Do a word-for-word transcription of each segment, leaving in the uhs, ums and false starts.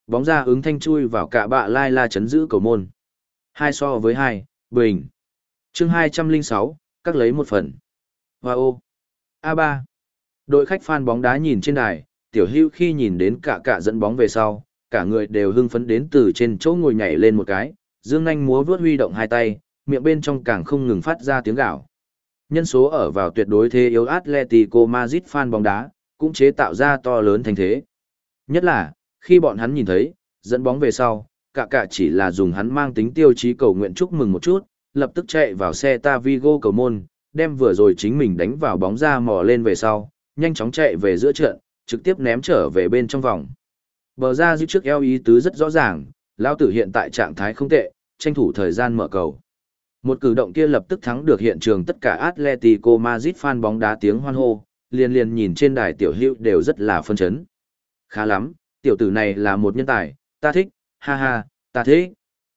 Bóng ra ứng thanh chui vào cả bạ lai la chấn giữ cầu môn. Hai so với hai, bình. Chương hai trăm lẻ sáu, các lấy một phần. Wow. a ba. Đội khách fan bóng đá nhìn trên đài, Tiểu Hữu khi nhìn đến cả cả dẫn bóng về sau, cả người đều hưng phấn đến từ trên chỗ ngồi nhảy lên một cái, dương nhanh múa vuốt huy động hai tay, miệng bên trong càng không ngừng phát ra tiếng gào. Nhân số ở vào tuyệt đối thế yếu Atletico Madrid fan bóng đá, cũng chế tạo ra to lớn thành thế. Nhất là, khi bọn hắn nhìn thấy, dẫn bóng về sau, cả cả chỉ là dùng hắn mang tính tiêu chí cầu nguyện chúc mừng một chút, lập tức chạy vào xe Tavigo cầu môn, đem vừa rồi chính mình đánh vào bóng ra mò lên về sau, nhanh chóng chạy về giữa trận, trực tiếp ném trở về bên trong vòng. Bờ ra giữ trước eo ý tứ rất rõ ràng, lão tử hiện tại trạng thái không tệ, tranh thủ thời gian mở cầu. Một cử động kia lập tức thắng được hiện trường tất cả Atletico Madrid fan bóng đá tiếng hoan hô, liền liền nhìn trên đài Tiểu Hữu đều rất là phân chấn. Khá lắm, tiểu tử này là một nhân tài, ta thích, ha ha, ta thích.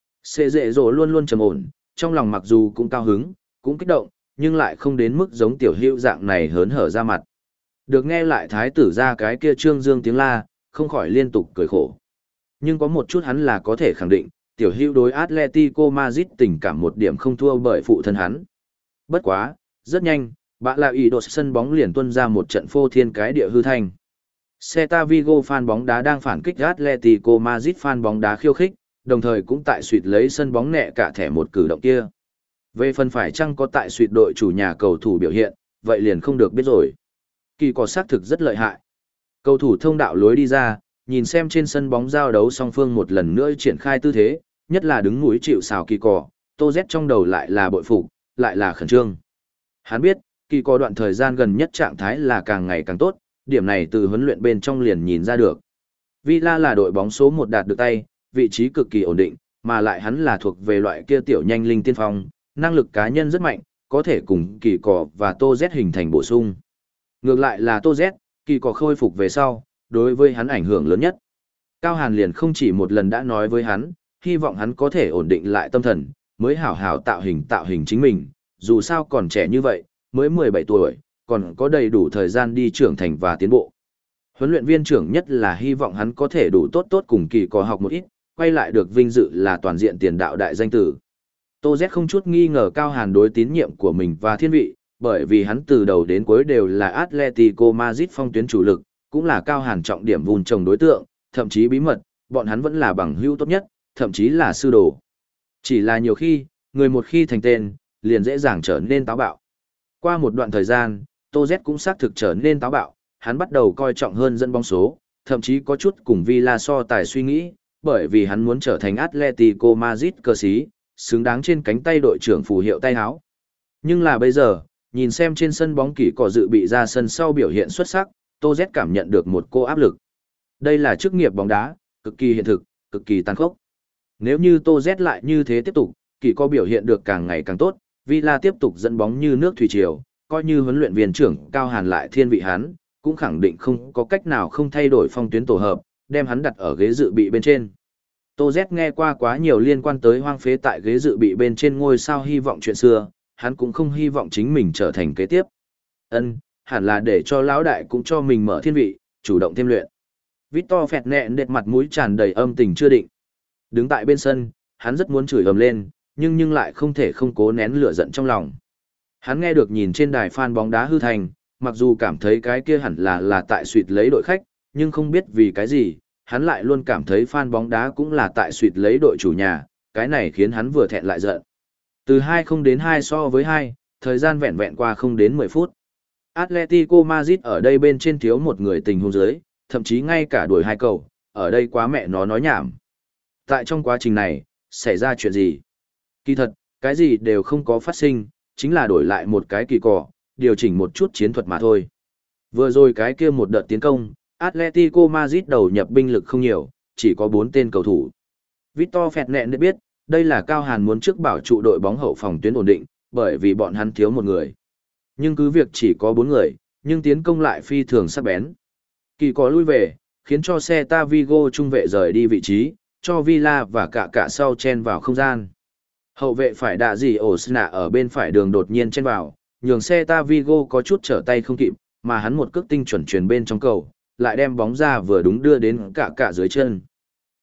Xê dệ rồ luôn luôn trầm ổn, trong lòng mặc dù cũng cao hứng, cũng kích động, nhưng lại không đến mức giống Tiểu Hữu dạng này hớn hở ra mặt. Được nghe lại thái tử ra cái kia trương dương tiếng la, không khỏi liên tục cười khổ. Nhưng có một chút hắn là có thể khẳng định, Tiểu Hữu đối Atletico Madrid tình cảm một điểm không thua bởi phụ thân hắn. Bất quá, rất nhanh, bạ là ý đột sân bóng liền tuân ra một trận phô thiên cái địa hư thanh. Celta Vigo fan bóng đá đang phản kích Atletico Madrid fan bóng đá khiêu khích, đồng thời cũng tại suýt lấy sân bóng nẹ cả thẻ một cử động kia. Về phần phải chăng có tại suýt đội chủ nhà cầu thủ biểu hiện, vậy liền không được biết rồi. Kỳ có xác thực rất lợi hại. Cầu thủ thông đạo lối đi ra, nhìn xem trên sân bóng giao đấu song phương một lần nữa triển khai tư thế, nhất là đứng núi chịu sào kỳ cỏ, Tô Z trong đầu lại là bội phục, lại là khẩn trương. Hắn biết, kỳ có đoạn thời gian gần nhất trạng thái là càng ngày càng tốt, điểm này từ huấn luyện bên trong liền nhìn ra được. Villa là đội bóng số một đạt được tay, vị trí cực kỳ ổn định, mà lại hắn là thuộc về loại kia tiểu nhanh linh tiên phong, năng lực cá nhân rất mạnh, có thể cùng kỳ cỏ và Tô Z hình thành bổ sung. Ngược lại là Tô Z, kỳ cỏ khôi phục về sau, đối với hắn ảnh hưởng lớn nhất. Cao Hàn liền không chỉ một lần đã nói với hắn, hy vọng hắn có thể ổn định lại tâm thần, mới hảo hảo tạo hình tạo hình chính mình, dù sao còn trẻ như vậy, mới mười bảy tuổi, còn có đầy đủ thời gian đi trưởng thành và tiến bộ. Huấn luyện viên trưởng nhất là hy vọng hắn có thể đủ tốt tốt cùng kỳ cỏ học một ít, quay lại được vinh dự là toàn diện tiền đạo đại danh tử. Tô Z không chút nghi ngờ Cao Hàn đối tín nhiệm của mình và thiên vị, bởi vì hắn từ đầu đến cuối đều là Atletico Madrid phong tuyến chủ lực, cũng là Cao Hàn trọng điểm vun trồng đối tượng, thậm chí bí mật, bọn hắn vẫn là bằng hữu tốt nhất, thậm chí là sư đồ. Chỉ là nhiều khi, người một khi thành tên, liền dễ dàng trở nên táo bạo. Qua một đoạn thời gian, Tô Z cũng xác thực trở nên táo bạo, hắn bắt đầu coi trọng hơn dẫn bóng số, thậm chí có chút cùng Villa so tài suy nghĩ, bởi vì hắn muốn trở thành Atletico Madrid cơ sĩ, xứng đáng trên cánh tay đội trưởng phù hiệu tay áo. Nhưng là bây giờ, nhìn xem trên sân bóng kỳ cỏ dự bị ra sân sau biểu hiện xuất sắc, Tô Z cảm nhận được một cô áp lực. Đây là chức nghiệp bóng đá, cực kỳ hiện thực, cực kỳ tàn khốc. Nếu như Tô Z lại như thế tiếp tục, kỳ có biểu hiện được càng ngày càng tốt, Villa tiếp tục dẫn bóng như nước thủy triều, coi như huấn luyện viên trưởng Cao Hàn lại thiên vị hắn, cũng khẳng định không có cách nào không thay đổi phong tuyến tổ hợp, đem hắn đặt ở ghế dự bị bên trên. Tô Z nghe qua quá nhiều liên quan tới hoang phế tại ghế dự bị bên trên ngôi sao hy vọng chuyện xưa, hắn cũng không hy vọng chính mình trở thành kế tiếp. Ân, hẳn là để cho lão đại cũng cho mình mở thiên vị, chủ động thêm luyện. Victor phẹt nẹn đệt mặt mũi tràn đầy âm tình chưa định. Đứng tại bên sân, hắn rất muốn chửi ầm lên, nhưng nhưng lại không thể không cố nén lửa giận trong lòng. Hắn nghe được nhìn trên đài fan bóng đá hư thành, mặc dù cảm thấy cái kia hẳn là là tại suýt lấy đội khách, nhưng không biết vì cái gì, hắn lại luôn cảm thấy fan bóng đá cũng là tại suýt lấy đội chủ nhà, cái này khiến hắn vừa thẹn lại giận. Từ hai không đến hai so với hai, thời gian vẹn vẹn qua không đến mười phút. Atletico Madrid ở đây bên trên thiếu một người tình huống dưới, thậm chí ngay cả đuổi hai cầu, ở đây quá mẹ nó nói nhảm. Tại trong quá trình này, xảy ra chuyện gì? Kỳ thật, cái gì đều không có phát sinh, chính là đổi lại một cái kỳ cỏ, điều chỉnh một chút chiến thuật mà thôi. Vừa rồi cái kia một đợt tiến công, Atletico Madrid đầu nhập binh lực không nhiều, chỉ có bốn tên cầu thủ. Victor Fernandes biết, đây là Cao Hàn muốn trước bảo trụ đội bóng hậu phòng tuyến ổn định, bởi vì bọn hắn thiếu một người. Nhưng cứ việc chỉ có bốn người, nhưng tiến công lại phi thường sắc bén. Kỳ có lui về, khiến cho xe Tavigo trung vệ rời đi vị trí, cho Villa và cả cả sau chen vào không gian. Hậu vệ phải đạ gì Osna ở bên phải đường đột nhiên chen vào, nhường xe Tavigo có chút trở tay không kịp, mà hắn một cước tinh chuẩn truyền bên trong cầu, lại đem bóng ra vừa đúng đưa đến cả cả dưới chân.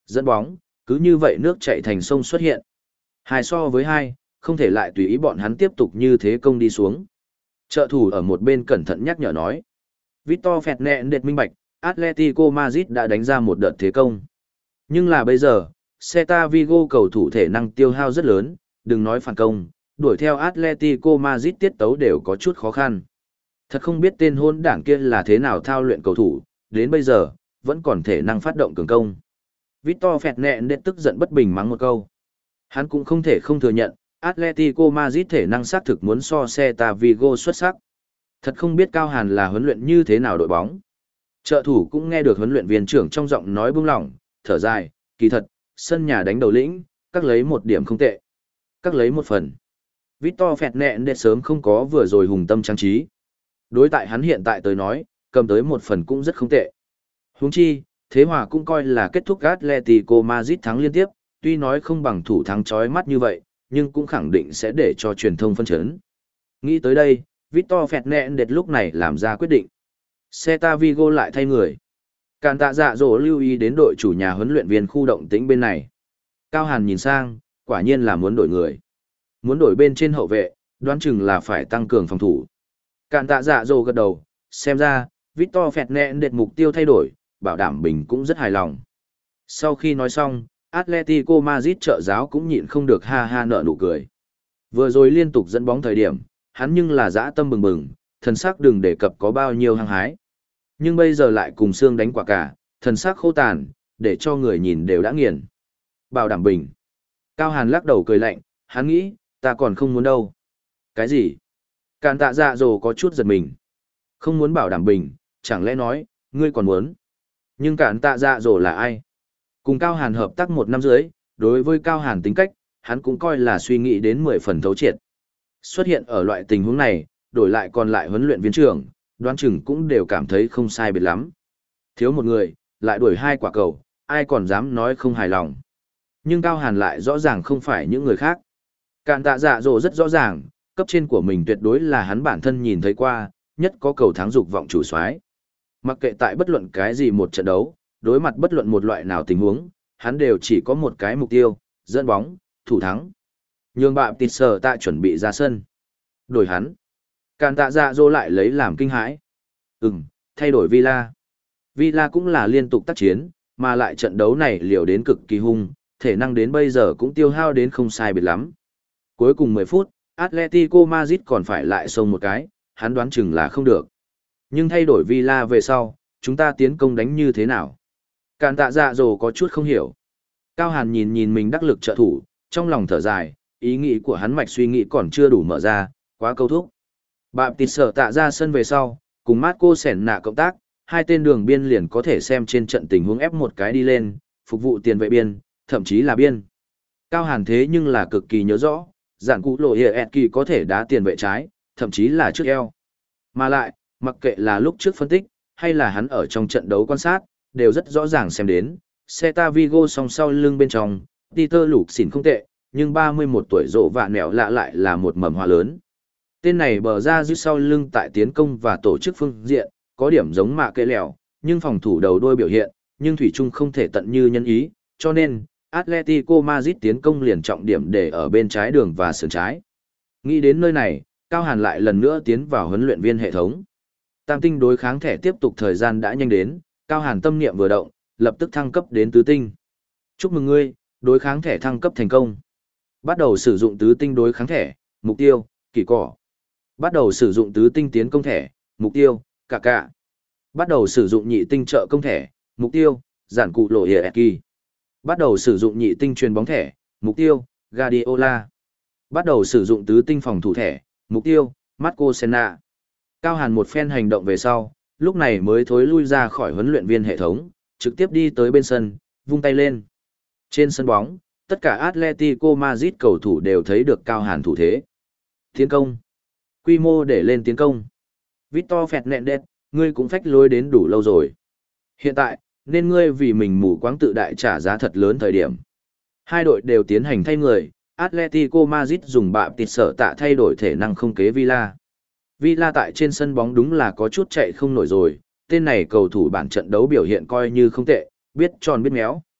Dẫn bóng, cứ như vậy nước chảy thành sông xuất hiện. Hai so với hai, không thể lại tùy ý bọn hắn tiếp tục như thế công đi xuống. Trợ thủ ở một bên cẩn thận nhắc nhở nói. Victor Fernandes minh bạch, Atletico Madrid đã đánh ra một đợt thế công. Nhưng là bây giờ, Celta Vigo cầu thủ thể năng tiêu hao rất lớn, đừng nói phản công, đuổi theo Atletico Madrid tiết tấu đều có chút khó khăn. Thật không biết tên hôn đảng kia là thế nào thao luyện cầu thủ, đến bây giờ, vẫn còn thể năng phát động cường công. Victor Fernandes tức giận bất bình mắng một câu. Hắn cũng không thể không thừa nhận, Atletico Madrid thể năng xác thực muốn so Celta Vigo xuất sắc. Thật không biết Cao Hàn là huấn luyện như thế nào đội bóng. Trợ thủ cũng nghe được huấn luyện viên trưởng trong giọng nói buông lỏng, thở dài, kỳ thật, sân nhà đánh đầu lĩnh, các lấy một điểm không tệ. Các lấy một phần. Victor Fernandes sớm không có vừa rồi hùng tâm trang trí. Đối tại hắn hiện tại tới nói, cầm tới một phần cũng rất không tệ. Huống chi, thế hòa cũng coi là kết thúc Atletico Madrid thắng liên tiếp, tuy nói không bằng thủ thắng chói mắt như vậy, nhưng cũng khẳng định sẽ để cho truyền thông phân chấn. Nghĩ tới đây, Victor Fernandes lúc này làm ra quyết định. Celta Vigo lại thay người. Càn tạ dạ dỗ lưu ý đến đội chủ nhà huấn luyện viên khu động tĩnh bên này. Cao Hàn nhìn sang, quả nhiên là muốn đổi người. Muốn đổi bên trên hậu vệ, đoán chừng là phải tăng cường phòng thủ. Càn tạ dạ dỗ gật đầu, xem ra, Victor Fernandes mục tiêu thay đổi, bảo đảm bình cũng rất hài lòng. Sau khi nói xong, Atletico Madrid trợ giáo cũng nhịn không được ha ha nở nụ cười. Vừa rồi liên tục dẫn bóng thời điểm, hắn nhưng là dã tâm bừng bừng, thần sắc đừng đề cập có bao nhiêu hăng hái. Nhưng bây giờ lại cùng xương đánh quả cả, thần sắc khô tàn, để cho người nhìn đều đã nghiền. Bảo đảm bình. Cao Hàn lắc đầu cười lạnh, hắn nghĩ, ta còn không muốn đâu. Cái gì? Càn tạ dạ dồ có chút giật mình. Không muốn bảo đảm bình, chẳng lẽ nói, ngươi còn muốn. Nhưng càn tạ dạ dồ là ai? Cùng Cao Hàn hợp tác một năm dưới, đối với Cao Hàn tính cách, hắn cũng coi là suy nghĩ đến mười phần thấu triệt. Xuất hiện ở loại tình huống này, đổi lại còn lại huấn luyện viên trưởng, đoán chừng cũng đều cảm thấy không sai biệt lắm. Thiếu một người, lại đuổi hai quả cầu, ai còn dám nói không hài lòng. Nhưng Cao Hàn lại rõ ràng không phải những người khác. Càn tạ dạ dỗ rất rõ ràng, cấp trên của mình tuyệt đối là hắn bản thân nhìn thấy qua, nhất có cầu thắng dục vọng chủ soái. Mặc kệ tại bất luận cái gì một trận đấu, đối mặt bất luận một loại nào tình huống, hắn đều chỉ có một cái mục tiêu, dẫn bóng, thủ thắng. Nhường bạm tịt sở tạ chuẩn bị ra sân. Đổi hắn. Càn tạ dạ dỗ lại lấy làm kinh hãi. Ừm, thay đổi Villa. Villa cũng là liên tục tác chiến, mà lại trận đấu này liều đến cực kỳ hung, thể năng đến bây giờ cũng tiêu hao đến không sai biệt lắm. Cuối cùng mười phút, Atletico Madrid còn phải lại xông một cái, hắn đoán chừng là không được. Nhưng thay đổi Villa về sau, chúng ta tiến công đánh như thế nào? Càn tạ dạ dỗ có chút không hiểu. Cao Hàn nhìn nhìn mình đắc lực trợ thủ, trong lòng thở dài, ý nghĩ của hắn mạch suy nghĩ còn chưa đủ mở ra, quá câu thúc. Bạm tịt sở tạ ra sân về sau, cùng Marco Sẻn nạ cộng tác, hai tên đường biên liền có thể xem trên trận tình huống ép một cái đi lên, phục vụ tiền vệ biên, thậm chí là biên. Cao Hàn thế nhưng là cực kỳ nhớ rõ, giản cụ lộ hiệp kỳ có thể đá tiền vệ trái, thậm chí là trước eo. Mà lại, mặc kệ là lúc trước phân tích, hay là hắn ở trong trận đấu quan sát, đều rất rõ ràng xem đến, Celta Vigo song sau lưng bên trong, Peter lục xỉn không tệ, nhưng ba mươi mốt tuổi rộ vạn mẹo lạ lại là một mầm hoa lớn. Tên này bờ ra giữ sau lưng tại tiến công và tổ chức phương diện, có điểm giống mạ kê lèo, nhưng phòng thủ đầu đôi biểu hiện, nhưng Thủy Trung không thể tận như nhân ý, cho nên, Atletico Madrid tiến công liền trọng điểm để ở bên trái đường và sườn trái. Nghĩ đến nơi này, Cao Hàn lại lần nữa tiến vào huấn luyện viên hệ thống. Tam tinh đối kháng thẻ tiếp tục thời gian đã nhanh đến, Cao Hàn tâm niệm vừa động, lập tức thăng cấp đến tứ tinh. Chúc mừng ngươi, đối kháng thẻ thăng cấp thành công. Bắt đầu sử dụng tứ tinh đối kháng thẻ, mục tiêu, kỳ cỏ. Bắt đầu sử dụng tứ tinh tiến công thẻ, mục tiêu, cả cả. Bắt đầu sử dụng nhị tinh trợ công thẻ, mục tiêu, giản cụ lộ hiệp kỳ. Bắt đầu sử dụng nhị tinh truyền bóng thẻ, mục tiêu, Guardiola. Bắt đầu sử dụng tứ tinh phòng thủ thẻ, mục tiêu, Marco Senna. Cao Hàn một phen hành động về sau, lúc này mới thối lui ra khỏi huấn luyện viên hệ thống, trực tiếp đi tới bên sân, vung tay lên. Trên sân bóng, tất cả Atletico Madrid cầu thủ đều thấy được Cao Hàn thủ thế. Tiến công. Quy mô để lên tiến công. Victor Fernandes, ngươi cũng phách lối đến đủ lâu rồi. Hiện tại, nên ngươi vì mình mù quáng tự đại trả giá thật lớn thời điểm. Hai đội đều tiến hành thay người, Atletico Madrid dùng bạm tịt sở tạ thay đổi thể năng không kế Villa. Villa tại trên sân bóng đúng là có chút chạy không nổi rồi, tên này cầu thủ bản trận đấu biểu hiện coi như không tệ, biết tròn biết méo.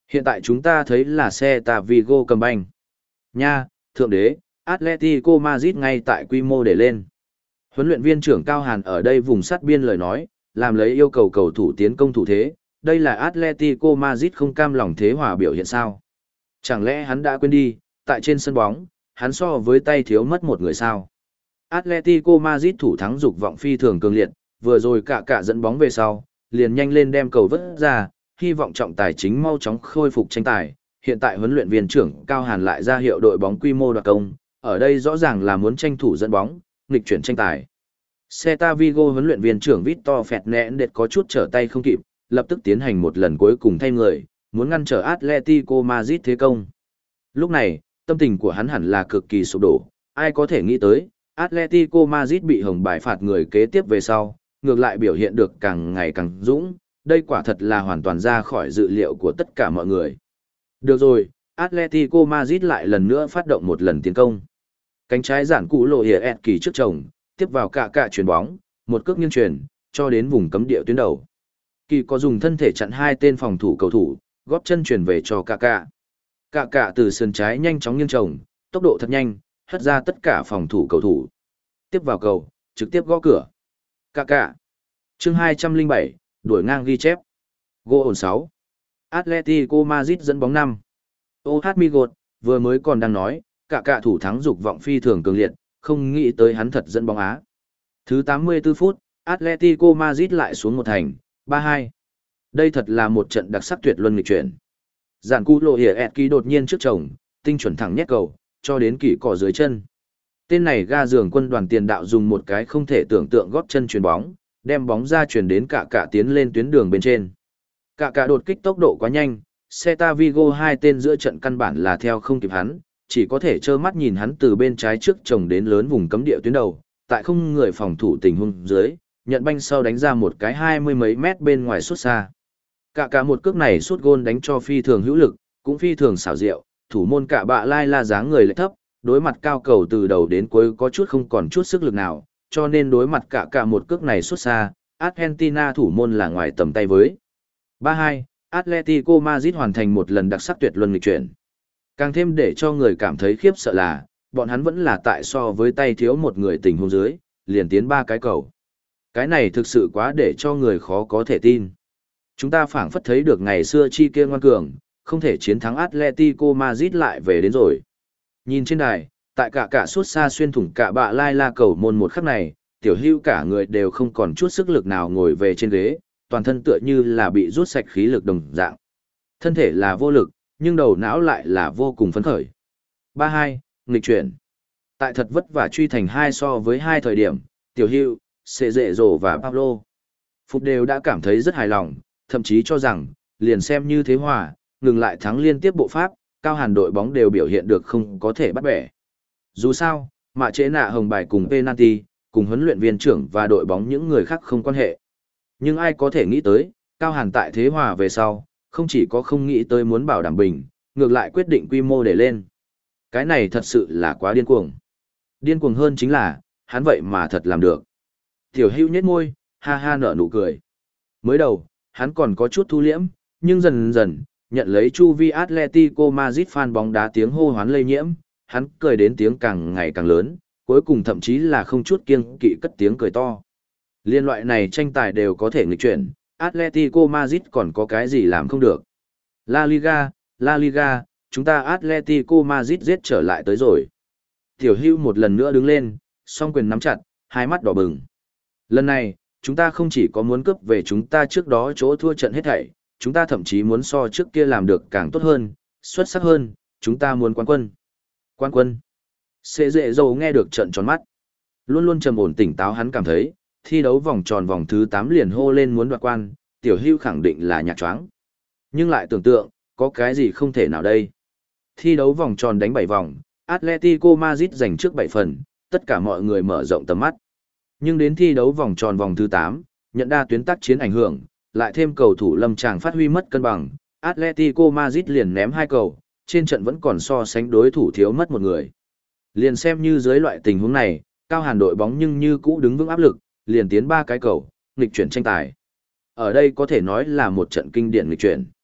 Hiện tại chúng ta thấy là Celta Vigo cầm banh. Nha, thượng đế, Atletico Madrid ngay tại quy mô để lên. Huấn luyện viên trưởng Cao Hàn ở đây vùng sát biên lời nói, làm lấy yêu cầu cầu thủ tiến công thủ thế, đây là Atletico Madrid không cam lòng thế hòa biểu hiện sao. Chẳng lẽ hắn đã quên đi, tại trên sân bóng, hắn so với tay thiếu mất một người sao. Atletico Madrid thủ thắng dục vọng phi thường cường liệt, vừa rồi cả cả dẫn bóng về sau, liền nhanh lên đem cầu vứt ra, hy vọng trọng tài chính mau chóng khôi phục tranh tài. Hiện tại huấn luyện viên trưởng Cao Hàn lại ra hiệu đội bóng quy mô đoạt công, ở đây rõ ràng là muốn tranh thủ dẫn bóng, nghịch chuyển tranh tài. Celta Vigo huấn luyện viên trưởng Victor Fernandes có chút trở tay không kịp, lập tức tiến hành một lần cuối cùng thay người, muốn ngăn trở Atletico Madrid thế công. Lúc này, tâm tình của hắn hẳn là cực kỳ sụp đổ, ai có thể nghĩ tới, Atletico Madrid bị hồng bài phạt người kế tiếp về sau, ngược lại biểu hiện được càng ngày càng dũng, đây quả thật là hoàn toàn ra khỏi dự liệu của tất cả mọi người. Được rồi, Atletico Madrid lại lần nữa phát động một lần tiến công. Cánh trái giản cũ lộ hiệp ẹt kỳ trước chồng, tiếp vào cả cả chuyền bóng, một cước nghiêng chuyền, cho đến vùng cấm địa tuyến đầu. Kỳ có dùng thân thể chặn hai tên phòng thủ cầu thủ, góp chân chuyền về cho cả cả. Cả cả từ sườn trái nhanh chóng nghiêng chồng, tốc độ thật nhanh, hất ra tất cả phòng thủ cầu thủ. Tiếp vào cầu, trực tiếp gõ cửa. Cả cả. Chương hai trăm lẻ bảy, đuổi ngang ghi chép. Goal sáu. Atletico Madrid dẫn bóng năm. ô hát Migot, vừa mới còn đang nói, cả cả thủ thắng dục vọng phi thường cường liệt, không nghĩ tới hắn thật dẫn bóng Á. Thứ tám mươi tư phút, Atletico Madrid lại xuống một thành, ba hai. Đây thật là một trận đặc sắc tuyệt luân nghịch chuyển. Giản cú lộ hiệp ẹt kỳ đột nhiên trước chồng, tinh chuẩn thẳng nhét cầu, cho đến kỳ cỏ dưới chân. Tên này ga giường quân đoàn tiền đạo dùng một cái không thể tưởng tượng góp chân chuyền bóng, đem bóng ra chuyền đến cả cả tiến lên tuyến đường bên trên. Cả cả đột kích tốc độ quá nhanh, Celta Vigo hai tên giữa trận căn bản là theo không kịp hắn, chỉ có thể trơ mắt nhìn hắn từ bên trái trước chồng đến lớn vùng cấm địa tuyến đầu, tại không người phòng thủ tình huống dưới, nhận banh sau đánh ra một cái hai mươi mấy mét bên ngoài sút xa. Cả cả một cước này sút gôn đánh cho phi thường hữu lực, cũng phi thường xảo diệu, thủ môn cả bạ lai la dáng người lại thấp, đối mặt cao cầu từ đầu đến cuối có chút không còn chút sức lực nào, cho nên đối mặt cả cả một cước này sút xa, Argentina thủ môn là ngoài tầm tay với. ba hai, Atletico Madrid hoàn thành một lần đặc sắc tuyệt luân nghịch chuyển. Càng thêm để cho người cảm thấy khiếp sợ là, bọn hắn vẫn là tại so với tay thiếu một người tình huống dưới, liền tiến ba cái cầu. Cái này thực sự quá để cho người khó có thể tin. Chúng ta phảng phất thấy được ngày xưa chi kia ngoan cường, không thể chiến thắng Atletico Madrid lại về đến rồi. Nhìn trên đài, tại cả cả suốt xa xuyên thủng cả bạ lai la cầu môn một khắc này, tiểu hưu cả người đều không còn chút sức lực nào ngồi về trên ghế, toàn thân tựa như là bị rút sạch khí lực đồng dạng. Thân thể là vô lực, nhưng đầu não lại là vô cùng phấn khởi. ba hai, nghịch chuyển. Tại thật vất vả truy thành hai so với hai thời điểm, tiểu hưu, Sệ Dệ Rồ và Pablo Phục đều đã cảm thấy rất hài lòng, thậm chí cho rằng, liền xem như thế hòa, ngừng lại thắng liên tiếp bộ pháp, Cao Hàn đội bóng đều biểu hiện được không có thể bắt bẻ. Dù sao, mạ chế nạ hồng bài cùng penalty, cùng huấn luyện viên trưởng và đội bóng những người khác không quan hệ. Nhưng ai có thể nghĩ tới, Cao Hàn tại thế hòa về sau, không chỉ có không nghĩ tới muốn bảo đảm bình, ngược lại quyết định quy mô để lên. Cái này thật sự là quá điên cuồng. Điên cuồng hơn chính là, hắn vậy mà thật làm được. Tiểu Hưu nhếch môi, ha ha nở nụ cười. Mới đầu, hắn còn có chút thu liễm, nhưng dần dần, nhận lấy chu vi Atletico Madrid fan bóng đá tiếng hô hoán lây nhiễm, hắn cười đến tiếng càng ngày càng lớn, cuối cùng thậm chí là không chút kiêng kỵ cất tiếng cười to. Liên loại này tranh tài đều có thể nghịch chuyển, Atletico Madrid còn có cái gì làm không được. La Liga, La Liga, chúng ta Atletico Madrid giết trở lại tới rồi. Tiểu Hưu một lần nữa đứng lên, song quyền nắm chặt, hai mắt đỏ bừng. Lần này, chúng ta không chỉ có muốn cướp về chúng ta trước đó chỗ thua trận hết thảy, chúng ta thậm chí muốn so trước kia làm được càng tốt hơn, xuất sắc hơn, chúng ta muốn quán quân. Quán quân. Sệ Dệ Dầu nghe được trận tròn mắt. Luôn luôn trầm ổn tỉnh táo hắn cảm thấy, thi đấu vòng tròn vòng thứ tám liền hô lên muốn đoạt quan, Tiểu Hưu khẳng định là nhạc choáng. Nhưng lại tưởng tượng, có cái gì không thể nào đây. Thi đấu vòng tròn đánh bảy vòng, Atletico Madrid giành trước bảy phần, tất cả mọi người mở rộng tầm mắt. Nhưng đến thi đấu vòng tròn vòng thứ tám, nhận đa tuyến tác chiến ảnh hưởng, lại thêm cầu thủ lâm tràng phát huy mất cân bằng, Atletico Madrid liền ném hai cầu, trên trận vẫn còn so sánh đối thủ thiếu mất một người. Liền xem như dưới loại tình huống này, Cao Hàn đội bóng nhưng như cũ đứng vững áp lực, liền tiến ba cái cầu, nghịch chuyển tranh tài. Ở đây có thể nói là một trận kinh điển nghịch chuyển.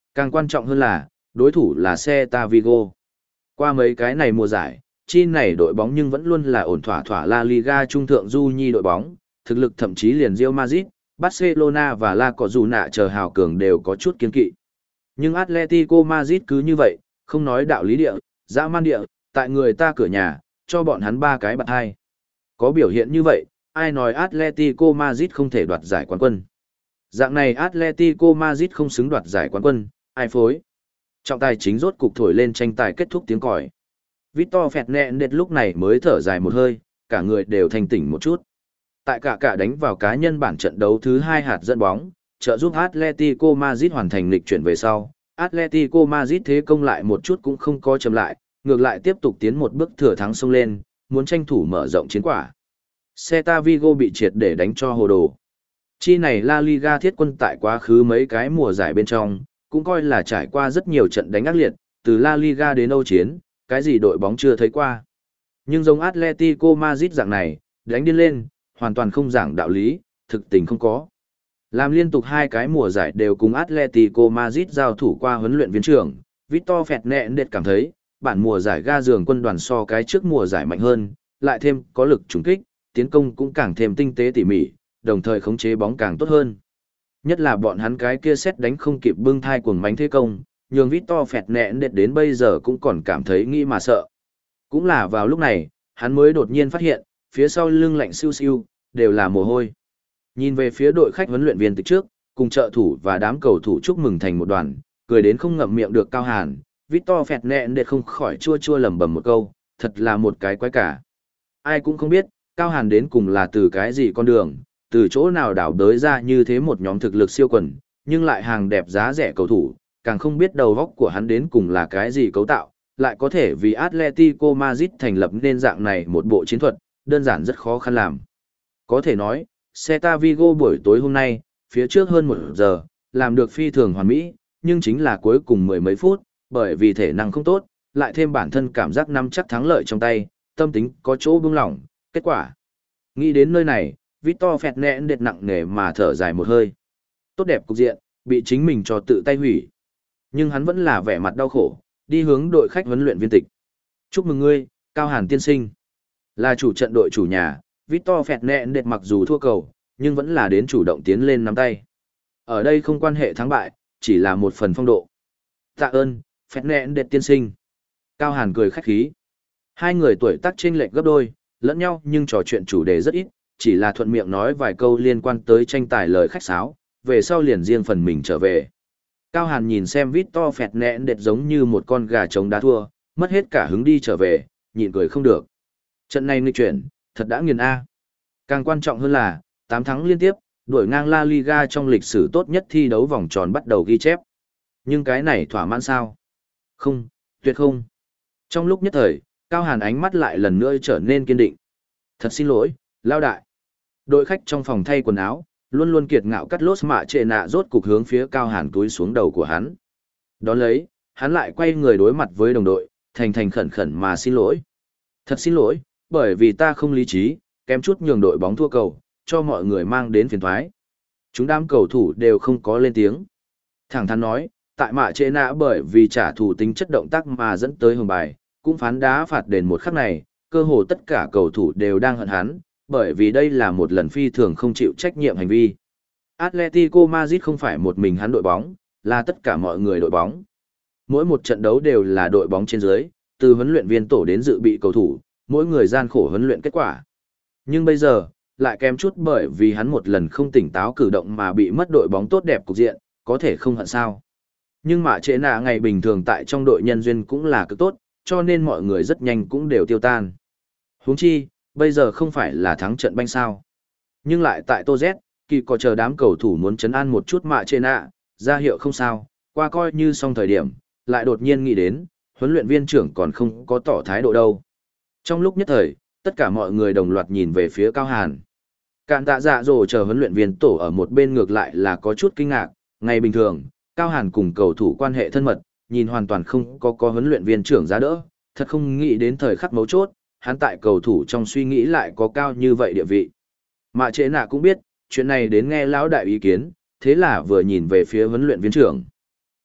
Càng quan trọng hơn là, đối thủ là Celta Vigo. Qua mấy cái này mùa giải, chi này đội bóng nhưng vẫn luôn là ổn thỏa thỏa La Liga trung thượng du nhi đội bóng, thực lực thậm chí liền Real Madrid, Barcelona và La Cojuna chờ hào cường đều có chút kiên kỵ. Nhưng Atletico Madrid cứ như vậy, không nói đạo lý địa, dã man địa, tại người ta cửa nhà, cho bọn hắn ba cái bạt hai. Có biểu hiện như vậy, ai nói Atletico Madrid không thể đoạt giải quán quân. Dạng này Atletico Madrid không xứng đoạt giải quán quân, ai phối. Trọng tài chính rốt cục thổi lên tranh tài kết thúc tiếng còi. Victor Fernandes lúc này mới thở dài một hơi, cả người đều thanh tỉnh một chút. Tại cả cả đánh vào cá nhân bản trận đấu thứ hai hạt dẫn bóng, trợ giúp Atletico Madrid hoàn thành lịch chuyển về sau. Atletico Madrid thế công lại một chút cũng không có chậm lại, ngược lại tiếp tục tiến một bước thừa thắng xông lên, muốn tranh thủ mở rộng chiến quả. Celta Vigo bị triệt để đánh cho hồ đồ. Chi này La Liga thiết quân tại quá khứ mấy cái mùa giải bên trong, cũng coi là trải qua rất nhiều trận đánh ác liệt, từ La Liga đến Âu chiến, cái gì đội bóng chưa thấy qua. Nhưng giống Atletico Madrid dạng này, đánh điên lên, hoàn toàn không giảng đạo lý, thực tình không có. Làm liên tục hai cái mùa giải đều cùng Atletico Madrid giao thủ qua huấn luyện viên trưởng, Victor Fernandes cảm thấy, bản mùa giải ga giường quân đoàn so cái trước mùa giải mạnh hơn, lại thêm có lực trùng kích, tiến công cũng càng thêm tinh tế tỉ mỉ, đồng thời khống chế bóng càng tốt hơn. Nhất là bọn hắn cái kia xét đánh không kịp bưng thai cuồng mánh thế công, nhường Victor Fernandes đến bây giờ cũng còn cảm thấy nghĩ mà sợ. Cũng là vào lúc này, hắn mới đột nhiên phát hiện, phía sau lưng lạnh siêu siêu, đều là mồ hôi. Nhìn về phía đội khách huấn luyện viên từ trước, cùng trợ thủ và đám cầu thủ chúc mừng thành một đoàn, cười đến không ngậm miệng được Cao Hàn, Victor Fernandes không khỏi chua chua lẩm bẩm một câu, thật là một cái quái cả. Ai cũng không biết, Cao Hàn đến cùng là từ cái gì con đường, từ chỗ nào đảo đới ra như thế một nhóm thực lực siêu quần, nhưng lại hàng đẹp giá rẻ cầu thủ, càng không biết đầu góc của hắn đến cùng là cái gì cấu tạo, lại có thể vì Atletico Madrid thành lập nên dạng này một bộ chiến thuật, đơn giản rất khó khăn làm. Có thể nói, Celta Vigo buổi tối hôm nay, phía trước hơn một giờ, làm được phi thường hoàn mỹ, nhưng chính là cuối cùng mười mấy phút, bởi vì thể năng không tốt, lại thêm bản thân cảm giác nắm chắc thắng lợi trong tay, tâm tính có chỗ buông lỏng, kết quả. Nghĩ đến nơi này, Victor Fernandes nặng nề mà thở dài một hơi. Tốt đẹp cục diện, bị chính mình cho tự tay hủy. Nhưng hắn vẫn là vẻ mặt đau khổ, đi hướng đội khách huấn luyện viên tịch. Chúc mừng ngươi, Cao Hàn tiên sinh. Là chủ trận đội chủ nhà, Victor Fernandes mặc dù thua cầu, nhưng vẫn là đến chủ động tiến lên nắm tay. Ở đây không quan hệ thắng bại, chỉ là một phần phong độ. Tạ ơn, Fernandes tiên sinh. Cao Hàn cười khách khí. Hai người tuổi tác chênh lệch gấp đôi, lẫn nhau nhưng trò chuyện chủ đề rất ít, chỉ là thuận miệng nói vài câu liên quan tới tranh tài lời khách sáo, về sau liền riêng phần mình trở về. Cao Hàn nhìn xem Victor Fernandes giống như một con gà trống đá thua, mất hết cả hứng đi trở về, nhịn cười không được. Trận này nghịch chuyển, thật đã nghiền A. Càng quan trọng hơn là, tám thắng liên tiếp, đuổi ngang La Liga trong lịch sử tốt nhất thi đấu vòng tròn bắt đầu ghi chép. Nhưng cái này thỏa mãn sao? Không, tuyệt không. Trong lúc nhất thời, Cao Hàn ánh mắt lại lần nữa trở nên kiên định. Thật xin lỗi, lao đại. Đội khách trong phòng thay quần áo, luôn luôn kiệt ngạo cắt lốt mạ trệ nạ rốt cục hướng phía Cao Hàn túi xuống đầu của hắn. Đón lấy, hắn lại quay người đối mặt với đồng đội, thành thành khẩn khẩn mà xin lỗi. Thật xin lỗi, bởi vì ta không lý trí, kém chút nhường đội bóng thua cầu, cho mọi người mang đến phiền toái. Chúng đám cầu thủ đều không có lên tiếng. Thẳng thắn nói, tại mạ trệ nạ bởi vì trả thù tính chất động tác mà dẫn tới hồng bài, cũng phán đá phạt đền một khắc này, cơ hồ tất cả cầu thủ đều đang hận hắn, bởi vì đây là một lần phi thường không chịu trách nhiệm hành vi. Atletico Madrid không phải một mình hắn đội bóng, là tất cả mọi người đội bóng. Mỗi một trận đấu đều là đội bóng trên dưới, từ huấn luyện viên tổ đến dự bị cầu thủ, mỗi người gian khổ huấn luyện kết quả. Nhưng bây giờ, lại kém chút bởi vì hắn một lần không tỉnh táo cử động mà bị mất đội bóng tốt đẹp cục diện, có thể không hận sao. Nhưng mà trễ nạ ngày bình thường tại trong đội nhân duyên cũng là cực tốt, cho nên mọi người rất nhanh cũng đều tiêu tan. Huống chi, bây giờ không phải là thắng trận banh sao. Nhưng lại tại Tô Z, kỳ có chờ đám cầu thủ muốn chấn an một chút mạ trên nạ, ra hiệu không sao, qua coi như xong thời điểm, lại đột nhiên nghĩ đến, huấn luyện viên trưởng còn không có tỏ thái độ đâu. Trong lúc nhất thời, tất cả mọi người đồng loạt nhìn về phía Cao Hàn. Cạn tạ dạ dỗ chờ huấn luyện viên tổ ở một bên ngược lại là có chút kinh ngạc, ngày bình thường, Cao Hàn cùng cầu thủ quan hệ thân mật, nhìn hoàn toàn không có có huấn luyện viên trưởng giá đỡ, thật không nghĩ đến thời khắc mấu chốt, hắn tại cầu thủ trong suy nghĩ lại có cao như vậy địa vị. Mạ Trễ Nạ cũng biết, chuyện này đến nghe lão đại ý kiến, thế là vừa nhìn về phía huấn luyện viên trưởng.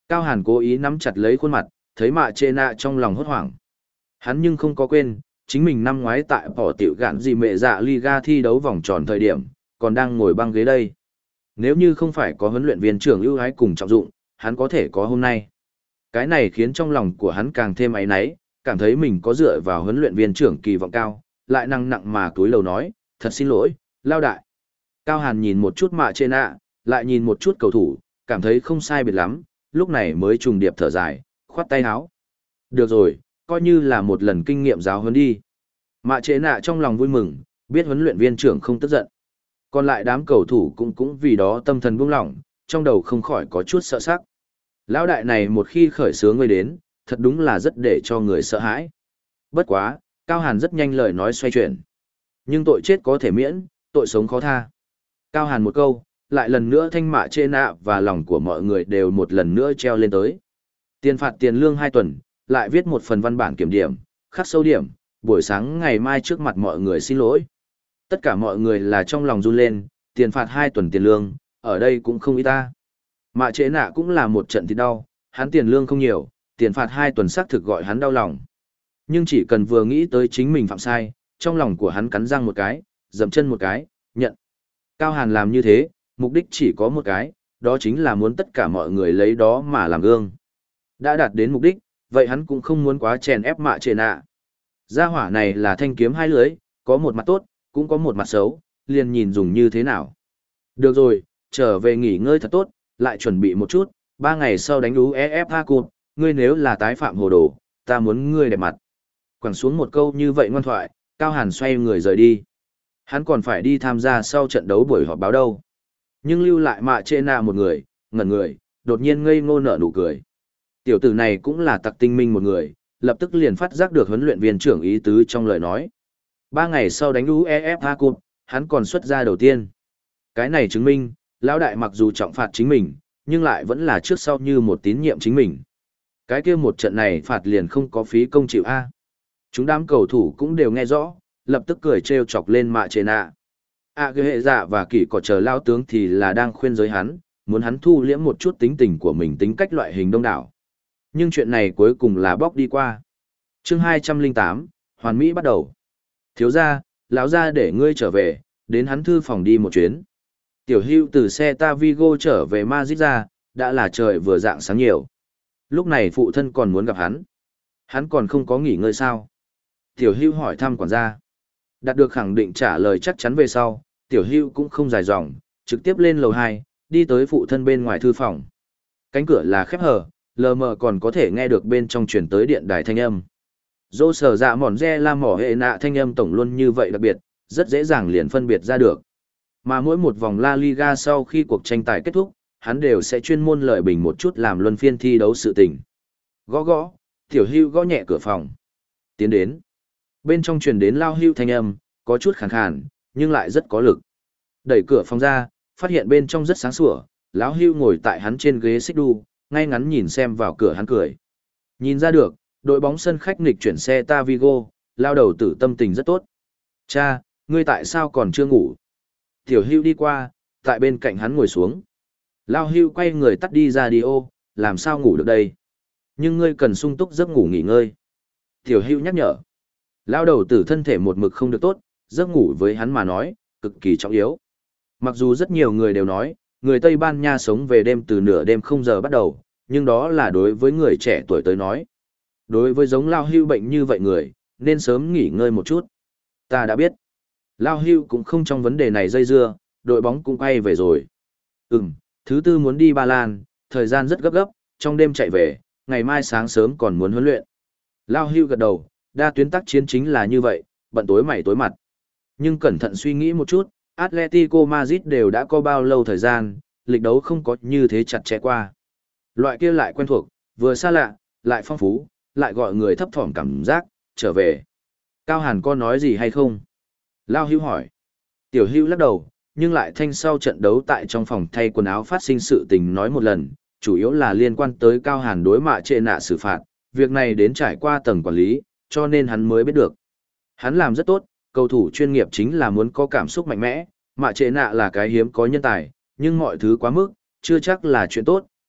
Cao Hàn cố ý nắm chặt lấy khuôn mặt, thấy mạ trệ nạ trong lòng hốt hoảng. Hắn nhưng không có quên, chính mình năm ngoái tại bỏ tiểu gạn gì mẹ dạ Liga thi đấu vòng tròn thời điểm, còn đang ngồi băng ghế đây. Nếu như không phải có huấn luyện viên trưởng ưu ái cùng trọng dụng, hắn có thể có hôm nay. Cái này khiến trong lòng của hắn càng thêm áy náy, cảm thấy mình có dựa vào huấn luyện viên trưởng kỳ vọng cao, lại năng nặng mà túi lầu nói, thật xin lỗi, lao đại. Cao Hàn nhìn một chút mạ trên ạ, lại nhìn một chút cầu thủ, cảm thấy không sai biệt lắm, lúc này mới trùng điệp thở dài, khoát tay áo. Được rồi, coi như là một lần kinh nghiệm giáo huấn đi. Mạ chế nạ trong lòng vui mừng, biết huấn luyện viên trưởng không tức giận. Còn lại đám cầu thủ cũng cũng vì đó tâm thần buông lỏng, trong đầu không khỏi có chút sợ sắc. Lão đại này một khi khởi sướng người đến, thật đúng là rất để cho người sợ hãi. Bất quá, Cao Hàn rất nhanh lời nói xoay chuyển. Nhưng tội chết có thể miễn, tội sống khó tha. Cao Hàn một câu, lại lần nữa thanh mạ chê nạ và lòng của mọi người đều một lần nữa treo lên tới. Tiền phạt tiền lương hai tuần, lại viết một phần văn bản kiểm điểm, khắc sâu điểm, buổi sáng ngày mai trước mặt mọi người xin lỗi. Tất cả mọi người là trong lòng run lên, tiền phạt hai tuần tiền lương, ở đây cũng không ít ta. Mạ trễ nạ cũng là một trận thì đau, hắn tiền lương không nhiều, tiền phạt hai tuần xác thực gọi hắn đau lòng. Nhưng chỉ cần vừa nghĩ tới chính mình phạm sai, trong lòng của hắn cắn răng một cái, dậm chân một cái, nhận. Cao Hàn làm như thế, mục đích chỉ có một cái, đó chính là muốn tất cả mọi người lấy đó mà làm gương. Đã đạt đến mục đích, vậy hắn cũng không muốn quá chèn ép mạ trễ nạ. Gia hỏa này là thanh kiếm hai lưới, có một mặt tốt, cũng có một mặt xấu, liền nhìn dùng như thế nào. Được rồi, trở về nghỉ ngơi thật tốt, lại chuẩn bị một chút, ba ngày sau đánh u e ép a Cup, ngươi nếu là tái phạm hồ đồ, ta muốn ngươi đẹp mặt. Quẳng xuống một câu như vậy ngoan thoại, Cao Hàn xoay người rời đi. Hắn còn phải đi tham gia sau trận đấu buổi họp báo đâu. Nhưng lưu lại mạ trễ nạ một người, ngẩn người, đột nhiên ngây ngô nở nụ cười. Tiểu tử này cũng là tặc tinh minh một người, lập tức liền phát giác được huấn luyện viên trưởng ý tứ trong lời nói. Ba ngày sau đánh u e ép a Cup, hắn còn xuất ra đầu tiên. Cái này chứng minh, lão đại mặc dù trọng phạt chính mình, nhưng lại vẫn là trước sau như một tín nhiệm chính mình. Cái kia một trận này phạt liền không có phí công chịu A. Chúng đám cầu thủ cũng đều nghe rõ, lập tức cười trêu chọc lên mạ trễ nạ. A cái hệ dạ và kỷ có chờ lao tướng thì là đang khuyên giới hắn, muốn hắn thu liễm một chút tính tình của mình tính cách loại hình đông đảo. Nhưng chuyện này cuối cùng là bóc đi qua. Chương hai trăm lẻ tám, Hoàn Mỹ bắt đầu. Thiếu gia, lão gia để ngươi trở về, đến hắn thư phòng đi một chuyến. Tiểu Hưu từ xe Tavigo trở về Madrid ra, đã là trời vừa dạng sáng nhiều. Lúc này phụ thân còn muốn gặp hắn. Hắn còn không có nghỉ ngơi sao? Tiểu Hưu hỏi thăm quản gia. Đạt được khẳng định trả lời chắc chắn về sau, Tiểu Hưu cũng không dài dòng, trực tiếp lên lầu hai, đi tới phụ thân bên ngoài thư phòng. Cánh cửa là khép hờ, lờ mờ còn có thể nghe được bên trong truyền tới điện đài thanh âm. Dô sở dạ mòn re la mỏ hệ nạ thanh âm tổng luôn như vậy đặc biệt, rất dễ dàng liền phân biệt ra được. Mà mỗi một vòng La Liga sau khi cuộc tranh tài kết thúc, hắn đều sẽ chuyên môn lợi bình một chút làm luân phiên thi đấu sự tình. Gõ gõ, Tiểu Hưu gõ nhẹ cửa phòng. Tiến đến. Bên trong truyền đến lao hưu thanh âm, có chút khàn khàn, nhưng lại rất có lực. Đẩy cửa phòng ra, phát hiện bên trong rất sáng sủa, lão hưu ngồi tại hắn trên ghế xích đu, ngay ngắn nhìn xem vào cửa hắn cười. Nhìn ra được, đội bóng sân khách nghịch chuyển xe Tavigo, lao đầu tử tâm tình rất tốt. Cha, ngươi tại sao còn chưa ngủ? Tiểu Hưu đi qua, tại bên cạnh hắn ngồi xuống. Lao Hưu quay người tắt đi radio, làm sao ngủ được đây? Nhưng ngươi cần sung túc giấc ngủ nghỉ ngơi. Tiểu Hưu nhắc nhở. Lao đầu tử thân thể một mực không được tốt, giấc ngủ với hắn mà nói, cực kỳ trọng yếu. Mặc dù rất nhiều người đều nói, người Tây Ban Nha sống về đêm từ nửa đêm không giờ bắt đầu, nhưng đó là đối với người trẻ tuổi tới nói. Đối với giống Lao Hưu bệnh như vậy người, nên sớm nghỉ ngơi một chút. Ta đã biết. Lao Hưu cũng không trong vấn đề này dây dưa, đội bóng cũng quay về rồi. Ừm, thứ tư muốn đi Ba Lan, thời gian rất gấp gấp, trong đêm chạy về, ngày mai sáng sớm còn muốn huấn luyện. Lao Hưu gật đầu, đa tuyến tác chiến chính là như vậy, bận tối mày tối mặt. Nhưng cẩn thận suy nghĩ một chút, Atletico Madrid đều đã có bao lâu thời gian, lịch đấu không có như thế chặt chẽ qua. Loại kia lại quen thuộc, vừa xa lạ, lại phong phú, lại gọi người thấp thỏm cảm giác, trở về. Cao Hàn có nói gì hay không? Lao Hưu hỏi. Tiểu Hưu lắc đầu, nhưng lại thanh sau trận đấu tại trong phòng thay quần áo phát sinh sự tình nói một lần, chủ yếu là liên quan tới Cao Hàn đối mạ trệ nạ xử phạt, việc này đến trải qua tầng quản lý, cho nên hắn mới biết được. Hắn làm rất tốt, cầu thủ chuyên nghiệp chính là muốn có cảm xúc mạnh mẽ, mạ trệ nạ là cái hiếm có nhân tài, nhưng mọi thứ quá mức, chưa chắc là chuyện tốt,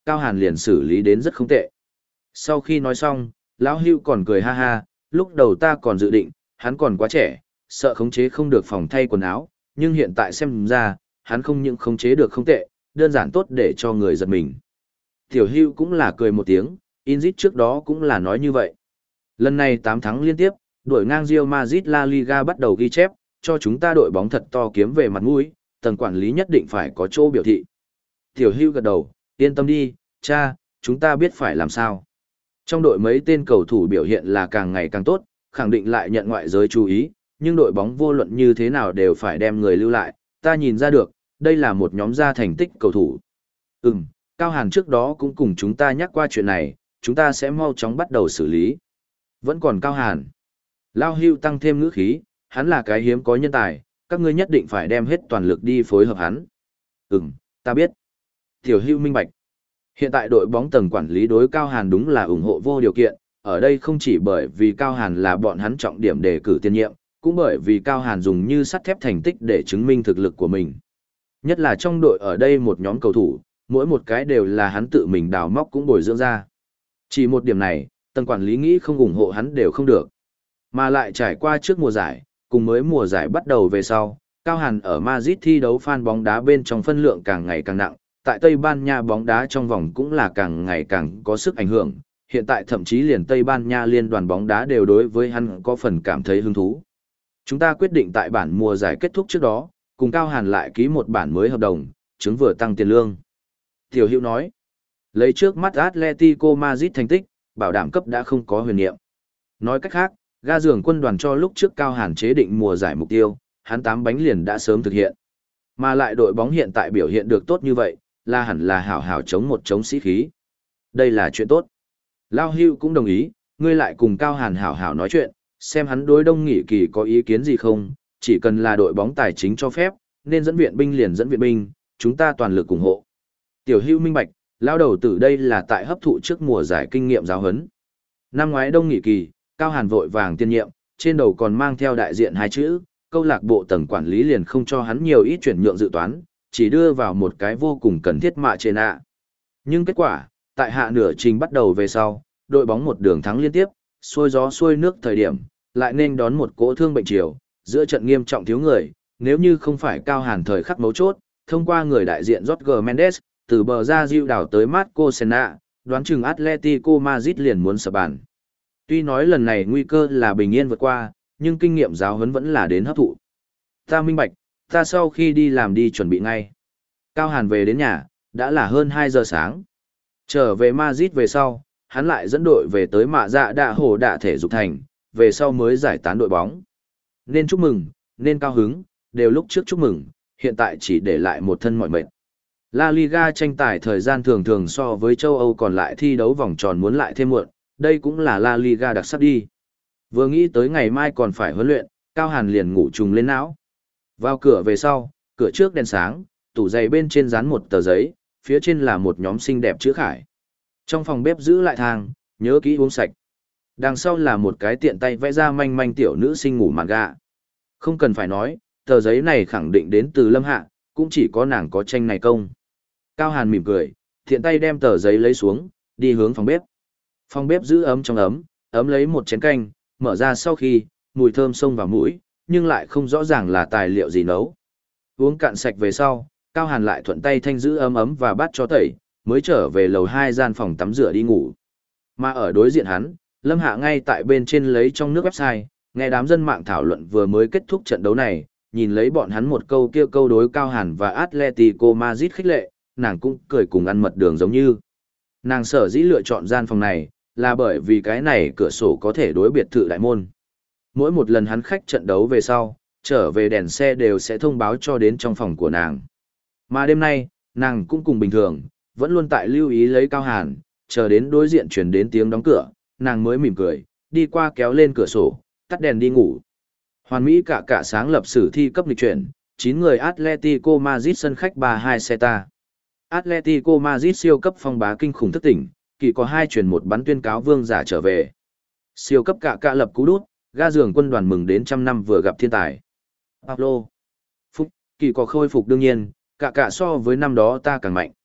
Cao Hàn liền xử lý đến rất không tệ. Sau khi nói xong, lão Hưu còn cười ha ha, lúc đầu ta còn dự định, hắn còn quá trẻ, sợ khống chế không được phòng thay quần áo, nhưng hiện tại xem ra, hắn không những khống chế được không tệ, đơn giản tốt để cho người giật mình. Tiểu Hưu cũng là cười một tiếng, Inzit trước đó cũng là nói như vậy. Lần này tám thắng liên tiếp, đuổi ngang Real Madrid La Liga bắt đầu ghi chép, cho chúng ta đội bóng thật to kiếm về mặt mũi, tầng quản lý nhất định phải có chỗ biểu thị. Tiểu Hưu gật đầu, yên tâm đi, cha, chúng ta biết phải làm sao. Trong đội mấy tên cầu thủ biểu hiện là càng ngày càng tốt, khẳng định lại nhận ngoại giới chú ý, nhưng đội bóng vô luận như thế nào đều phải đem người lưu lại, ta nhìn ra được, đây là một nhóm ra thành tích cầu thủ. Ừm, Cao Hàn trước đó cũng cùng chúng ta nhắc qua chuyện này, chúng ta sẽ mau chóng bắt đầu xử lý. Vẫn còn Cao Hàn. Lao Hưu tăng thêm ngữ khí, hắn là cái hiếm có nhân tài, các ngươi nhất định phải đem hết toàn lực đi phối hợp hắn. Ừm, ta biết. Tiểu Hưu minh bạch. Hiện tại đội bóng tầng quản lý đối Cao Hàn đúng là ủng hộ vô điều kiện, ở đây không chỉ bởi vì Cao Hàn là bọn hắn trọng điểm đề cử tiên nhiệm, cũng bởi vì Cao Hàn dùng như sắt thép thành tích để chứng minh thực lực của mình. Nhất là trong đội ở đây một nhóm cầu thủ, mỗi một cái đều là hắn tự mình đào móc cũng bồi dưỡng ra. Chỉ một điểm này, tầng quản lý nghĩ không ủng hộ hắn đều không được. Mà lại trải qua trước mùa giải, cùng mới mùa giải bắt đầu về sau, Cao Hàn ở Madrid thi đấu fan bóng đá bên trong phân lượng càng ngày càng nặng, tại Tây Ban Nha bóng đá trong vòng cũng là càng ngày càng có sức ảnh hưởng, hiện tại thậm chí liền Tây Ban Nha liên đoàn bóng đá đều đối với hắn có phần cảm thấy hứng thú. Chúng ta quyết định tại bản mùa giải kết thúc trước đó, cùng Cao Hàn lại ký một bản mới hợp đồng, chứng vừa tăng tiền lương. Tiểu Hữu nói, lấy trước mắt Atletico Madrid thành tích, bảo đảm cấp đã không có huyền niệm. Nói cách khác, ga giường quân đoàn cho lúc trước Cao Hàn chế định mùa giải mục tiêu, hắn tám bánh liền đã sớm thực hiện. Mà lại đội bóng hiện tại biểu hiện được tốt như vậy, là hẳn là hảo hảo chống một chống sĩ khí. Đây là chuyện tốt. Lao Hưu cũng đồng ý, ngươi lại cùng Cao Hàn hảo hảo nói chuyện, xem hắn đối Đông Nghị Kỳ có ý kiến gì không, chỉ cần là đội bóng tài chính cho phép, nên dẫn viện binh liền dẫn viện binh, chúng ta toàn lực ủng hộ. Tiểu Hưu minh bạch, lao đầu tử đây là tại hấp thụ trước mùa giải kinh nghiệm giáo huấn. Năm ngoái Đông Nghị Kỳ, Cao Hàn vội vàng tiên nhiệm, trên đầu còn mang theo đại diện hai chữ, câu lạc bộ tầng quản lý liền không cho hắn nhiều ít chuyển nhượng dự toán, chỉ đưa vào một cái vô cùng cần thiết mạ trên ạ. Nhưng kết quả, tại hạ nửa trình bắt đầu về sau, đội bóng một đường thắng liên tiếp, xuôi gió xuôi nước thời điểm, lại nên đón một cỗ thương bệnh chiều, giữa trận nghiêm trọng thiếu người, nếu như không phải Cao Hàn thời khắc mấu chốt, thông qua người đại diện Jorge Mendes, từ bờ ra diêu đảo tới Marco Senna, đoán chừng Atletico Madrid liền muốn sập bàn. Tuy nói lần này nguy cơ là bình yên vượt qua, nhưng kinh nghiệm giáo huấn vẫn là đến hấp thụ. Ta minh bạch, ta sau khi đi làm đi chuẩn bị ngay. Cao Hàn về đến nhà, đã là hơn hai giờ sáng. Trở về Madrid về sau, hắn lại dẫn đội về tới mạ dạ đạ hồ đạ thể dục thành, về sau mới giải tán đội bóng. Nên chúc mừng, nên cao hứng, đều lúc trước chúc mừng, hiện tại chỉ để lại một thân mỏi mệt. La Liga tranh tài thời gian thường thường so với châu Âu còn lại thi đấu vòng tròn muốn lại thêm muộn, đây cũng là La Liga đặc sắc đi. Vừa nghĩ tới ngày mai còn phải huấn luyện, Cao Hàn liền ngủ trùng lên não. Vào cửa về sau, cửa trước đèn sáng, tủ giày bên trên dán một tờ giấy, phía trên là một nhóm xinh đẹp chữ khải. Trong phòng bếp giữ lại thang, nhớ kỹ uống sạch. Đằng sau là một cái tiện tay vẽ ra manh manh tiểu nữ sinh ngủ màn gà. Không cần phải nói, tờ giấy này khẳng định đến từ Lâm Hạ, cũng chỉ có nàng có tranh này công. Cao Hàn mỉm cười, tiện tay đem tờ giấy lấy xuống, đi hướng phòng bếp. Phòng bếp giữ ấm trong ấm, ấm lấy một chén canh, mở ra sau khi, mùi thơm xông vào mũi, nhưng lại không rõ ràng là tài liệu gì nấu. Uống cạn sạch về sau, Cao Hàn lại thuận tay thanh giữ ấm ấm và bát cho tẩy, mới trở về lầu hai gian phòng tắm rửa đi ngủ. Mà ở đối diện hắn, Lâm Hạ ngay tại bên trên lấy trong nước website, nghe đám dân mạng thảo luận vừa mới kết thúc trận đấu này, nhìn lấy bọn hắn một câu kia câu đối Cao Hàn và Atletico Madrid khích lệ, nàng cũng cười cùng ăn mật đường giống như. Nàng sở dĩ lựa chọn gian phòng này, là bởi vì cái này cửa sổ có thể đối biệt thự đại môn. Mỗi một lần hắn khách trận đấu về sau, trở về đèn xe đều sẽ thông báo cho đến trong phòng của nàng. Mà đêm nay, nàng cũng cùng bình thường, vẫn luôn tại lưu ý lấy Cao Hàn, chờ đến đối diện chuyển đến tiếng đóng cửa, nàng mới mỉm cười, đi qua kéo lên cửa sổ, tắt đèn đi ngủ. Hoàn Mỹ cả cả sáng lập sử thi cấp lịch chuyển, chín người Atletico Madrid sân khách ba hai Celta. Atletico Madrid siêu cấp phong bá kinh khủng thức tỉnh, kỳ có hai chuyển một bắn tuyên cáo vương giả trở về. Siêu cấp cả cả lập cú đút, ga giường quân đoàn mừng đến trăm năm vừa gặp thiên tài. Pablo. Phúc, kỳ có khôi phục đương nhiên, cả cả so với năm đó ta càng mạnh.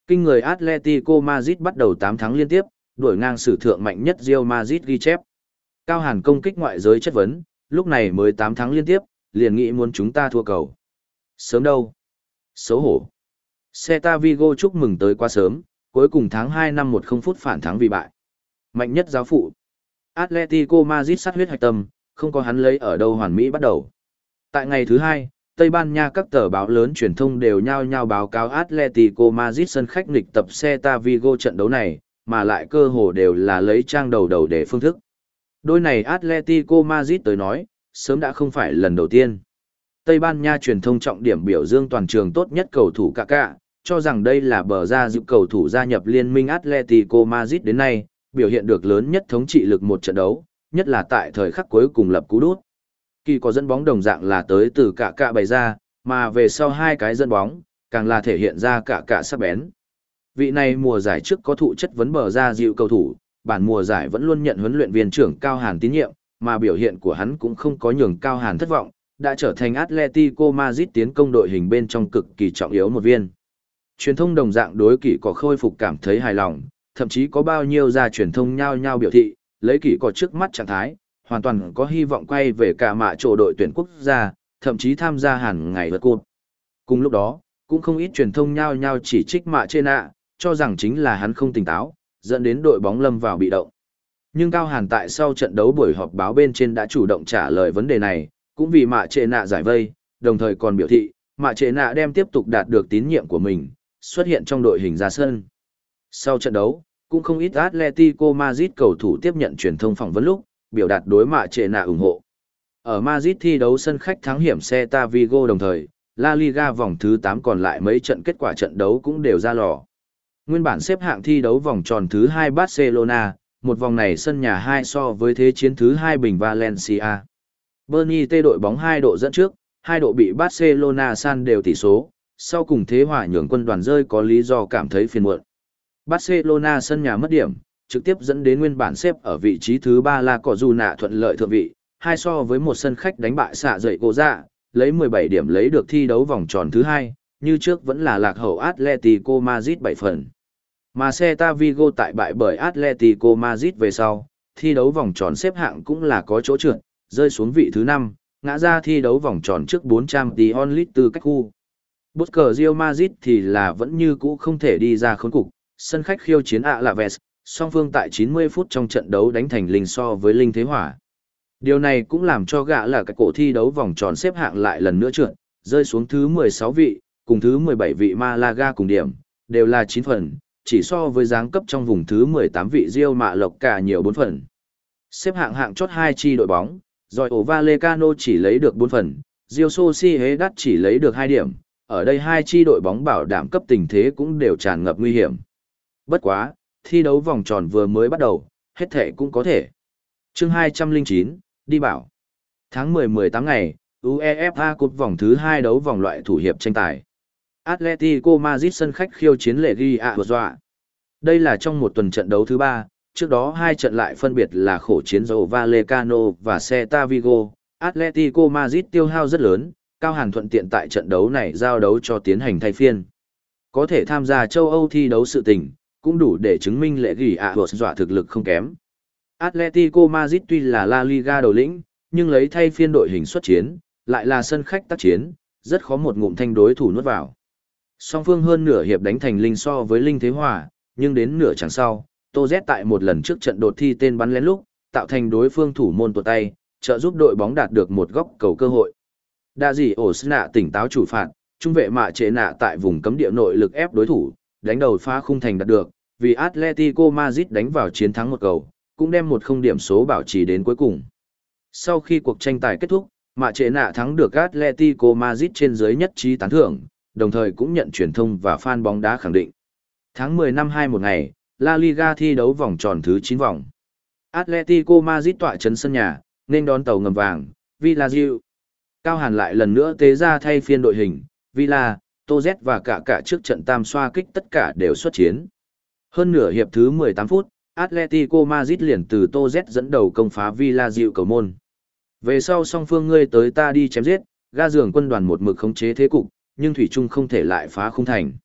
Kinh người Atletico Madrid bắt đầu tám thắng liên tiếp, đuổi ngang sử thượng mạnh nhất Real Madrid ghi chép. Cao Hàn công kích ngoại giới chất vấn, lúc này mới tám thắng liên tiếp, liền nghĩ muốn chúng ta thua cầu. Sớm đâu? Xấu hổ. Celta Vigo chúc mừng tới quá sớm, cuối cùng tháng hai năm một không phút phản thắng vì bại. Mạnh nhất giáo phụ. Atletico Madrid sát huyết hạch tâm, không có hắn lấy ở đâu hoàn mỹ bắt đầu. Tại ngày thứ hai, Tây Ban Nha các tờ báo lớn truyền thông đều nhao nhao báo cáo Atletico Madrid sân khách nghịch tập Celta Vigo trận đấu này, mà lại cơ hồ đều là lấy trang đầu đầu để phương thức. Đôi này Atletico Madrid tới nói, sớm đã không phải lần đầu tiên. Tây Ban Nha truyền thông trọng điểm biểu dương toàn trường tốt nhất cầu thủ Kaká, cho rằng đây là bờ ra dự cầu thủ gia nhập liên minh Atletico Madrid đến nay, biểu hiện được lớn nhất thống trị lực một trận đấu, nhất là tại thời khắc cuối cùng lập cú đút. Kỳ có dẫn bóng đồng dạng là tới từ Kaká bày ra, mà về sau hai cái dẫn bóng, càng là thể hiện ra Kaká sắc bén. Vị này mùa giải trước có thụ chất vấn bờ ra dịu cầu thủ, bản mùa giải vẫn luôn nhận huấn luyện viên trưởng Cao Hàn tín nhiệm, mà biểu hiện của hắn cũng không có nhường Cao Hàn thất vọng, đã trở thành Atletico Madrid tiến công đội hình bên trong cực kỳ trọng yếu một viên. Truyền thông đồng dạng đối Kỳ có khôi phục cảm thấy hài lòng, thậm chí có bao nhiêu gia truyền thông nhao nhao biểu thị, lấy Kỳ có trước mắt trạng thái, hoàn toàn có hy vọng quay về cả mạ chỗ đội tuyển quốc gia, thậm chí tham gia hẳn ngày vượt cột. Cùng lúc đó, cũng không ít truyền thông nhao nhao chỉ trích Mạ Chê Nạ, cho rằng chính là hắn không tỉnh táo, dẫn đến đội bóng lâm vào bị động. Nhưng Cao Hàn tại sau trận đấu buổi họp báo bên trên đã chủ động trả lời vấn đề này, cũng vì Mạ Chê Nạ giải vây, đồng thời còn biểu thị, Mạ Chê Nạ đem tiếp tục đạt được tín nhiệm của mình, xuất hiện trong đội hình ra sân. Sau trận đấu, cũng không ít Atletico Madrid cầu thủ tiếp nhận truyền thông phỏng vấn lúc, biểu đạt đối Mạ Chê Nạ ủng hộ. Ở Madrid thi đấu sân khách thắng hiểm Celta Vigo đồng thời, La Liga vòng thứ tám còn lại mấy trận kết quả trận đấu cũng đều ra lò. Nguyên bản xếp hạng thi đấu vòng tròn thứ hai Barcelona, một vòng này sân nhà hai so với thế chiến thứ hai bình Valencia. Bernie T đội bóng hai độ dẫn trước, hai độ bị Barcelona san đều tỷ số, sau cùng thế hòa nhường quân đoàn rơi có lý do cảm thấy phiền muộn. Barcelona sân nhà mất điểm, trực tiếp dẫn đến nguyên bản xếp ở vị trí thứ ba là Cỏ Dù Nạ thuận lợi thượng vị, hai so với một sân khách đánh bại xạ dậy cổ dạ, lấy mười bảy điểm lấy được thi đấu vòng tròn thứ hai, như trước vẫn là lạc hậu Atletico Madrid bảy phần. Mà Celta Vigo tại bại bởi Atletico Madrid về sau, thi đấu vòng tròn xếp hạng cũng là có chỗ trượt, rơi xuống vị thứ năm, ngã ra thi đấu vòng tròn trước bốn trăm tỷ onlit từ cách khu. Bút cờ Real Madrid thì là vẫn như cũ không thể đi ra khốn cục, sân khách khiêu chiến Alaves, song phương tại chín mươi phút trong trận đấu đánh thành linh so với linh thế hỏa. Điều này cũng làm cho gã là cái cổ thi đấu vòng tròn xếp hạng lại lần nữa trượt, rơi xuống thứ mười sáu vị, cùng thứ mười bảy vị Malaga cùng điểm, đều là chín phần, chỉ so với giáng cấp trong vùng thứ mười tám vị Real Mạ Lộc cả nhiều bốn phần. Xếp hạng hạng chót hai chi đội bóng, rồi ổ Vallecano chỉ lấy được bốn phần, Real Sociedad chỉ lấy được hai điểm, ở đây hai chi đội bóng bảo đảm cấp tình thế cũng đều tràn ngập nguy hiểm. Bất quá, thi đấu vòng tròn vừa mới bắt đầu, hết thể cũng có thể. Chương hai trăm lẻ chín, đi bảo. Tháng mười mười tám ngày, UEFA Cup vòng thứ hai đấu vòng loại thủ hiệp tranh tài. Atletico Madrid sân khách khiêu chiến Legia Warsaw. Đây là trong một tuần trận đấu thứ ba, trước đó hai trận lại phân biệt là khổ chiến dầu Vallecano và Celta Vigo. Atletico Madrid tiêu hao rất lớn, Cao Hàn thuận tiện tại trận đấu này giao đấu cho tiến hành thay phiên. Có thể tham gia châu Âu thi đấu sự tình, cũng đủ để chứng minh Legia Warsaw thực lực không kém. Atletico Madrid tuy là La Liga đầu lĩnh, nhưng lấy thay phiên đội hình xuất chiến, lại là sân khách tác chiến, rất khó một ngụm thanh đối thủ nuốt vào. Song phương hơn nửa hiệp đánh thành linh so với linh thế hòa, nhưng đến nửa chẳng sau, Tô Z tại một lần trước trận đột thi tên bắn lén lúc, tạo thành đối phương thủ môn tuột tay, trợ giúp đội bóng đạt được một góc cầu cơ hội. Đa dị ổ nạ tỉnh táo chủ phạt, trung vệ Mạ Trệ Nạ tại vùng cấm địa nội lực ép đối thủ, đánh đầu phá khung thành đạt được, vì Atletico Madrid đánh vào chiến thắng một cầu, cũng đem một không điểm số bảo trì đến cuối cùng. Sau khi cuộc tranh tài kết thúc, Mạ Trệ Nạ thắng được Atletico Madrid trên dưới nhất trí tán thưởng, đồng thời cũng nhận truyền thông và fan bóng đá khẳng định. Tháng mười năm hai một ngày, La Liga thi đấu vòng tròn thứ chín vòng. Atletico Madrid tọa trấn sân nhà, nên đón tàu ngầm vàng, Villarreal. Cao Hàn lại lần nữa tế ra thay phiên đội hình, Villa, Tô Z và cả cả trước trận tam xoa kích tất cả đều xuất chiến. Hơn nửa hiệp thứ mười tám phút, Atletico Madrid liền từ Tô Z dẫn đầu công phá Villarreal cầu môn. Về sau song phương ngươi tới ta đi chém giết, ga giường quân đoàn một mực khống chế thế cục, nhưng thủy chung không thể lại phá khung thành.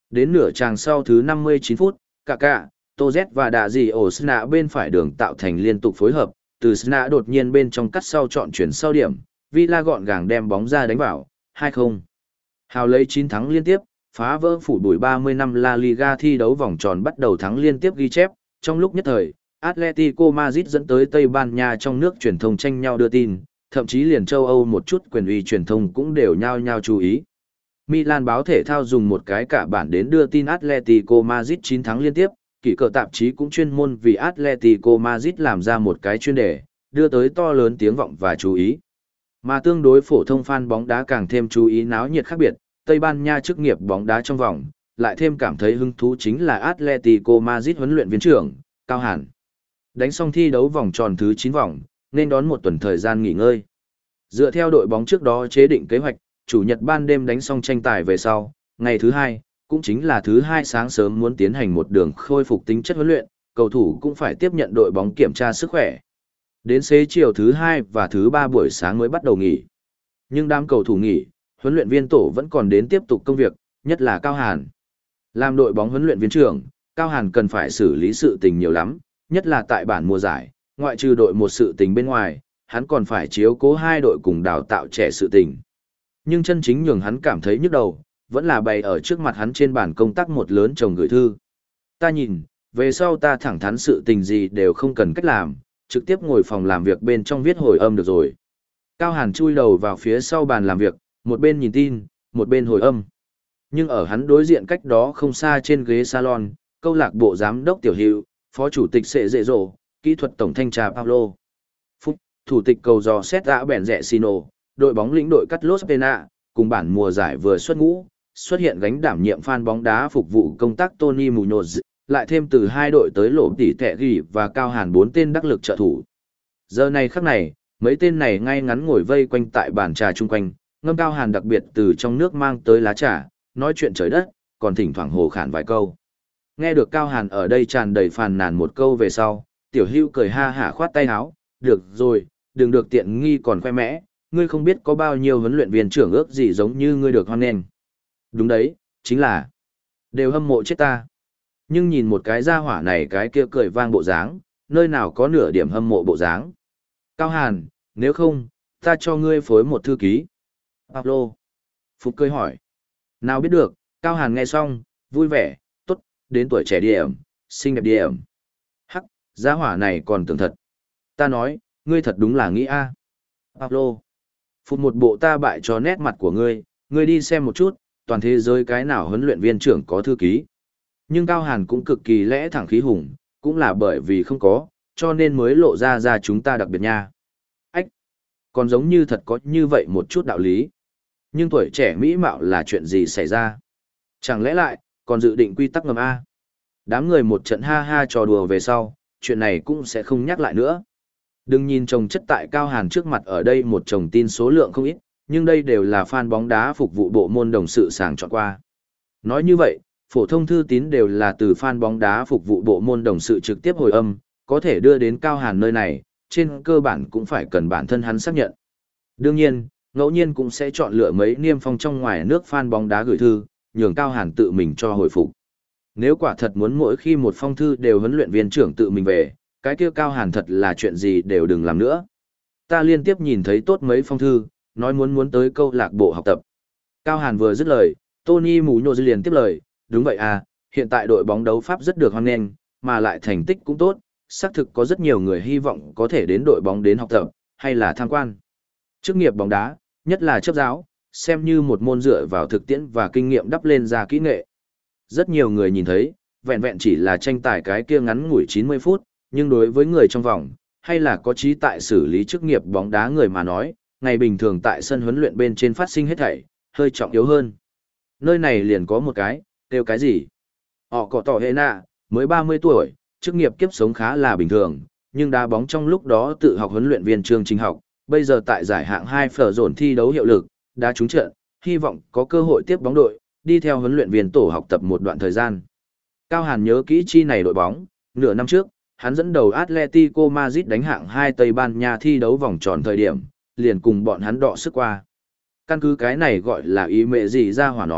Đến nửa tràng sau thứ năm mươi chín phút, cả cả, Tô Z và Đạ Dị ổ Sna bên phải đường tạo thành liên tục phối hợp, từ Sna đột nhiên bên trong cắt sau chọn chuyển sau điểm, Villa gọn gàng đem bóng ra đánh vào, hai không. Hào lấy chín thắng liên tiếp, phá vỡ phủ đuổi ba mươi năm La Liga thi đấu vòng tròn bắt đầu thắng liên tiếp ghi chép, trong lúc nhất thời, Atletico Madrid dẫn tới Tây Ban Nha trong nước truyền thông tranh nhau đưa tin, thậm chí liền châu Âu một chút quyền uy truyền thông cũng đều nhao nhao chú ý. Milan báo thể thao dùng một cái cả bản đến đưa tin Atletico Madrid chín thắng liên tiếp, kỷ cờ tạp chí cũng chuyên môn vì Atletico Madrid làm ra một cái chuyên đề, đưa tới to lớn tiếng vọng và chú ý. Mà tương đối phổ thông fan bóng đá càng thêm chú ý náo nhiệt khác biệt, Tây Ban Nha chức nghiệp bóng đá trong vòng, lại thêm cảm thấy hứng thú chính là Atletico Madrid huấn luyện viên trưởng, Cao Hàn. Đánh xong thi đấu vòng tròn thứ chín vòng, nên đón một tuần thời gian nghỉ ngơi. Dựa theo đội bóng trước đó chế định kế hoạch, chủ nhật ban đêm đánh xong tranh tài về sau, ngày thứ hai, cũng chính là thứ hai sáng sớm muốn tiến hành một đường khôi phục tính chất huấn luyện, cầu thủ cũng phải tiếp nhận đội bóng kiểm tra sức khỏe. Đến xế chiều thứ hai và thứ ba buổi sáng mới bắt đầu nghỉ. Nhưng đám cầu thủ nghỉ, huấn luyện viên tổ vẫn còn đến tiếp tục công việc, nhất là Cao Hàn. Làm đội bóng huấn luyện viên trưởng, Cao Hàn cần phải xử lý sự tình nhiều lắm, nhất là tại bản mùa giải, ngoại trừ đội một sự tình bên ngoài, hắn còn phải chiếu cố hai đội cùng đào tạo trẻ sự tình. Nhưng chân chính nhường hắn cảm thấy nhức đầu, vẫn là bày ở trước mặt hắn trên bàn công tác một lớn chồng gửi thư. Ta nhìn, về sau ta thẳng thắn sự tình gì đều không cần cách làm, trực tiếp ngồi phòng làm việc bên trong viết hồi âm được rồi. Cao Hàn chui đầu vào phía sau bàn làm việc, một bên nhìn tin, một bên hồi âm. Nhưng ở hắn đối diện cách đó không xa trên ghế salon, câu lạc bộ giám đốc tiểu hiệu, phó chủ tịch Sệ Dệ Rồ, kỹ thuật tổng thanh tra Paulo Phúc, thủ tịch cầu dò xét đã bèn rẻ Sino, đội bóng lĩnh đội Carlos Pena, cùng bản mùa giải vừa xuất ngũ, xuất hiện gánh đảm nhiệm fan bóng đá phục vụ công tác Tony Munoz, lại thêm từ hai đội tới lộ tỷ tệ ghi và Cao Hàn bốn tên đắc lực trợ thủ. Giờ này khắc này, mấy tên này ngay ngắn ngồi vây quanh tại bàn trà chung quanh, ngâm Cao Hàn đặc biệt từ trong nước mang tới lá trà, nói chuyện trời đất, còn thỉnh thoảng hồ khản vài câu. Nghe được Cao Hàn ở đây tràn đầy phàn nàn một câu về sau, tiểu hưu cười ha hả khoát tay áo, được rồi, đừng được tiện nghi còn khoe mẽ, ngươi không biết có bao nhiêu huấn luyện viên trưởng ước gì giống như ngươi được hoan nghênh. Đúng đấy, chính là đều hâm mộ chết ta. Nhưng nhìn một cái gia hỏa này cái kia cười vang bộ dáng, nơi nào có nửa điểm hâm mộ bộ dáng. Cao Hàn, nếu không, ta cho ngươi phối một thư ký. Pablo. Phúc cười hỏi. Nào biết được, Cao Hàn nghe xong, vui vẻ, tốt, đến tuổi trẻ điểm, xinh đẹp điểm. Hắc, gia hỏa này còn tưởng thật. Ta nói, ngươi thật đúng là nghĩ a. Pablo. Phúc một bộ ta bại cho nét mặt của ngươi, ngươi đi xem một chút, toàn thế giới cái nào huấn luyện viên trưởng có thư ký. Nhưng Cao Hàn cũng cực kỳ lẽ thẳng khí hùng, cũng là bởi vì không có, cho nên mới lộ ra ra chúng ta đặc biệt nha. Ách, còn giống như thật có như vậy một chút đạo lý. Nhưng tuổi trẻ mỹ mạo là chuyện gì xảy ra? Chẳng lẽ lại, còn dự định quy tắc ngầm A? Đám người một trận ha ha trò đùa về sau, chuyện này cũng sẽ không nhắc lại nữa. Đừng nhìn chồng chất tại Cao Hàn trước mặt ở đây một chồng tin số lượng không ít, nhưng đây đều là fan bóng đá phục vụ bộ môn đồng sự sàng chọn qua. Nói như vậy, phổ thông thư tín đều là từ fan bóng đá phục vụ bộ môn đồng sự trực tiếp hồi âm, có thể đưa đến Cao Hàn nơi này, trên cơ bản cũng phải cần bản thân hắn xác nhận. Đương nhiên, ngẫu nhiên cũng sẽ chọn lựa mấy niêm phong trong ngoài nước fan bóng đá gửi thư, nhường Cao Hàn tự mình cho hồi phục. Nếu quả thật muốn mỗi khi một phong thư đều huấn luyện viên trưởng tự mình về, cái kia Cao Hàn thật là chuyện gì đều đừng làm nữa. Ta liên tiếp nhìn thấy tốt mấy phong thư, nói muốn muốn tới câu lạc bộ học tập. Cao Hàn vừa dứt lời, Tony Munoz liền tiếp lời, đúng vậy à, hiện tại đội bóng đấu Pháp rất được hoan nghênh, mà lại thành tích cũng tốt, xác thực có rất nhiều người hy vọng có thể đến đội bóng đến học tập, hay là tham quan. Chức nghiệp bóng đá, nhất là chấp giáo, xem như một môn dựa vào thực tiễn và kinh nghiệm đắp lên ra kỹ nghệ. Rất nhiều người nhìn thấy, vẹn vẹn chỉ là tranh tài cái kia ngắn ngủi chín mươi phút, nhưng đối với người trong vòng, hay là có trí tại xử lý chức nghiệp bóng đá người mà nói, ngày bình thường tại sân huấn luyện bên trên phát sinh hết thảy, hơi trọng yếu hơn. Nơi này liền có một cái, kêu cái gì? Họ có tỏ hệ nạ, mới ba mươi tuổi, chức nghiệp kiếp sống khá là bình thường, nhưng đá bóng trong lúc đó tự học huấn luyện viên chương trình học, bây giờ tại giải hạng hai phở dồn thi đấu hiệu lực, đá trúng trận, hy vọng có cơ hội tiếp bóng đội, đi theo huấn luyện viên tổ học tập một đoạn thời gian. Cao Hàn nhớ kỹ chi này đội bóng, nửa năm trước, hắn dẫn đầu Atletico Madrid đánh hạng hai Tây Ban Nha thi đấu vòng tròn thời điểm, liền cùng bọn hắn đọ sức qua. Căn cứ cái này gọi là ý mẹ gì ra hỏa nói,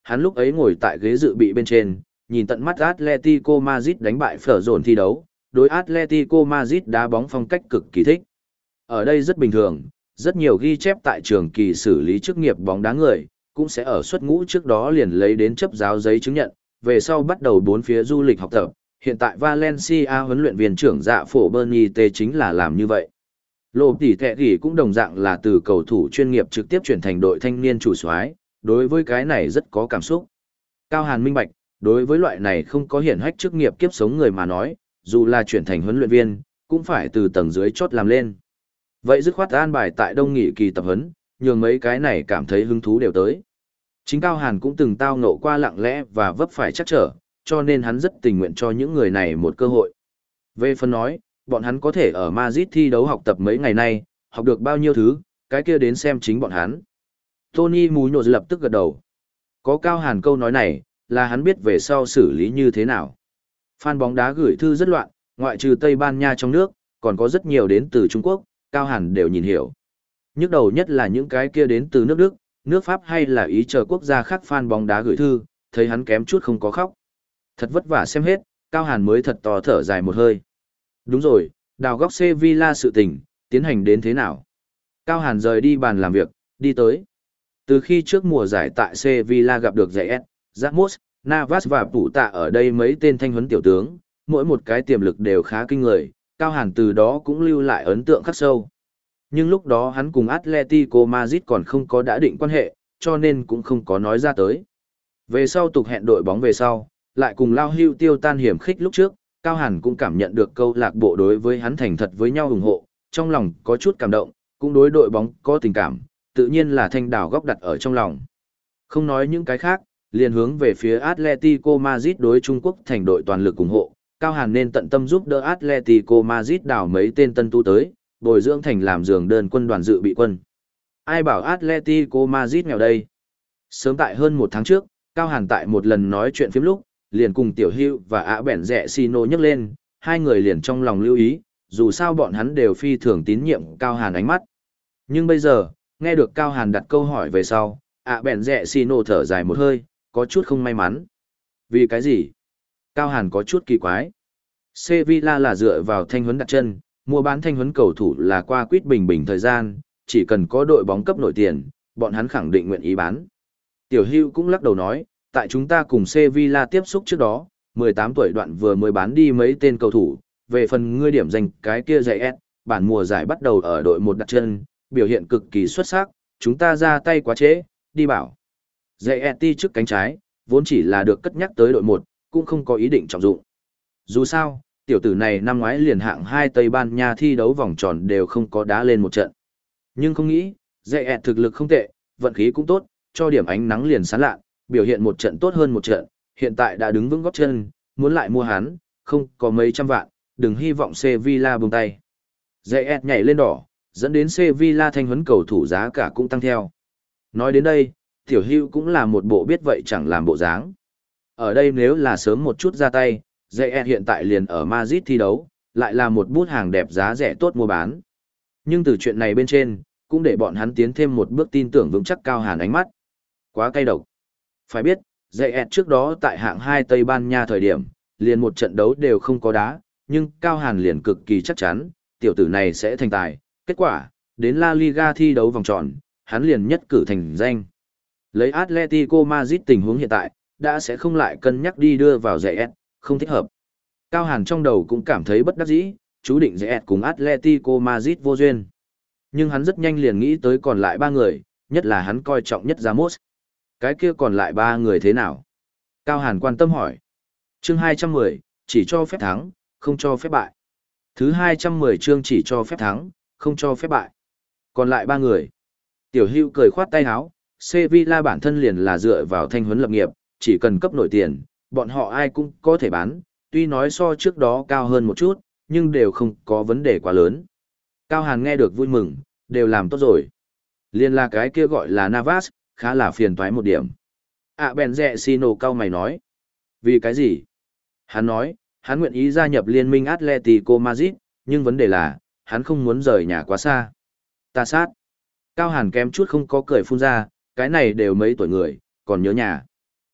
hắn lúc ấy ngồi tại ghế dự bị bên trên, nhìn tận mắt Atletico Madrid đánh bại phở dồn thi đấu, đối Atletico Madrid đá bóng phong cách cực kỳ thích. Ở đây rất bình thường, rất nhiều ghi chép tại trường kỳ xử lý chức nghiệp bóng đá người, cũng sẽ ở xuất ngũ trước đó liền lấy đến chấp giáo giấy chứng nhận, về sau bắt đầu bốn phía du lịch học tập. Hiện tại Valencia huấn luyện viên trưởng dạ phổ Bernie T chính là làm như vậy. Lô tỷ thẹ gỉ cũng đồng dạng là từ cầu thủ chuyên nghiệp trực tiếp chuyển thành đội thanh niên chủ soái, đối với cái này rất có cảm xúc. Cao Hàn minh bạch, đối với loại này không có hiển hách chức nghiệp kiếp sống người mà nói, dù là chuyển thành huấn luyện viên, cũng phải từ tầng dưới chốt làm lên. Vậy dứt khoát an bài tại đông nghị kỳ tập huấn, nhường mấy cái này cảm thấy hứng thú đều tới. Chính Cao Hàn cũng từng tao ngộ qua lặng lẽ và vấp phải chắc trở, cho nên hắn rất tình nguyện cho những người này một cơ hội. Về phần nói, bọn hắn có thể ở Madrid thi đấu học tập mấy ngày nay, học được bao nhiêu thứ, cái kia đến xem chính bọn hắn. Tony Muñoz lập tức gật đầu. Có Cao Hàn câu nói này, là hắn biết về sau xử lý như thế nào. Fan bóng đá gửi thư rất loạn, ngoại trừ Tây Ban Nha trong nước, còn có rất nhiều đến từ Trung Quốc, Cao Hàn đều nhìn hiểu. Nhức đầu nhất là những cái kia đến từ nước Đức, nước Pháp hay là Ý chờ quốc gia khác fan bóng đá gửi thư, thấy hắn kém chút không có khóc. Thật vất vả xem hết, Cao Hàn mới thật to thở dài một hơi. Đúng rồi, đào góc Sevilla sự tình, tiến hành đến thế nào? Cao Hàn rời đi bàn làm việc, đi tới. Từ khi trước mùa giải tại Sevilla gặp được Zayet, Ramos, Navas và Phủ Tạ ở đây mấy tên thanh huấn tiểu tướng, mỗi một cái tiềm lực đều khá kinh người, Cao Hàn từ đó cũng lưu lại ấn tượng khắc sâu. Nhưng lúc đó hắn cùng Atletico Madrid còn không có đã định quan hệ, cho nên cũng không có nói ra tới. Về sau tục hẹn đội bóng về sau, lại cùng lao hưu tiêu tan hiểm khích lúc trước, Cao Hàn cũng cảm nhận được câu lạc bộ đối với hắn thành thật với nhau ủng hộ, trong lòng có chút cảm động, cũng đối đội bóng có tình cảm, tự nhiên là thanh đào góc đặt ở trong lòng. Không nói những cái khác, liền hướng về phía Atletico Madrid đối Trung Quốc thành đội toàn lực ủng hộ, Cao Hàn nên tận tâm giúp đỡ Atletico Madrid đào mấy tên tân tu tới, bồi dưỡng thành làm giường đơn quân đoàn dự bị quân. Ai bảo Atletico Madrid nghèo đây? Sớm tại hơn một tháng trước, Cao Hàn tại một lần nói chuyện phiếm lúc, liền cùng Tiểu Hữu và Ả Bẻn Rẹ Sino nhắc lên, hai người liền trong lòng lưu ý, dù sao bọn hắn đều phi thường tín nhiệm Cao Hàn ánh mắt. Nhưng bây giờ, nghe được Cao Hàn đặt câu hỏi về sau, Ả Bẻn Rẹ Sino thở dài một hơi, có chút không may mắn. Vì cái gì? Cao Hàn có chút kỳ quái. Sevilla là dựa vào thanh huấn đặt chân, mua bán thanh huấn cầu thủ là qua quýt bình bình thời gian, chỉ cần có đội bóng cấp nổi tiền, bọn hắn khẳng định nguyện ý bán. Tiểu Hữu cũng lắc đầu nói, tại chúng ta cùng Sevilla tiếp xúc trước đó, mười tám tuổi đoạn vừa mới bán đi mấy tên cầu thủ, về phần ngươi điểm dành cái kia dạy S, bản mùa giải bắt đầu ở đội một đặt chân, biểu hiện cực kỳ xuất sắc, chúng ta ra tay quá trễ, đi bảo. Dạy S ti trước cánh trái, vốn chỉ là được cất nhắc tới đội một, cũng không có ý định trọng dụng. Dù sao, tiểu tử này năm ngoái liền hạng hai Tây Ban Nha thi đấu vòng tròn đều không có đá lên một trận. Nhưng không nghĩ, dạy S thực lực không tệ, vận khí cũng tốt, cho điểm ánh nắng liền sáng lạ, biểu hiện một trận tốt hơn một trận, hiện tại đã đứng vững gót chân, muốn lại mua hắn, không có mấy trăm vạn, đừng hy vọng Sevilla buông tay. Dạy S nhảy lên đỏ, dẫn đến Sevilla thanh huấn cầu thủ giá cả cũng tăng theo. Nói đến đây, Tiểu Hữu cũng là một bộ biết vậy chẳng làm bộ dáng. Ở đây nếu là sớm một chút ra tay, Dạy S hiện tại liền ở Madrid thi đấu, lại là một bút hàng đẹp giá rẻ tốt mua bán. Nhưng từ chuyện này bên trên, cũng để bọn hắn tiến thêm một bước tin tưởng vững chắc Cao Hàn ánh mắt. Quá cay độc. Phải biết, Dạy S trước đó tại hạng hai Tây Ban Nha thời điểm, liền một trận đấu đều không có đá, nhưng Cao Hàn liền cực kỳ chắc chắn, tiểu tử này sẽ thành tài. Kết quả, đến La Liga thi đấu vòng tròn, hắn liền nhất cử thành danh. Lấy Atletico Madrid tình huống hiện tại, đã sẽ không lại cân nhắc đi đưa vào Dạy S, không thích hợp. Cao Hàn trong đầu cũng cảm thấy bất đắc dĩ, chú định Dạy S cùng Atletico Madrid vô duyên. Nhưng hắn rất nhanh liền nghĩ tới còn lại ba người, nhất là hắn coi trọng nhất Ramos. Cái kia còn lại ba người thế nào? Cao Hàn quan tâm hỏi. Chương hai trăm mười, chỉ cho phép thắng, không cho phép bại. Thứ hai trăm mười chương chỉ cho phép thắng, không cho phép bại. Còn lại ba người. Tiểu Hữu cười khoát tay áo, Sevilla bản thân liền là dựa vào thanh huấn lập nghiệp, chỉ cần cấp nổi tiền, bọn họ ai cũng có thể bán, tuy nói so trước đó cao hơn một chút, nhưng đều không có vấn đề quá lớn. Cao Hàn nghe được vui mừng, đều làm tốt rồi. Liên là cái kia gọi là Navas, khá là phiền toái một điểm. À bèn rẹ Sino cao mày nói. Vì cái gì? Hắn nói, hắn nguyện ý gia nhập liên minh Atletico Madrid, nhưng vấn đề là, hắn không muốn rời nhà quá xa. Ta sát. Cao Hàn kém chút không có cười phun ra, cái này đều mấy tuổi người, còn nhớ nhà.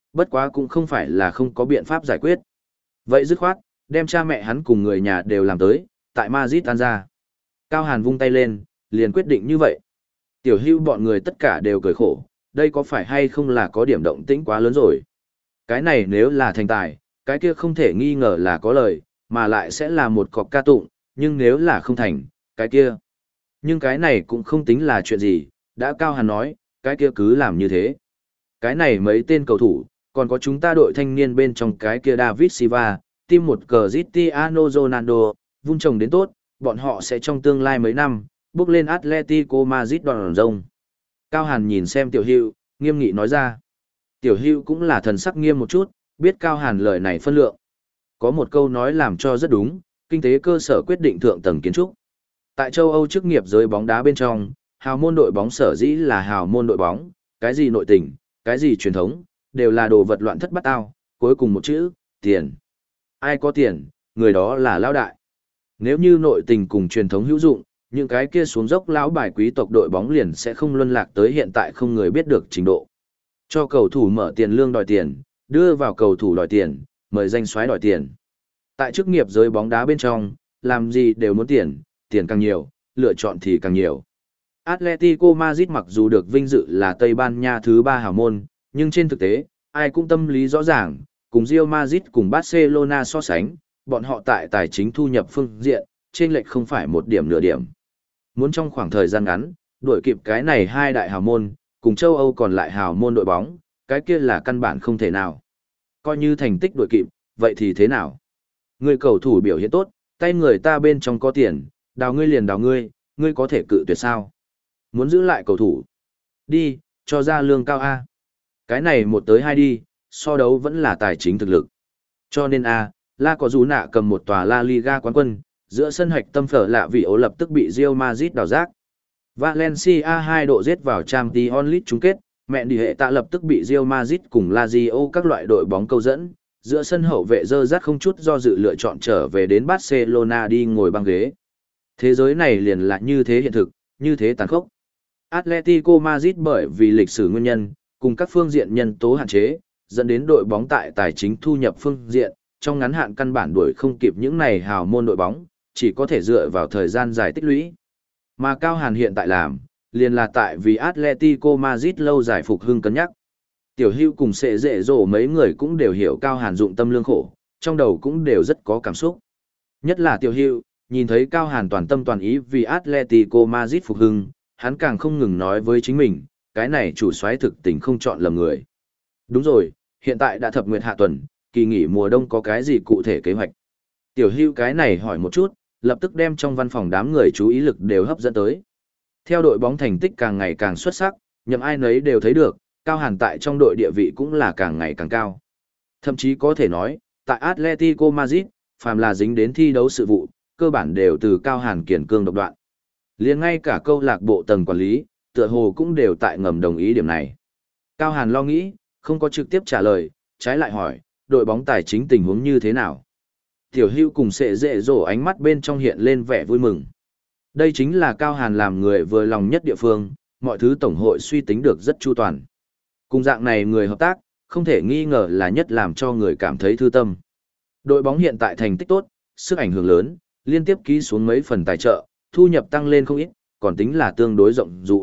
Bất quá cũng không phải là không có biện pháp giải quyết. Vậy dứt khoát, đem cha mẹ hắn cùng người nhà đều làm tới, tại Madrid tan ra. Cao Hàn vung tay lên, liền quyết định như vậy. Tiểu Hưu bọn người tất cả đều cười khổ, đây có phải hay không là có điểm động tĩnh quá lớn rồi. Cái này nếu là thành tài, cái kia không thể nghi ngờ là có lời, mà lại sẽ là một cọc ca tụng, nhưng nếu là không thành, cái kia. Nhưng cái này cũng không tính là chuyện gì, đã Cao Hàn nói, cái kia cứ làm như thế. Cái này mấy tên cầu thủ, còn có chúng ta đội thanh niên bên trong cái kia David Silva, team một Cristiano Ronaldo, vun trồng đến tốt, bọn họ sẽ trong tương lai mấy năm, bước lên Atletico Madrid đòn rông. Cao Hàn nhìn xem Tiểu Hưu, nghiêm nghị nói ra. Tiểu Hưu cũng là thần sắc nghiêm một chút, biết Cao Hàn lời này phân lượng. Có một câu nói làm cho rất đúng, kinh tế cơ sở quyết định thượng tầng kiến trúc. Tại châu Âu chức nghiệp giới bóng đá bên trong, hào môn đội bóng sở dĩ là hào môn đội bóng, cái gì nội tình, cái gì truyền thống, đều là đồ vật loạn thất bát ao, cuối cùng một chữ, tiền. Ai có tiền, người đó là lão đại. Nếu như nội tình cùng truyền thống hữu dụng, những cái kia xuống dốc lão bài quý tộc đội bóng liền sẽ không luân lạc tới hiện tại không người biết được trình độ. Cho cầu thủ mở tiền lương đòi tiền, đưa vào cầu thủ đòi tiền, mời danh soái đòi tiền. Tại chức nghiệp giới bóng đá bên trong, làm gì đều muốn tiền, tiền càng nhiều, lựa chọn thì càng nhiều. Atletico Madrid mặc dù được vinh dự là Tây Ban Nha thứ ba hào môn, nhưng trên thực tế, ai cũng tâm lý rõ ràng, cùng Real Madrid cùng Barcelona so sánh, bọn họ tại tài chính thu nhập phương diện, trên lệch không phải một điểm nửa điểm. Muốn trong khoảng thời gian ngắn, đuổi kịp cái này hai đại hào môn, cùng châu Âu còn lại hào môn đội bóng, cái kia là căn bản không thể nào. Coi như thành tích đuổi kịp, vậy thì thế nào? Người cầu thủ biểu hiện tốt, tay người ta bên trong có tiền, đào ngươi liền đào ngươi, ngươi có thể cự tuyệt sao? Muốn giữ lại cầu thủ? Đi, cho ra lương cao A. Cái này một tới hai đi, so đấu vẫn là tài chính thực lực. Cho nên A, La có dù nạ cầm một tòa La Liga quán quân, giữa sân hạch tâm phở lạ vị ố lập tức bị Real Madrid đào rác. Valencia hai độ giết vào Champions League chung kết, mẹ đi hệ tạ lập tức bị Real Madrid cùng Lazio các loại đội bóng câu dẫn, giữa sân hậu vệ dơ rát không chút do dự lựa chọn trở về đến Barcelona đi ngồi băng ghế. Thế giới này liền là như thế hiện thực, như thế tàn khốc. Atletico Madrid bởi vì lịch sử nguyên nhân, cùng các phương diện nhân tố hạn chế, dẫn đến đội bóng tại tài chính thu nhập phương diện, trong ngắn hạn căn bản đuổi không kịp những này hào môn đội bóng, chỉ có thể dựa vào thời gian dài tích lũy. Mà Cao Hàn hiện tại làm, liền là tại vì Atletico Madrid lâu dài phục hưng cân nhắc. Tiểu Hưu cùng sẽ dễ dỗ mấy người cũng đều hiểu Cao Hàn dụng tâm lương khổ, trong đầu cũng đều rất có cảm xúc. Nhất là Tiểu Hưu, nhìn thấy Cao Hàn toàn tâm toàn ý vì Atletico Madrid phục hưng, hắn càng không ngừng nói với chính mình, cái này chủ soái thực tình không chọn lầm người. Đúng rồi, hiện tại đã thập nguyệt hạ tuần, kỳ nghỉ mùa đông có cái gì cụ thể kế hoạch? Tiểu Hưu cái này hỏi một chút, lập tức đem trong văn phòng đám người chú ý lực đều hấp dẫn tới. Theo đội bóng thành tích càng ngày càng xuất sắc, nhậm ai nấy đều thấy được, Cao Hàn tại trong đội địa vị cũng là càng ngày càng cao. Thậm chí có thể nói, tại Atletico Madrid, phàm là dính đến thi đấu sự vụ, cơ bản đều từ Cao Hàn kiển cương độc đoạn. Liền ngay cả câu lạc bộ tầng quản lý, tựa hồ cũng đều tại ngầm đồng ý điểm này. Cao Hàn lo nghĩ, không có trực tiếp trả lời, trái lại hỏi, đội bóng tài chính tình huống như thế nào? Tiểu Hưu cùng sệ dễ dỗ ánh mắt bên trong hiện lên vẻ vui mừng. Đây chính là Cao Hàn làm người vừa lòng nhất địa phương, mọi thứ tổng hội suy tính được rất chu toàn. Cùng dạng này người hợp tác, không thể nghi ngờ là nhất làm cho người cảm thấy thư tâm. Đội bóng hiện tại thành tích tốt, sức ảnh hưởng lớn, liên tiếp ký xuống mấy phần tài trợ, thu nhập tăng lên không ít, còn tính là tương đối rộng dụ.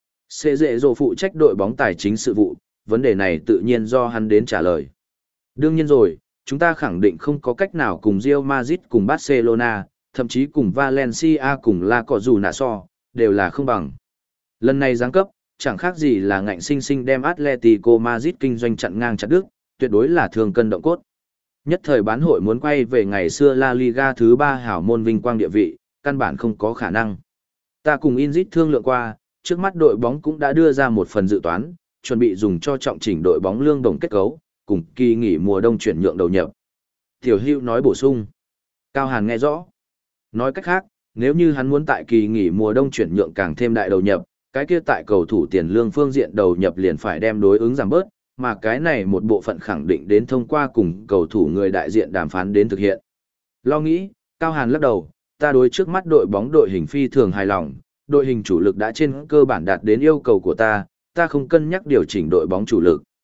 Sệ dễ dỗ phụ trách đội bóng tài chính sự vụ, vấn đề này tự nhiên do hắn đến trả lời. Đương nhiên rồi, chúng ta khẳng định không có cách nào cùng Real Madrid cùng Barcelona, thậm chí cùng Valencia cùng La Cojuna so, đều là không bằng. Lần này giáng cấp, chẳng khác gì là ngạnh sinh sinh đem Atletico Madrid kinh doanh chặn ngang chặt đứt, tuyệt đối là thường cân động cốt. Nhất thời bán hội muốn quay về ngày xưa La Liga thứ ba hảo môn vinh quang địa vị, căn bản không có khả năng. Ta cùng Inzit thương lượng qua, trước mắt đội bóng cũng đã đưa ra một phần dự toán, chuẩn bị dùng cho trọng chỉnh đội bóng lương đồng kết cấu, cùng kỳ nghỉ mùa đông chuyển nhượng đầu nhập. Tiểu Hưu nói bổ sung. Cao Hàn nghe rõ. Nói cách khác, nếu như hắn muốn tại kỳ nghỉ mùa đông chuyển nhượng càng thêm đại đầu nhập, cái kia tại cầu thủ tiền lương phương diện đầu nhập liền phải đem đối ứng giảm bớt, mà cái này một bộ phận khẳng định đến thông qua cùng cầu thủ người đại diện đàm phán đến thực hiện. Lo nghĩ, Cao Hàn lắc đầu, ta đối trước mắt đội bóng đội hình phi thường hài lòng, đội hình chủ lực đã trên cơ bản đạt đến yêu cầu của ta, ta không cân nhắc điều chỉnh đội bóng chủ lực.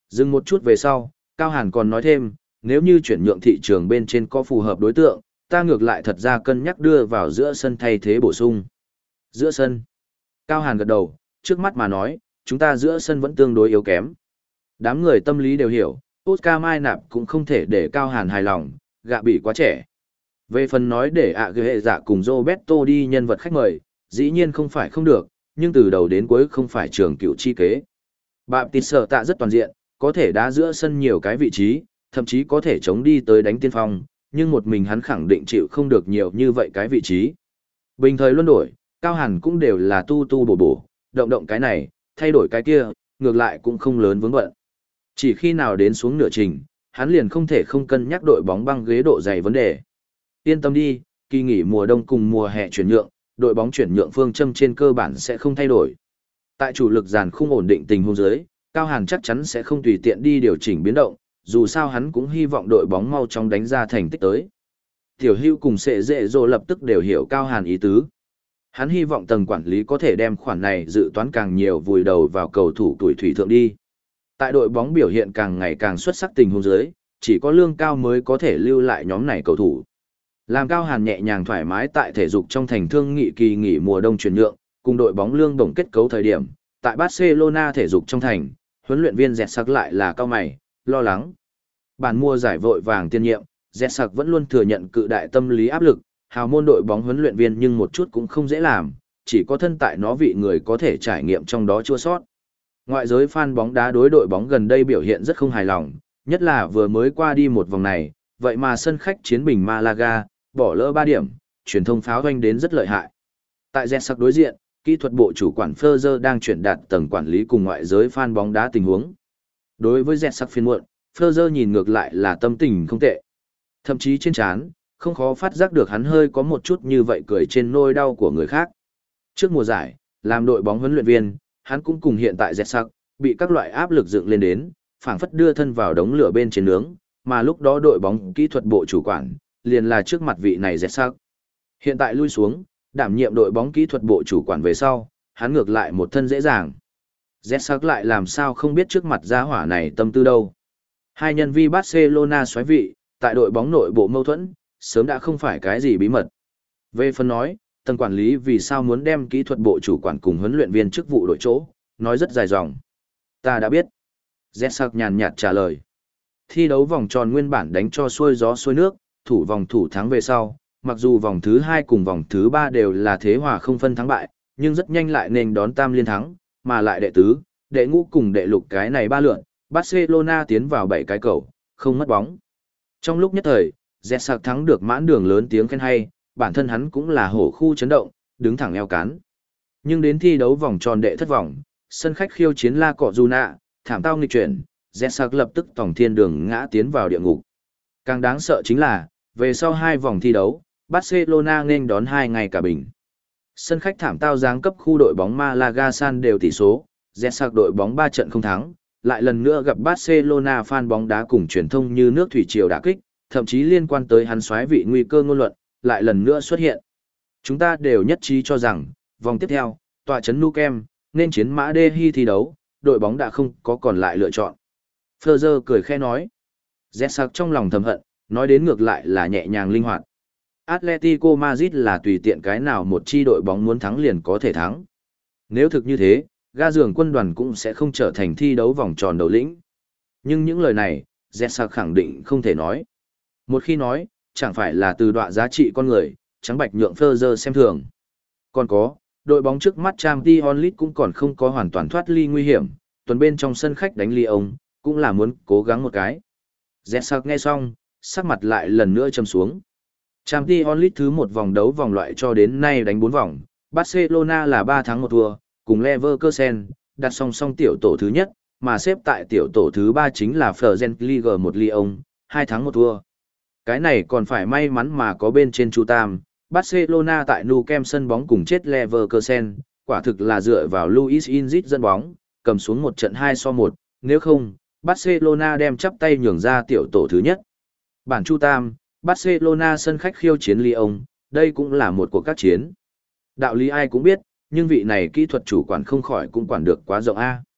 Dừng một chút về sau, Cao Hàn còn nói thêm, nếu như chuyển nhượng thị trường bên trên có phù hợp đối tượng, ta ngược lại thật ra cân nhắc đưa vào giữa sân thay thế bổ sung. Giữa sân. Cao Hàn gật đầu, trước mắt mà nói, chúng ta giữa sân vẫn tương đối yếu kém. Đám người tâm lý đều hiểu, Oscar Mai Nạp cũng không thể để Cao Hàn hài lòng, gạ bị quá trẻ. Về phần nói để ạ ghệ hệ dạ cùng Roberto đi nhân vật khách mời, dĩ nhiên không phải không được, nhưng từ đầu đến cuối không phải trường cựu chi kế. Bạp tịt sở tạ rất toàn diện, có thể đá giữa sân nhiều cái vị trí, thậm chí có thể chống đi tới đánh tiên phong, nhưng một mình hắn khẳng định chịu không được nhiều như vậy cái vị trí. Bình thời luân đổi, Cao Hàn cũng đều là tu tu bổ bổ, động động cái này, thay đổi cái kia, ngược lại cũng không lớn vướng bận. Chỉ khi nào đến xuống nửa trình, hắn liền không thể không cân nhắc đội bóng băng ghế độ dày vấn đề. Yên tâm đi, kỳ nghỉ mùa đông cùng mùa hè chuyển nhượng, đội bóng chuyển nhượng phương châm trên cơ bản sẽ không thay đổi. Tại chủ lực dàn không ổn định tình huống dưới, Cao Hàn chắc chắn sẽ không tùy tiện đi điều chỉnh biến động, dù sao hắn cũng hy vọng đội bóng mau chóng đánh ra thành tích tới. Tiểu Hưu cùng Sệ Dệ Dỗ lập tức đều hiểu Cao Hàn ý tứ. Hắn hy vọng tầng quản lý có thể đem khoản này dự toán càng nhiều vùi đầu vào cầu thủ tuổi thủy thượng đi. Tại đội bóng biểu hiện càng ngày càng xuất sắc tình huống dưới, chỉ có lương cao mới có thể lưu lại nhóm này cầu thủ. Làm Cao Hàn nhẹ nhàng thoải mái tại thể dục trong thành thương nghị kỳ nghỉ mùa đông chuyển nhượng, cùng đội bóng lương bổng kết cấu thời điểm, tại Barcelona thể dục trong thành, huấn luyện viên Dẹt Sạc lại là cao mày, lo lắng. Bản mua giải vội vàng tiên nhiệm, Dẹt Sạc vẫn luôn thừa nhận cự đại tâm lý áp lực, hào môn đội bóng huấn luyện viên nhưng một chút cũng không dễ làm, chỉ có thân tại nó vị người có thể trải nghiệm trong đó chua sót. Ngoại giới fan bóng đá đối đội bóng gần đây biểu hiện rất không hài lòng, nhất là vừa mới qua đi một vòng này, vậy mà sân khách chiến bình Malaga, bỏ lỡ ba điểm, truyền thông pháo doanh đến rất lợi hại. Tại Dẹt Sạc đối diện, kỹ thuật bộ chủ quản Ferrer đang chuyển đạt tầng quản lý cùng ngoại giới fan bóng đá tình huống. Đối với Dẹt Sạc phiên muộn, Ferrer nhìn ngược lại là tâm tình không tệ. Thậm chí trên trán, không khó phát giác được hắn hơi có một chút như vậy cười trên nỗi đau của người khác. Trước mùa giải, làm đội bóng huấn luyện viên, hắn cũng cùng hiện tại Dẹt Sạc, bị các loại áp lực dựng lên đến, phảng phất đưa thân vào đống lửa bên trên nướng, mà lúc đó đội bóng kỹ thuật bộ chủ quản, liền là trước mặt vị này Dẹt Sạc. Hiện tại lui xuống, đảm nhiệm đội bóng kỹ thuật bộ chủ quản về sau, hắn ngược lại một thân dễ dàng. Dẹt Sạc lại làm sao không biết trước mặt gia hỏa này tâm tư đâu. Hai nhân vi Barcelona xoáy vị, tại đội bóng nội bộ mâu thuẫn, sớm đã không phải cái gì bí mật. Về phần nói, tầng quản lý vì sao muốn đem kỹ thuật bộ chủ quản cùng huấn luyện viên chức vụ đổi chỗ, nói rất dài dòng. Ta đã biết. Dẹt Sạc nhàn nhạt trả lời. Thi đấu vòng tròn nguyên bản đánh cho xuôi gió xuôi nước, thủ vòng thủ thắng về sau, mặc dù vòng thứ hai cùng vòng thứ ba đều là thế hòa không phân thắng bại, nhưng rất nhanh lại nên đón tam liên thắng, mà lại đệ tứ, đệ ngũ cùng đệ lục cái này ba lượn, Barcelona tiến vào bảy cái cầu, không mất bóng. Trong lúc nhất thời, Dẹt Sạc thắng được mãn đường lớn tiếng khen hay, bản thân hắn cũng là hổ khu chấn động, đứng thẳng eo cán. Nhưng đến thi đấu vòng tròn đệ thất vòng, sân khách khiêu chiến La Cọ Juna, thảm tao nghịch chuyển, Dẹt Sạc lập tức tổng thiên đường ngã tiến vào địa ngục. Càng đáng sợ chính là, về sau hai vòng thi đấu, Barcelona nên đón hai ngày cả bình. Sân khách thảm tao giáng cấp khu đội bóng Malaga san đều tỷ số, Dẹt Sạc đội bóng ba trận không thắng, lại lần nữa gặp Barcelona fan bóng đá cùng truyền thông như nước thủy triều đả kích, thậm chí liên quan tới hắn soái vị nguy cơ ngôn luận, lại lần nữa xuất hiện. Chúng ta đều nhất trí cho rằng, vòng tiếp theo, tọa trấn Nou Camp, nên chiến Mã Đê Hi thi đấu, đội bóng đã không có còn lại lựa chọn. Ferrer cười khẽ nói. Dẹt Sạc trong lòng thầm hận, nói đến ngược lại là nhẹ nhàng linh hoạt. Atletico Madrid là tùy tiện cái nào một chi đội bóng muốn thắng liền có thể thắng. Nếu thực như thế, ga giường quân đoàn cũng sẽ không trở thành thi đấu vòng tròn đầu lĩnh. Nhưng những lời này, Dẹt Sạc khẳng định không thể nói. Một khi nói, chẳng phải là từ đọa giá trị con người, trắng bạch nhượng Ferrer xem thường. Còn có, đội bóng trước mắt Champions League cũng còn không có hoàn toàn thoát ly nguy hiểm, tuần bên trong sân khách đánh Lyon, cũng là muốn cố gắng một cái. Dẹt Sạc nghe xong, sắc mặt lại lần nữa trầm xuống. Champions League thứ một vòng đấu vòng loại cho đến nay đánh bốn vòng, Barcelona là ba thắng một thua, cùng Leverkusen, đặt song song tiểu tổ thứ nhất, mà xếp tại tiểu tổ thứ ba chính là Fergen Ligue một Lyon, hai thắng một thua. Cái này còn phải may mắn mà có bên trên Chu Tam, Barcelona tại Nou Camp sân bóng cùng chết Leverkusen, quả thực là dựa vào Luis Inzit dẫn bóng, cầm xuống một trận hai so một, nếu không, Barcelona đem chắp tay nhường ra tiểu tổ thứ nhất. Bản Chu Tam, Barcelona sân khách khiêu chiến Lyon, đây cũng là một cuộc các chiến. Đạo lý ai cũng biết, nhưng vị này kỹ thuật chủ quản không khỏi cũng quản được quá rộng A.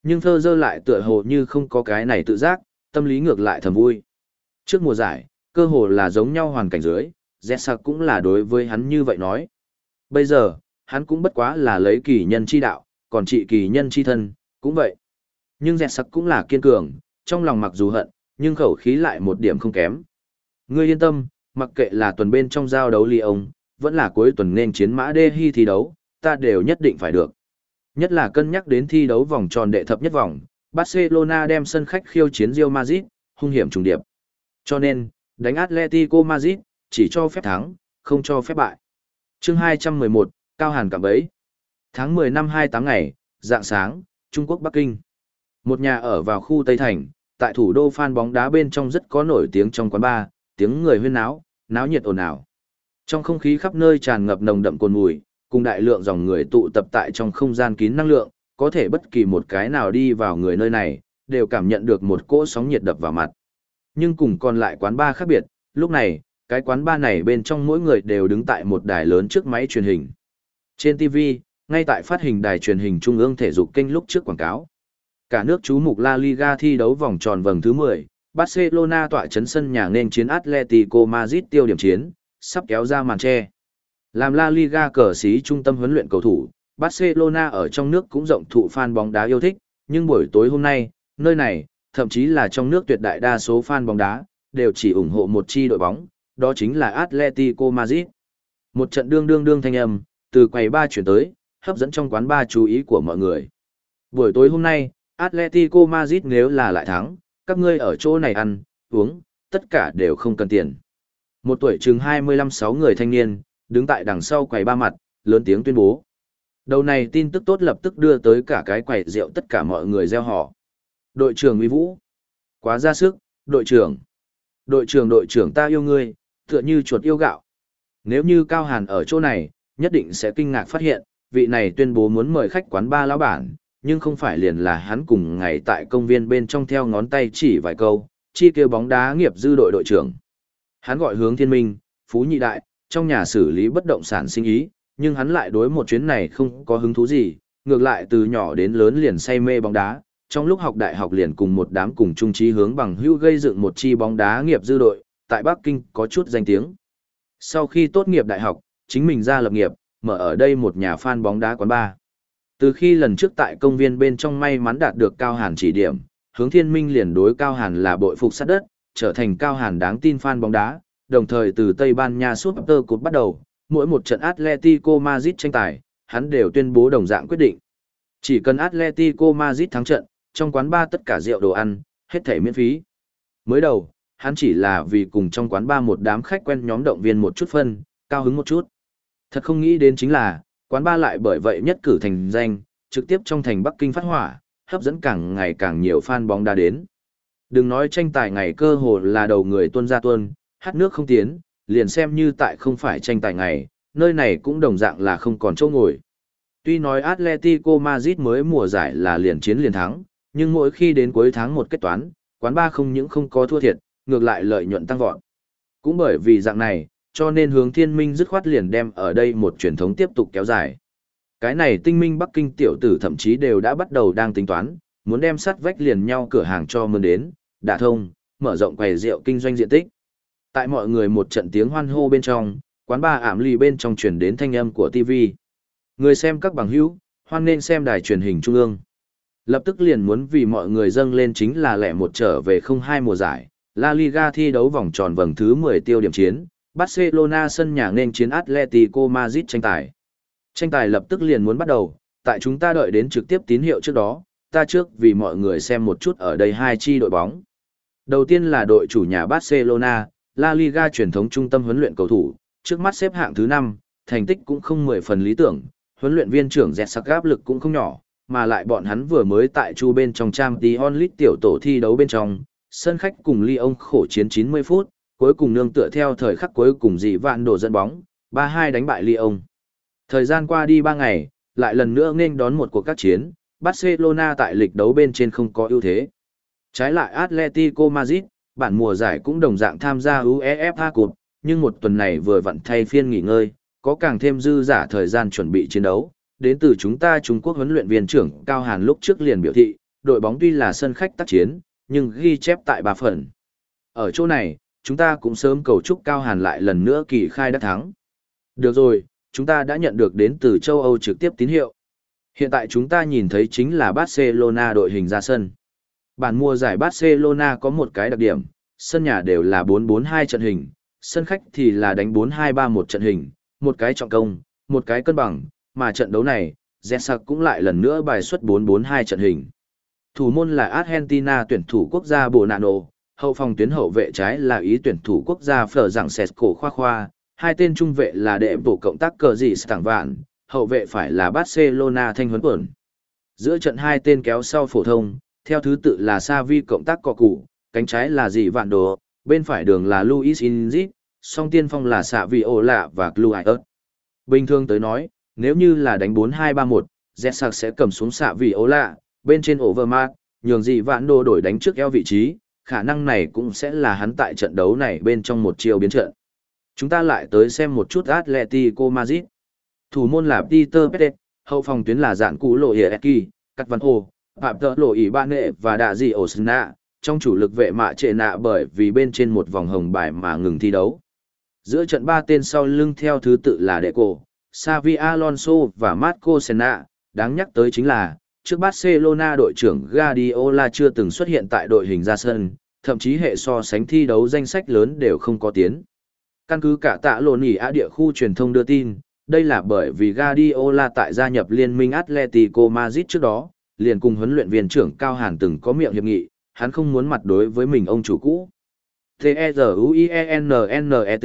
Nhưng thơ dơ lại tựa hồ như không có cái này tự giác, tâm lý ngược lại thầm vui. Trước mùa giải, cơ hồ là giống nhau hoàn cảnh dưới, Zetsak cũng là đối với hắn như vậy nói. Bây giờ, hắn cũng bất quá là lấy kỳ nhân chi đạo, còn trị kỳ nhân chi thân, cũng vậy. Nhưng Zetsak cũng là kiên cường, trong lòng mặc dù hận, nhưng khẩu khí lại một điểm không kém. Ngươi yên tâm, mặc kệ là tuần bên trong giao đấu Lyon, vẫn là cuối tuần nên chiến mã đê hy thi đấu, ta đều nhất định phải được. Nhất là cân nhắc đến thi đấu vòng tròn đệ thập nhất vòng, Barcelona đem sân khách khiêu chiến Real Madrid, hung hiểm trùng điệp. Cho nên, đánh Atletico Madrid, chỉ cho phép thắng, không cho phép bại. Chương hai trăm mười một, Cao Hàn cạm bẫy. Tháng mười năm hai mươi tám ngày, dạng sáng, Trung Quốc Bắc Kinh. Một nhà ở vào khu Tây Thành, tại thủ đô fan bóng đá bên trong rất có nổi tiếng trong quán bar, tiếng người huyên náo, náo nhiệt ồn ào. Trong không khí khắp nơi tràn ngập nồng đậm cồn mùi, cùng đại lượng dòng người tụ tập tại trong không gian kín năng lượng, có thể bất kỳ một cái nào đi vào người nơi này, đều cảm nhận được một cỗ sóng nhiệt đập vào mặt. Nhưng cùng còn lại quán bar khác biệt, lúc này, cái quán bar này bên trong mỗi người đều đứng tại một đài lớn trước máy truyền hình. Trên ti vi, ngay tại phát hình đài truyền hình trung ương thể dục kênh lúc trước quảng cáo. Cả nước chú mục La Liga thi đấu vòng tròn vòng thứ mười, Barcelona tọa trấn sân nhà nên chiến Atletico Madrid tiêu điểm chiến, sắp kéo ra màn che. Làm La Liga cờ xí trung tâm huấn luyện cầu thủ, Barcelona ở trong nước cũng rộng thụ fan bóng đá yêu thích, nhưng buổi tối hôm nay, nơi này, thậm chí là trong nước tuyệt đại đa số fan bóng đá, đều chỉ ủng hộ một chi đội bóng, đó chính là Atletico Madrid. Một trận đương đương đương thanh âm, từ quầy ba chuyển tới, hấp dẫn trong quán ba chú ý của mọi người. Buổi tối hôm nay, Atletico Madrid nếu là lại thắng, các ngươi ở chỗ này ăn, uống, tất cả đều không cần tiền. Một tuổi chừng hai mươi lăm sáu người thanh niên, đứng tại đằng sau quầy ba mặt, lớn tiếng tuyên bố. Đầu này tin tức tốt lập tức đưa tới cả cái quầy rượu tất cả mọi người reo hò. Đội trưởng uy vũ. Quá ra sức, đội trưởng. Đội trưởng đội trưởng ta yêu ngươi, tựa như chuột yêu gạo. Nếu như Cao Hàn ở chỗ này, nhất định sẽ kinh ngạc phát hiện, vị này tuyên bố muốn mời khách quán ba lão bản, nhưng không phải liền là hắn cùng ngày tại công viên bên trong theo ngón tay chỉ vài câu, chi kêu bóng đá nghiệp dư đội đội trưởng. Hắn gọi Hướng Thiên Minh, Phú Nhị Đại, trong nhà xử lý bất động sản sinh ý, nhưng hắn lại đối một chuyến này không có hứng thú gì, ngược lại từ nhỏ đến lớn liền say mê bóng đá, trong lúc học đại học liền cùng một đám cùng chung chí hướng bằng hữu gây dựng một chi bóng đá nghiệp dư đội, tại Bắc Kinh có chút danh tiếng. Sau khi tốt nghiệp đại học, chính mình ra lập nghiệp, mở ở đây một nhà fan bóng đá quán bar. Từ khi lần trước tại công viên bên trong may mắn đạt được Cao Hàn chỉ điểm, Hướng Thiên Minh liền đối Cao Hàn là bội phục sát đất, trở thành Cao Hàn đáng tin fan bóng đá, đồng thời từ Tây Ban Nha Super Cup bắt đầu, mỗi một trận Atletico Madrid tranh tài, hắn đều tuyên bố đồng dạng quyết định. Chỉ cần Atletico Madrid thắng trận, trong quán bar tất cả rượu đồ ăn, hết thảy miễn phí. Mới đầu, hắn chỉ là vì cùng trong quán bar một đám khách quen nhóm động viên một chút phân, cao hứng một chút. Thật không nghĩ đến chính là, quán bar lại bởi vậy nhất cử thành danh, trực tiếp trong thành Bắc Kinh phát hỏa, hấp dẫn càng ngày càng nhiều fan bóng đá đến. Đừng nói tranh tài ngày cơ hồ là đầu người tuân ra tuân, hát nước không tiến, liền xem như tại không phải tranh tài ngày, nơi này cũng đồng dạng là không còn chỗ ngồi. Tuy nói Atletico Madrid mới mùa giải là liền chiến liền thắng, nhưng mỗi khi đến cuối tháng một kết toán, quán bar không những không có thua thiệt, ngược lại lợi nhuận tăng vọt. Cũng bởi vì dạng này, cho nên Hướng Thiên Minh dứt khoát liền đem ở đây một truyền thống tiếp tục kéo dài. Cái này tinh minh Bắc Kinh tiểu tử thậm chí đều đã bắt đầu đang tính toán, muốn đem sắt vách liền nhau cửa hàng cho mơn đến, đả thông, mở rộng quầy rượu kinh doanh diện tích. Tại mọi người một trận tiếng hoan hô bên trong, quán bar ảm lì bên trong truyền đến thanh âm của ti vi. Người xem các bằng hữu, hoan nên xem đài truyền hình trung ương. Lập tức liền muốn vì mọi người dâng lên chính là lẻ một trở về không hai mùa giải, La Liga thi đấu vòng tròn vòng thứ mười tiêu điểm chiến, Barcelona sân nhà nên chiến Atletico Madrid tranh tài. Tranh tài lập tức liền muốn bắt đầu, tại chúng ta đợi đến trực tiếp tín hiệu trước đó, ta trước vì mọi người xem một chút ở đây hai chi đội bóng. Đầu tiên là đội chủ nhà Barcelona, La Liga truyền thống trung tâm huấn luyện cầu thủ, trước mắt xếp hạng thứ năm, thành tích cũng không mười phần lý tưởng, huấn luyện viên trưởng Zetsak áp lực cũng không nhỏ, mà lại bọn hắn vừa mới tại chu bên trong Champions League tiểu tổ thi đấu bên trong, sân khách cùng Lyon khổ chiến chín mươi phút, cuối cùng nương tựa theo thời khắc cuối cùng dị vạn đổ dẫn bóng, ba hai đánh bại Lyon. Thời gian qua đi ba ngày, lại lần nữa nghênh đón một cuộc các chiến, Barcelona tại lịch đấu bên trên không có ưu thế. Trái lại Atletico Madrid, bản mùa giải cũng đồng dạng tham gia UEFA Cup, nhưng một tuần này vừa vặn thay phiên nghỉ ngơi, có càng thêm dư giả thời gian chuẩn bị chiến đấu. Đến từ chúng ta Trung Quốc huấn luyện viên trưởng Cao Hàn lúc trước liền biểu thị, đội bóng tuy là sân khách tác chiến, nhưng ghi chép tại ba phần. Ở chỗ này, chúng ta cũng sớm cầu chúc Cao Hàn lại lần nữa kỳ khai đắc thắng. Được rồi, chúng ta đã nhận được đến từ châu Âu trực tiếp tín hiệu. Hiện tại chúng ta nhìn thấy chính là Barcelona đội hình ra sân. Bản mùa giải Barcelona có một cái đặc điểm, sân nhà đều là bốn bốn hai trận hình, sân khách thì là đánh bốn hai ba một trận hình, một cái trọng công, một cái cân bằng, mà trận đấu này, Zetsak cũng lại lần nữa bài xuất bốn bốn hai trận hình. Thủ môn là Argentina tuyển thủ quốc gia Bonano, hậu phòng tuyến hậu vệ trái là ý tuyển thủ quốc gia Phở Giảng Sesco Khoa Khoa, hai tên trung vệ là đệ bổ cộng tác cờ dị Stảng Vạn, hậu vệ phải là Barcelona Thanh Huấn Quẩn. Giữa trận hai tên kéo sau phổ thông, theo thứ tự là Xavi cộng tác cọ cụ, cánh trái là dị Vạn Đồ, bên phải đường là Luis Inzit, song tiên phong là Xạ Vi Ô Lạ và Cluiot. Bình thường tới nói, nếu như là đánh bốn hai ba một, Zetsak sẽ cầm xuống Xạ Vi Ô Lạ, bên trên Overmars, nhường dị Vạn Đồ đổi đánh trước eo vị trí, khả năng này cũng sẽ là hắn tại trận đấu này bên trong một chiều biến trận. Chúng ta lại tới xem một chút Atletico Madrid. Thủ môn là Peter Pérez, hậu phòng tuyến là dạn cũ lộ Hieki, Cắt Văn Hồ, Phạm Tợ lộ Ý Ba Nệ và Đạ Dị Osna, trong chủ lực vệ mạ trệ nạ bởi vì bên trên một vòng hồng bài mà ngừng thi đấu. Giữa trận ba tên sau lưng theo thứ tự là Deco, Xavi Alonso và Marco Senna, đáng nhắc tới chính là, trước Barcelona đội trưởng Guardiola chưa từng xuất hiện tại đội hình ra sân, thậm chí hệ so sánh thi đấu danh sách lớn đều không có tiến. Căn cứ cả tạ lộn ỉ á địa khu truyền thông đưa tin, đây là bởi vì Guardiola tại gia nhập liên minh Atletico Madrid trước đó, liền cùng huấn luyện viên trưởng Cao Hàn từng có miệng hiệp nghị, hắn không muốn mặt đối với mình ông chủ cũ. T E Z U I E N N E T.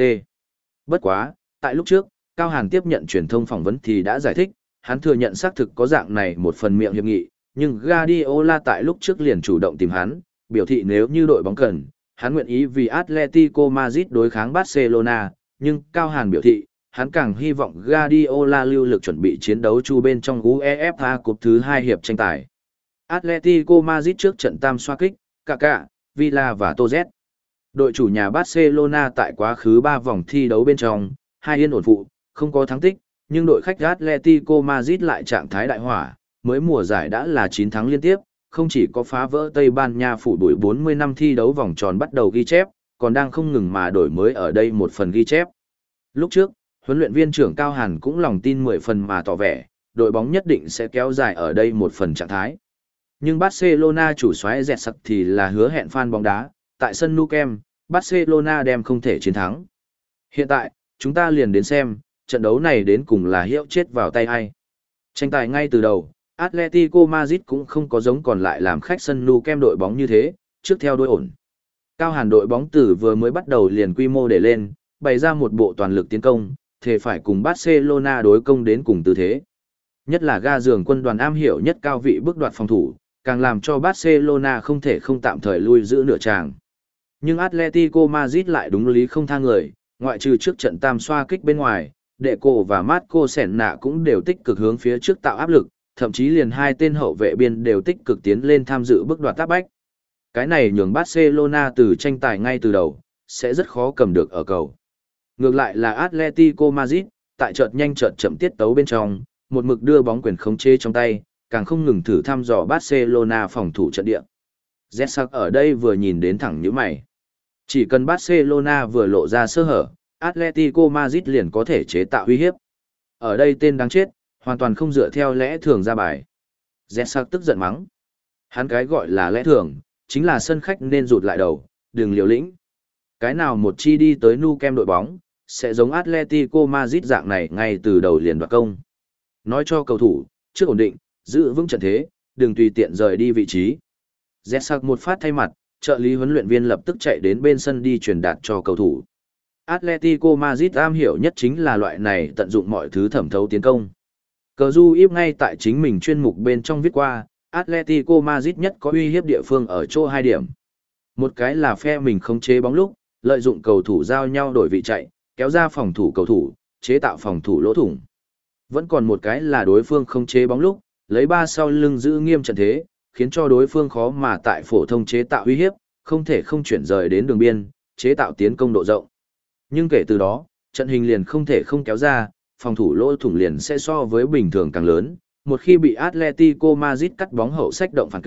Bất quá, tại lúc trước, Cao Hàn tiếp nhận truyền thông phỏng vấn thì đã giải thích, hắn thừa nhận xác thực có dạng này một phần miệng hiệp nghị, nhưng Guardiola tại lúc trước liền chủ động tìm hắn, biểu thị nếu như đội bóng cần, hắn nguyện ý vì Atletico Madrid đối kháng Barcelona, nhưng Cao Hàn biểu thị, hắn càng hy vọng Guardiola lưu lực chuẩn bị chiến đấu chu bên trong UEFA Cup thứ hai hiệp tranh tài. Atletico Madrid trước trận tam xoa kích, Kaká, Villa và Toz. Đội chủ nhà Barcelona tại quá khứ ba vòng thi đấu bên trong, hai yên ổn phụ, không có thắng tích, nhưng đội khách Atletico Madrid lại trạng thái đại hỏa, mới mùa giải đã là chín thắng liên tiếp, không chỉ có phá vỡ Tây Ban Nha phủ đuổi bốn mươi năm thi đấu vòng tròn bắt đầu ghi chép, còn đang không ngừng mà đổi mới ở đây một phần ghi chép. Lúc trước, huấn luyện viên trưởng Cao Hàn cũng lòng tin mười phần mà tỏ vẻ, đội bóng nhất định sẽ kéo dài ở đây một phần trạng thái. Nhưng Barcelona chủ soái Zetsak thì là hứa hẹn fan bóng đá, tại sân Nou Camp, Barcelona đem không thể chiến thắng. Hiện tại, chúng ta liền đến xem, trận đấu này đến cùng là hiệu chết vào tay ai. Tranh tài ngay từ đầu, Atletico Madrid cũng không có giống còn lại làm khách sân Nou Camp đội bóng như thế, trước theo đuôi ổn. Cao Hàn đội bóng từ vừa mới bắt đầu liền quy mô để lên, bày ra một bộ toàn lực tiến công, thể phải cùng Barcelona đối công đến cùng tư thế. Nhất là ga giường quân đoàn am hiểu nhất cao vị bước đoạt phòng thủ, càng làm cho Barcelona không thể không tạm thời lui giữ nửa tràng. Nhưng Atletico Madrid lại đúng lý không tha người, ngoại trừ trước trận tam xoa kích bên ngoài, Deco và Marco Senna cũng đều tích cực hướng phía trước tạo áp lực, thậm chí liền hai tên hậu vệ biên đều tích cực tiến lên tham dự bước đoạt áp bách. Cái này nhường Barcelona từ tranh tài ngay từ đầu, sẽ rất khó cầm được ở cầu. Ngược lại là Atletico Madrid, tại chợt nhanh chợt chậm tiết tấu bên trong, một mực đưa bóng quyền khống chế trong tay, càng không ngừng thử thăm dò Barcelona phòng thủ trận địa. Zetsak ở đây vừa nhìn đến thẳng nhíu mày. Chỉ cần Barcelona vừa lộ ra sơ hở, Atletico Madrid liền có thể chế tạo uy hiếp. Ở đây tên đáng chết, hoàn toàn không dựa theo lẽ thường ra bài. Zetsak tức giận mắng. Hắn cái gọi là lẽ thường, chính là sân khách nên rụt lại đầu, đừng liều lĩnh. Cái nào một chi đi tới Nou Camp đội bóng, sẽ giống Atletico Madrid dạng này ngay từ đầu liền đoạt công. Nói cho cầu thủ, trước ổn định, giữ vững trận thế, đừng tùy tiện rời đi vị trí. Zetsak một phát thay mặt, trợ lý huấn luyện viên lập tức chạy đến bên sân đi truyền đạt cho cầu thủ. Atletico Madrid am hiểu nhất chính là loại này tận dụng mọi thứ thẩm thấu tiến công. Cờ du íp ngay tại chính mình chuyên mục bên trong viết qua, Atletico Madrid nhất có uy hiếp địa phương ở chỗ hai điểm. Một cái là phe mình khống chế bóng lúc, lợi dụng cầu thủ giao nhau đổi vị chạy, kéo ra phòng thủ cầu thủ, chế tạo phòng thủ lỗ thủng. Vẫn còn một cái là đối phương khống chế bóng lúc, lấy ba sau lưng giữ nghiêm trận thế, khiến cho đối phương khó mà tại phổ thông chế tạo uy hiếp, không thể không chuyển rời đến đường biên, chế tạo tiến công độ rộng. Nhưng kể từ đó, trận hình liền không thể không kéo ra, phòng thủ lỗ thủng liền sẽ so với bình thường càng lớn, một khi bị Atletico Madrid cắt bóng hậu sách động phản kích,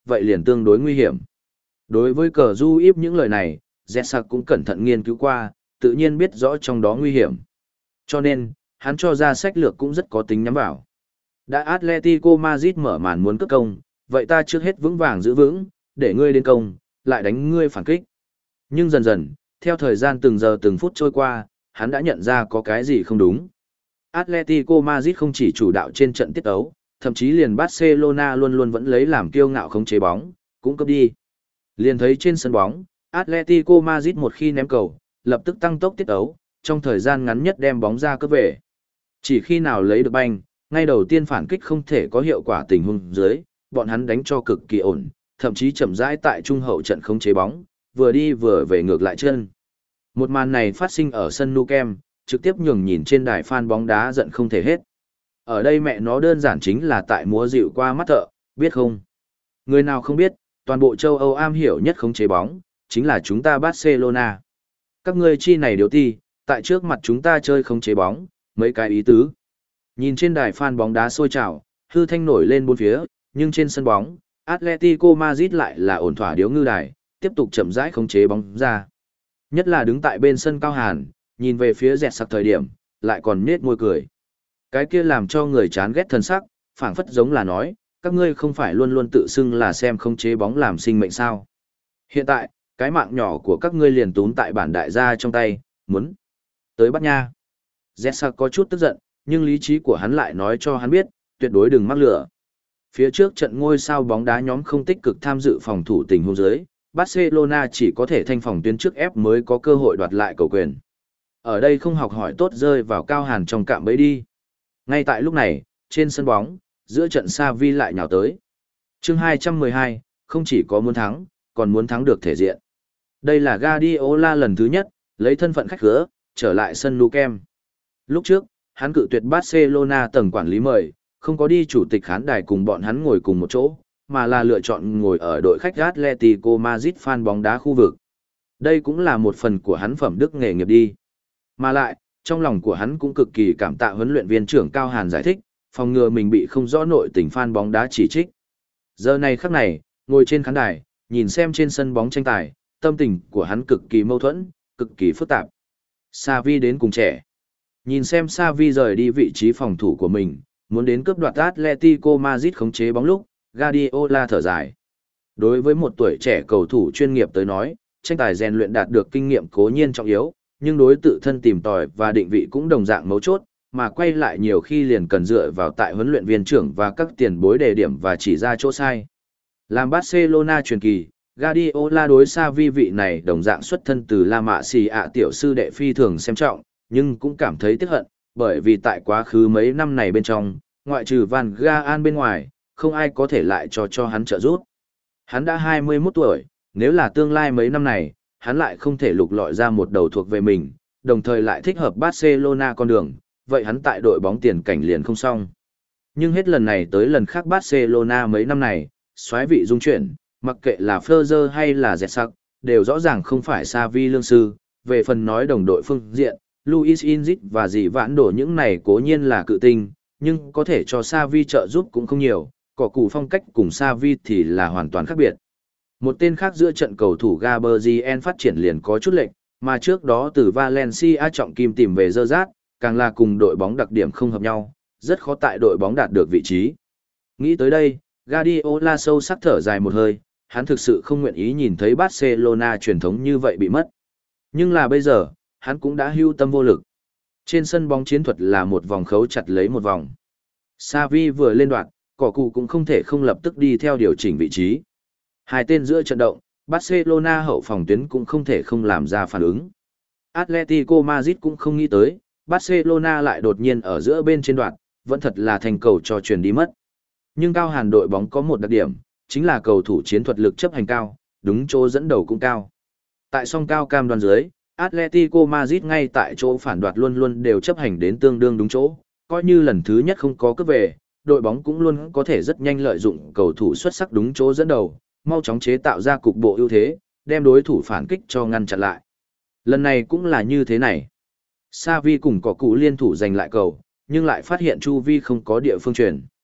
vậy liền tương đối nguy hiểm. Đối với cờ du íp những lời này, Zetsak cũng cẩn thận nghiên cứu qua, tự nhiên biết rõ trong đó nguy hiểm. Cho nên, hắn cho ra sách lược cũng rất có tính nhắm vào. Đã Atletico Madrid mở màn muốn cướp công, vậy ta trước hết vững vàng giữ vững, để ngươi đến công, lại đánh ngươi phản kích. Nhưng dần dần, theo thời gian từng giờ từng phút trôi qua, hắn đã nhận ra có cái gì không đúng. Atletico Madrid không chỉ chủ đạo trên trận tiết ấu, thậm chí liền Barcelona luôn luôn vẫn lấy làm kiêu ngạo khống chế bóng, cũng cướp đi. Liền thấy trên sân bóng, Atletico Madrid một khi ném cầu, lập tức tăng tốc tiết ấu, trong thời gian ngắn nhất đem bóng ra cướp về. Chỉ khi nào lấy được banh, ngay đầu tiên phản kích không thể có hiệu quả tình huống dưới, bọn hắn đánh cho cực kỳ ổn, thậm chí chậm rãi tại trung hậu trận khống chế bóng, vừa đi vừa về ngược lại chân. Một màn này phát sinh ở sân Nou Camp, trực tiếp nhường nhìn trên đài fan bóng đá giận không thể hết. Ở đây mẹ nó đơn giản chính là tại múa dịu qua mắt thợ, biết không? Người nào không biết, toàn bộ châu Âu am hiểu nhất khống chế bóng, chính là chúng ta Barcelona. Các ngươi chi này điều ti, tại trước mặt chúng ta chơi khống chế bóng, mấy cái ý tứ. Nhìn trên đài fan bóng đá sôi trào, hư thanh nổi lên bốn phía, nhưng trên sân bóng, Atletico Madrid lại là ổn thỏa điếu ngư đài, tiếp tục chậm rãi khống chế bóng ra. Nhất là đứng tại bên sân Cao Hàn, nhìn về phía dẹt sặc thời điểm, lại còn nết môi cười. Cái kia làm cho người chán ghét thân sắc, phảng phất giống là nói, các ngươi không phải luôn luôn tự xưng là xem khống chế bóng làm sinh mệnh sao. Hiện tại, cái mạng nhỏ của các ngươi liền túm tại bản đại gia trong tay, muốn tới bắt nha. dẹt sặc có chút tức giận, nhưng lý trí của hắn lại nói cho hắn biết, tuyệt đối đừng mắc lửa. Phía trước trận ngôi sao bóng đá nhóm không tích cực tham dự phòng thủ tình huống dưới, Barcelona chỉ có thể thanh phòng tuyến trước ép mới có cơ hội đoạt lại cầu quyền. Ở đây không học hỏi tốt rơi vào Cao Hàn trong cạm bẫy đi. Ngay tại lúc này, trên sân bóng, giữa trận Xavi lại nhào tới. Chương hai trăm mười hai, không chỉ có muốn thắng, còn muốn thắng được thể diện. Đây là Guardiola lần thứ nhất, lấy thân phận khách khứa, trở lại sân Nou Camp. Lúc trước, hắn cự tuyệt Barcelona tầng quản lý mời, không có đi chủ tịch khán đài cùng bọn hắn ngồi cùng một chỗ, mà là lựa chọn ngồi ở đội khách Atletico Madrid fan bóng đá khu vực. Đây cũng là một phần của hắn phẩm đức nghề nghiệp đi. Mà lại, trong lòng của hắn cũng cực kỳ cảm tạ huấn luyện viên trưởng Cao Hàn giải thích, phòng ngừa mình bị không rõ nội tình fan bóng đá chỉ trích. Giờ này khắc này, ngồi trên khán đài, nhìn xem trên sân bóng tranh tài, tâm tình của hắn cực kỳ mâu thuẫn, cực kỳ phức tạp. Xavi đến cùng trẻ. Nhìn xem Xavi rời đi vị trí phòng thủ của mình, muốn đến cướp đoạt Atletico Madrid khống chế bóng lúc, Guardiola thở dài. Đối với một tuổi trẻ cầu thủ chuyên nghiệp tới nói, tranh tài rèn luyện đạt được kinh nghiệm cố nhiên trọng yếu, nhưng đối tự thân tìm tòi và định vị cũng đồng dạng mấu chốt, mà quay lại nhiều khi liền cần dựa vào tại huấn luyện viên trưởng và các tiền bối đề điểm và chỉ ra chỗ sai. Làm Barcelona truyền kỳ, Guardiola đối Xavi vị này đồng dạng xuất thân từ La Masia tiểu sư đệ phi thường xem trọng, nhưng cũng cảm thấy tiếc hận, bởi vì tại quá khứ mấy năm này bên trong, ngoại trừ Van Gaal bên ngoài, không ai có thể lại cho cho hắn trợ giúp. Hắn đã hai mươi mốt tuổi, nếu là tương lai mấy năm này, hắn lại không thể lục lọi ra một đầu thuộc về mình, đồng thời lại thích hợp Barcelona con đường, vậy hắn tại đội bóng tiền cảnh liền không xong. Nhưng hết lần này tới lần khác Barcelona mấy năm này, xoáy vị dung chuyển, mặc kệ là Ferrer hay là Zetsak, đều rõ ràng không phải Xavi lương sư, về phần nói đồng đội phương diện, Luis Inzit và dì vãn đổ những này cố nhiên là cự tinh, nhưng có thể cho Xavi trợ giúp cũng không nhiều, cỏ củ phong cách cùng Xavi thì là hoàn toàn khác biệt. Một tên khác giữa trận cầu thủ Gabriel phát triển liền có chút lệch, mà trước đó từ Valencia trọng kim tìm về dơ rát, càng là cùng đội bóng đặc điểm không hợp nhau, rất khó tại đội bóng đạt được vị trí. Nghĩ tới đây, Guardiola sâu sắc thở dài một hơi, hắn thực sự không nguyện ý nhìn thấy Barcelona truyền thống như vậy bị mất. Nhưng là bây giờ, hắn cũng đã hưu tâm vô lực. Trên sân bóng chiến thuật là một vòng khấu chặt lấy một vòng. Xavi vừa lên đoạn, cỏ cụ cũng không thể không lập tức đi theo điều chỉnh vị trí. Hai tên giữa trận động, Barcelona hậu phòng tuyến cũng không thể không làm ra phản ứng. Atletico Madrid cũng không nghĩ tới, Barcelona lại đột nhiên ở giữa bên trên đoạn, vẫn thật là thành cầu cho truyền đi mất. Nhưng Cao Hàn đội bóng có một đặc điểm, chính là cầu thủ chiến thuật lực chấp hành cao, đúng chỗ dẫn đầu cũng cao. Tại song cao cam đoan dưới, Atletico Madrid ngay tại chỗ phản đoạt luôn luôn đều chấp hành đến tương đương đúng chỗ, coi như lần thứ nhất không có cướp về, đội bóng cũng luôn có thể rất nhanh lợi dụng cầu thủ xuất sắc đúng chỗ dẫn đầu, mau chóng chế tạo ra cục bộ ưu thế, đem đối thủ phản kích cho ngăn chặn lại. Lần này cũng là như thế này. Xavi cùng cỏ cụ liên thủ giành lại cầu, nhưng lại phát hiện chu vi không có địa phương chuyển.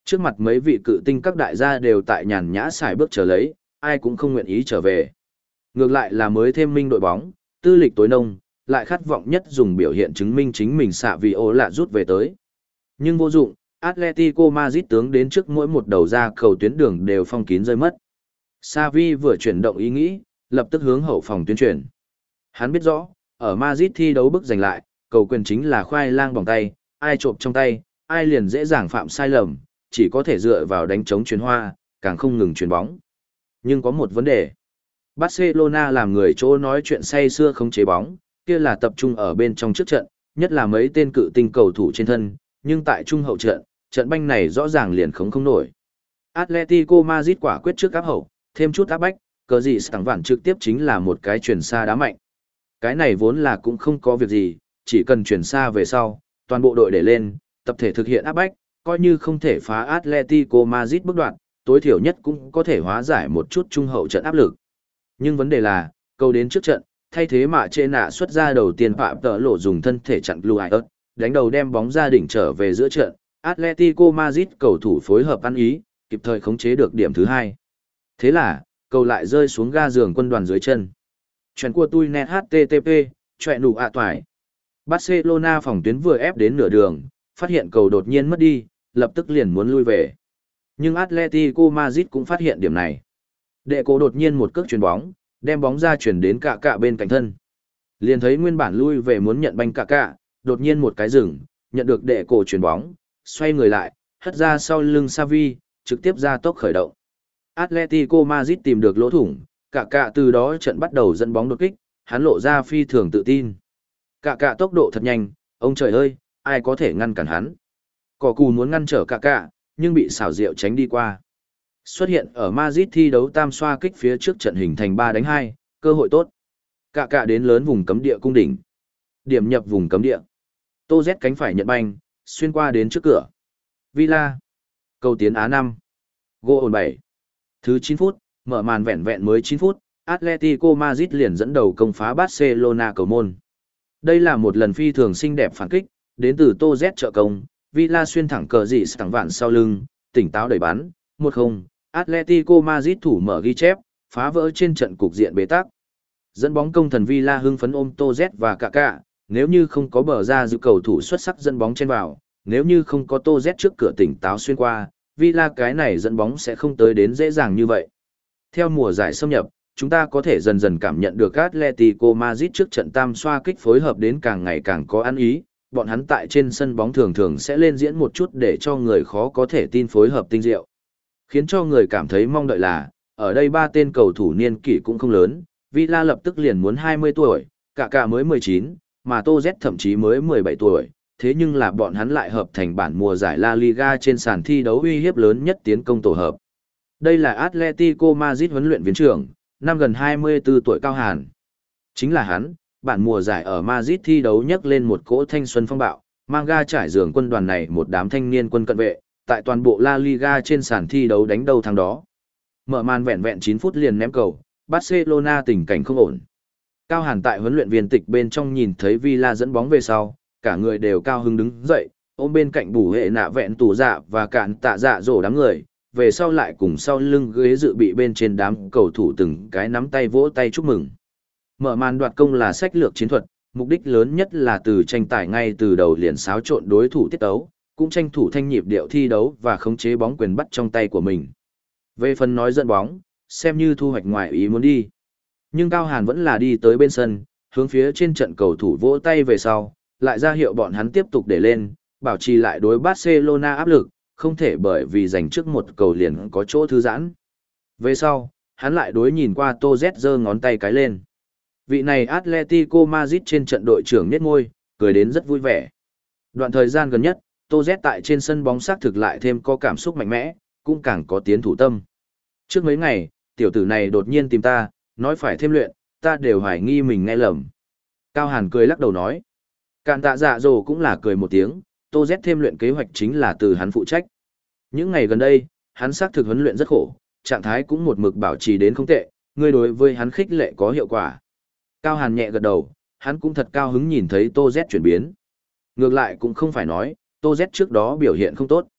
Trước mặt mấy vị cự tinh các đại gia đều tại nhàn nhã xài bước trở lấy, ai cũng không nguyện ý trở về. Ngược lại là mới thêm minh đội bóng, tư lịch tối nông, lại khát vọng nhất dùng biểu hiện chứng minh chính mình xạ vì ố lạ rút về tới. Nhưng vô dụng, Atletico Madrid tướng đến trước mỗi một đầu ra cầu tuyến đường đều phong kín rơi mất. Xavi vừa chuyển động ý nghĩ, lập tức hướng hậu phòng tuyên truyền. Hắn biết rõ, ở Madrid thi đấu bức giành lại, cầu quyền chính là khoai lang bằng tay, ai trộm trong tay, ai liền dễ dàng phạm sai lầm, chỉ có thể dựa vào đánh chống chuyền hoa, càng không ngừng chuyền bóng. Nhưng có một vấn đề. Barcelona làm người chỗ nói chuyện say xưa không chế bóng, kia là tập trung ở bên trong trước trận, nhất là mấy tên cự tinh cầu thủ trên thân, nhưng tại trung hậu trận, trận banh này rõ ràng liền không không nổi. Atletico Madrid quả quyết trước áp hậu, thêm chút áp bách, cờ gì sẵn vạn trực tiếp chính là một cái chuyển xa đá mạnh. Cái này vốn là cũng không có việc gì, chỉ cần chuyển xa về sau, toàn bộ đội để lên, tập thể thực hiện áp bách, coi như không thể phá Atletico Madrid bước đoạn, tối thiểu nhất cũng có thể hóa giải một chút trung hậu trận áp lực. Nhưng vấn đề là, cầu đến trước trận, thay thế mà trên nạ xuất ra đầu tiên phạm tợ lộ dùng thân thể chặn Blue Eyes, đánh đầu đem bóng ra đỉnh trở về giữa trận, Atletico Madrid cầu thủ phối hợp ăn ý, kịp thời khống chế được điểm thứ hai. Thế là, cầu lại rơi xuống ga giường quân đoàn dưới chân. Chuyện của tôi net hát tê tê pê, chuyện đủ ạ toài. Barcelona phòng tuyến vừa ép đến nửa đường, phát hiện cầu đột nhiên mất đi, lập tức liền muốn lui về. Nhưng Atletico Madrid cũng phát hiện điểm này. Đệ cổ đột nhiên một cước chuyền bóng, đem bóng ra chuyển đến cả cả bên cạnh thân. Liền thấy nguyên bản lui về muốn nhận banh cả cả, đột nhiên một cái dừng, nhận được đệ cổ chuyền bóng, xoay người lại, hất ra sau lưng Xavi, trực tiếp ra tốc khởi động. Atletico Madrid tìm được lỗ thủng, cả cả từ đó trận bắt đầu dẫn bóng đột kích, hắn lộ ra phi thường tự tin. Cả cả tốc độ thật nhanh, ông trời ơi, ai có thể ngăn cản hắn. Cỏ cù muốn ngăn trở cả cả, nhưng bị xảo diệu tránh đi qua. Xuất hiện ở Madrid thi đấu tam xoa kích phía trước trận hình thành ba đánh hai, cơ hội tốt. Cả cả đến lớn vùng cấm địa cung đỉnh. Điểm nhập vùng cấm địa. Tô Z cánh phải nhận banh, xuyên qua đến trước cửa. Villa. Cầu tiến Á năm. Gol bảy. Thứ chín phút, mở màn vẹn vẹn mới chín phút, Atletico Madrid liền dẫn đầu công phá Barcelona cầu môn. Đây là một lần phi thường xinh đẹp phản kích, đến từ Tô Z trợ công, Villa xuyên thẳng cờ dị sẵn vạn sau lưng, tỉnh táo đẩy bắn, một không, Atletico Madrid thủ mở ghi chép, phá vỡ trên trận cục diện bế tắc. Dẫn bóng công thần Villa hưng phấn ôm Tô Z và Kaká, nếu như không có bờ ra dự cầu thủ xuất sắc dẫn bóng trên vào, nếu như không có Tô Z trước cửa tỉnh táo xuyên qua, Villa cái này dẫn bóng sẽ không tới đến dễ dàng như vậy. Theo mùa giải xâm nhập, chúng ta có thể dần dần cảm nhận được Atletico Madrid trước trận tam xoa kích phối hợp đến càng ngày càng có ăn ý, bọn hắn tại trên sân bóng thường thường sẽ lên diễn một chút để cho người khó có thể tin phối hợp tinh diệu. Khiến cho người cảm thấy mong đợi là, ở đây ba tên cầu thủ niên kỷ cũng không lớn, Villa lập tức liền muốn hai mươi tuổi, cả cả mới mười chín, mà Tô Z thậm chí mới mười bảy tuổi, thế nhưng là bọn hắn lại hợp thành bản mùa giải La Liga trên sàn thi đấu uy hiếp lớn nhất tiến công tổ hợp. Đây là Atletico Madrid huấn luyện viên trưởng, năm gần hai mươi tư tuổi Cao Hàn. Chính là hắn, bản mùa giải ở Madrid thi đấu nhấc lên một cỗ thanh xuân phong bạo, mang ga trải giường quân đoàn này một đám thanh niên quân cận vệ, tại toàn bộ La Liga trên sàn thi đấu đánh đầu thắng đó. Mở màn vẹn vẹn chín phút liền ném cầu, Barcelona tình cảnh không ổn. Cao Hàn tại huấn luyện viên tịch bên trong nhìn thấy Villa dẫn bóng về sau, cả người đều cao hứng đứng dậy, ôm bên cạnh bù hệ nạ vẹn tủ dạ và cạn tạ dạ rổ đám người, về sau lại cùng sau lưng ghế dự bị bên trên đám cầu thủ từng cái nắm tay vỗ tay chúc mừng. Mở màn đoạt công là sách lược chiến thuật, mục đích lớn nhất là từ tranh tài ngay từ đầu liền xáo trộn đối thủ tiết tấu, cũng tranh thủ thanh nhịp điệu thi đấu và khống chế bóng quyền bắt trong tay của mình. Về phần nói dẫn bóng, xem như thu hoạch ngoài ý muốn đi. Nhưng Cao Hàn vẫn là đi tới bên sân, hướng phía trên trận cầu thủ vỗ tay về sau, lại ra hiệu bọn hắn tiếp tục để lên, bảo trì lại đối Barcelona áp lực, không thể bởi vì giành trước một cầu liền có chỗ thư giãn. Về sau, hắn lại đối nhìn qua Tô Z giơ ngón tay cái lên. Vị này Atletico Madrid trên trận đội trưởng nhếch môi, cười đến rất vui vẻ. Đoạn thời gian gần nhất, Tô Z tại trên sân bóng xác thực lại thêm có cảm xúc mạnh mẽ, cũng càng có tiến thủ tâm. Trước mấy ngày, tiểu tử này đột nhiên tìm ta, nói phải thêm luyện, ta đều hoài nghi mình nghe lầm. Cao Hàn cười lắc đầu nói. Cạn tạ dạ dồ cũng là cười một tiếng, Tô Z thêm luyện kế hoạch chính là từ hắn phụ trách. Những ngày gần đây, hắn xác thực huấn luyện rất khổ, trạng thái cũng một mực bảo trì đến không tệ, người đối với hắn khích lệ có hiệu quả. Cao Hàn nhẹ gật đầu, hắn cũng thật cao hứng nhìn thấy Tô Z chuyển biến. Ngược lại cũng không phải nói, Tô Z trước đó biểu hiện không tốt.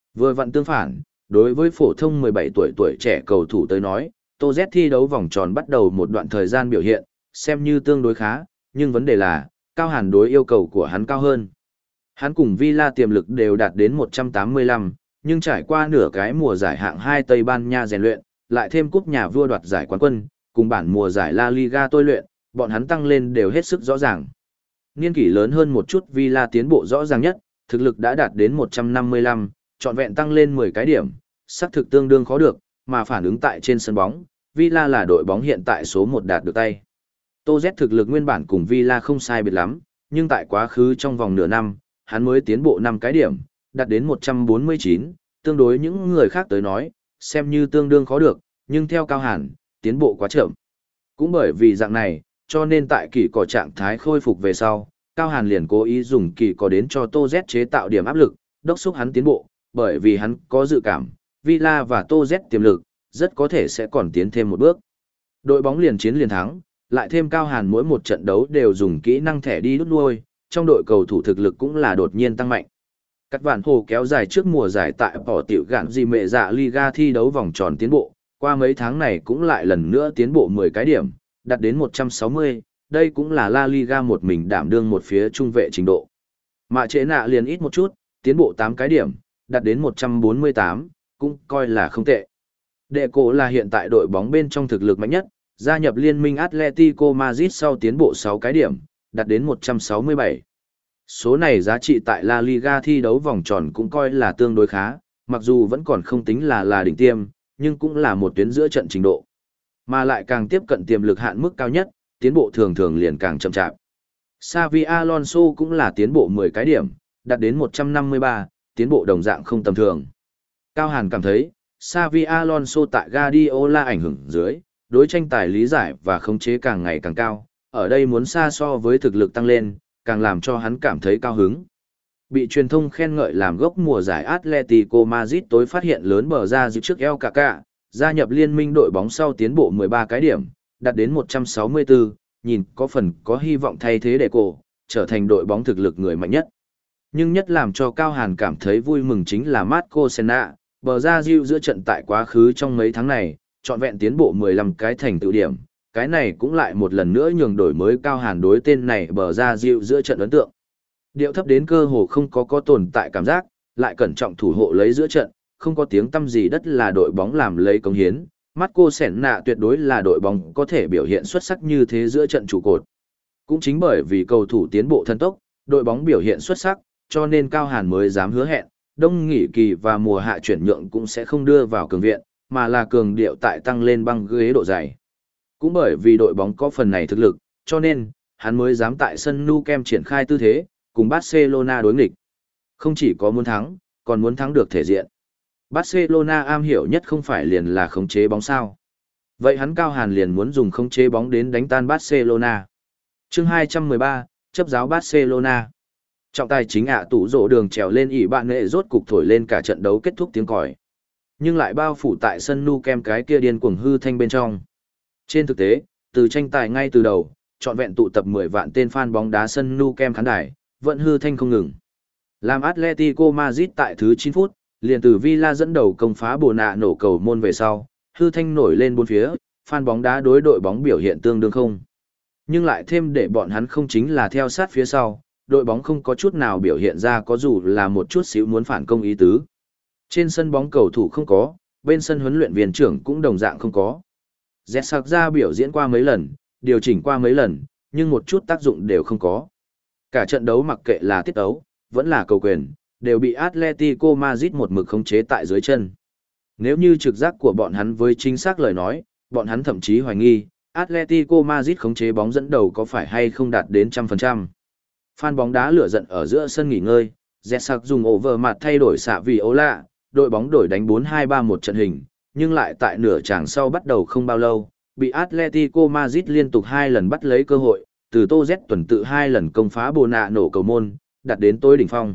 Vừa vặn tương phản, đối với phổ thông mười bảy tuổi tuổi trẻ cầu thủ tới nói, Tô Z thi đấu vòng tròn bắt đầu một đoạn thời gian biểu hiện, xem như tương đối khá, nhưng vấn đề là, Cao Hàn đối yêu cầu của hắn cao hơn. Hắn cùng Villa tiềm lực đều đạt đến một trăm tám mươi lăm, nhưng trải qua nửa cái mùa giải hạng hai Tây Ban Nha rèn luyện, lại thêm cúp nhà vua đoạt giải quán quân, cùng bản mùa giải La Liga tôi luyện, bọn hắn tăng lên đều hết sức rõ ràng. Niên kỷ lớn hơn một chút Villa tiến bộ rõ ràng nhất, thực lực đã đạt đến một trăm năm mươi lăm, trọn vẹn tăng lên mười cái điểm, xác thực tương đương khó được, mà phản ứng tại trên sân bóng, Villa là đội bóng hiện tại số một đạt được tay. Tô Z thực lực nguyên bản cùng Villa không sai biệt lắm, nhưng tại quá khứ trong vòng nửa năm, hắn mới tiến bộ năm cái điểm, đạt đến một trăm bốn mươi chín, tương đối những người khác tới nói, xem như tương đương khó được, nhưng theo Cao Hàn, tiến bộ quá chậm. Cũng bởi vì dạng này, cho nên tại kỳ cỏ trạng thái khôi phục về sau, Cao Hàn liền cố ý dùng kỳ cỏ đến cho Tô Z chế tạo điểm áp lực, đốc thúc hắn tiến bộ, bởi vì hắn có dự cảm, Villa và Tô Z tiềm lực, rất có thể sẽ còn tiến thêm một bước. Đội bóng liền chiến liền thắng, lại thêm Cao Hàn mỗi một trận đấu đều dùng kỹ năng thẻ đi đút nuôi, trong đội cầu thủ thực lực cũng là đột nhiên tăng mạnh. Cắt vạn hồ kéo dài trước mùa giải tại bỏ tiểu gạn gì mẹ dạ Liga thi đấu vòng tròn tiến bộ, qua mấy tháng này cũng lại lần nữa tiến bộ mười cái điểm, đạt đến một trăm sáu mươi, đây cũng là La Liga một mình đảm đương một phía trung vệ trình độ. Mạ trễ nạ liền ít một chút, tiến bộ tám cái điểm, đạt đến một trăm bốn mươi tám, cũng coi là không tệ. Đệ cổ là hiện tại đội bóng bên trong thực lực mạnh nhất, gia nhập liên minh Atletico Madrid sau tiến bộ sáu cái điểm, đạt đến một trăm sáu mươi bảy. Số này giá trị tại La Liga thi đấu vòng tròn cũng coi là tương đối khá, mặc dù vẫn còn không tính là là đỉnh tiêm, nhưng cũng là một tuyến giữa trận trình độ. Mà lại càng tiếp cận tiềm lực hạn mức cao nhất, tiến bộ thường thường liền càng chậm chạp. Xavi Alonso cũng là tiến bộ mười cái điểm, đạt đến một trăm năm mươi ba, tiến bộ đồng dạng không tầm thường. Cao Hàn cảm thấy, Xavi Alonso tại Guardiola ảnh hưởng dưới, đối tranh tài lý giải và khống chế càng ngày càng cao, ở đây muốn xa so với thực lực tăng lên, càng làm cho hắn cảm thấy cao hứng. Bị truyền thông khen ngợi làm gốc mùa giải Atletico Madrid tối phát hiện lớn bờ ra giữ trước El Caca, gia nhập liên minh đội bóng sau tiến bộ mười ba cái điểm, đạt đến một trăm sáu mươi tư, nhìn có phần có hy vọng thay thế để cổ, trở thành đội bóng thực lực người mạnh nhất. Nhưng nhất làm cho Cao Hàn cảm thấy vui mừng chính là Marco Senna, bờ ra diệu giữa trận tại quá khứ trong mấy tháng này, trọn vẹn tiến bộ mười lăm cái thành tựu điểm, cái này cũng lại một lần nữa nhường đổi mới Cao Hàn đối tên này bờ ra diệu giữa trận ấn tượng. Điệu thấp đến cơ hồ không có có tồn tại cảm giác, lại cẩn trọng thủ hộ lấy giữa trận, không có tiếng tăm gì đất là đội bóng làm lấy công hiến. Marco Senna tuyệt đối là đội bóng có thể biểu hiện xuất sắc như thế giữa trận trụ cột. Cũng chính bởi vì cầu thủ tiến bộ thần tốc, đội bóng biểu hiện xuất sắc, cho nên Cao Hàn mới dám hứa hẹn, đông nghỉ kỳ và mùa hạ chuyển nhượng cũng sẽ không đưa vào cường viện, mà là cường điệu tại tăng lên băng ghế độ dày. Cũng bởi vì đội bóng có phần này thực lực, cho nên, hắn mới dám tại sân Nou Camp triển khai tư thế, cùng Barcelona đối nghịch. Không chỉ có muốn thắng, còn muốn thắng được thể diện. Barcelona am hiểu nhất không phải liền là khống chế bóng sao. Vậy hắn Cao Hàn liền muốn dùng khống chế bóng đến đánh tan Barcelona. Chương hai trăm mười ba, chấp giáo Barcelona. Trọng tài chính ạ tủ rổ đường trèo lên ỉ bạn nghệ rốt cục thổi lên cả trận đấu kết thúc tiếng còi. Nhưng lại bao phủ tại sân Nou Camp cái kia điên cuồng hư thanh bên trong. Trên thực tế, từ tranh tài ngay từ đầu, trọn vẹn tụ tập mười vạn tên fan bóng đá sân Nou Camp khán đài, vẫn hư thanh không ngừng. Làm Atletico Madrid tại thứ chín phút, liền từ Villa dẫn đầu công phá bồ nạ nổ cầu môn về sau, hư thanh nổi lên bốn phía, fan bóng đá đối đội bóng biểu hiện tương đương không. Nhưng lại thêm để bọn hắn không chính là theo sát phía sau, đội bóng không có chút nào biểu hiện ra có dù là một chút xíu muốn phản công ý tứ. Trên sân bóng cầu thủ không có, bên sân huấn luyện viên trưởng cũng đồng dạng không có. Dẹt sạc ra biểu diễn qua mấy lần, điều chỉnh qua mấy lần, nhưng một chút tác dụng đều không có. Cả trận đấu mặc kệ là tiết tấu, vẫn là cầu quyền, đều bị Atletico Madrid một mực khống chế tại dưới chân. Nếu như trực giác của bọn hắn với chính xác lời nói, bọn hắn thậm chí hoài nghi, Atletico Madrid khống chế bóng dẫn đầu có phải hay không đạt đến trăm phần trăm. Fan bóng đá lửa giận ở giữa sân nghỉ ngơi, Zetsak dùng over mặt thay đổi xạ vì ố lạ, đội bóng đổi đánh bốn hai ba một trận hình, nhưng lại tại nửa tràng sau bắt đầu không bao lâu, bị Atletico Madrid liên tục hai lần bắt lấy cơ hội, từ Tô Z tuần tự hai lần công phá bồ nạ nổ cầu môn, đạt đến tối đỉnh phong.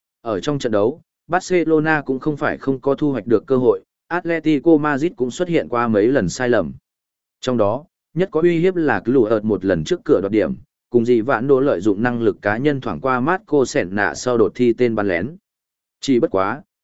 Ở trong trận đấu, Barcelona cũng không phải không có thu hoạch được cơ hội, Atletico Madrid cũng xuất hiện qua mấy lần sai lầm. Trong đó, nhất có uy hiếp là cứ lù ợt một lần trước cửa đoạt điểm, cùng gì vãn đố lợi dụng năng lực cá nhân thoảng qua Marco Senna sau đột thi tên bắn lén. Chỉ bất quá,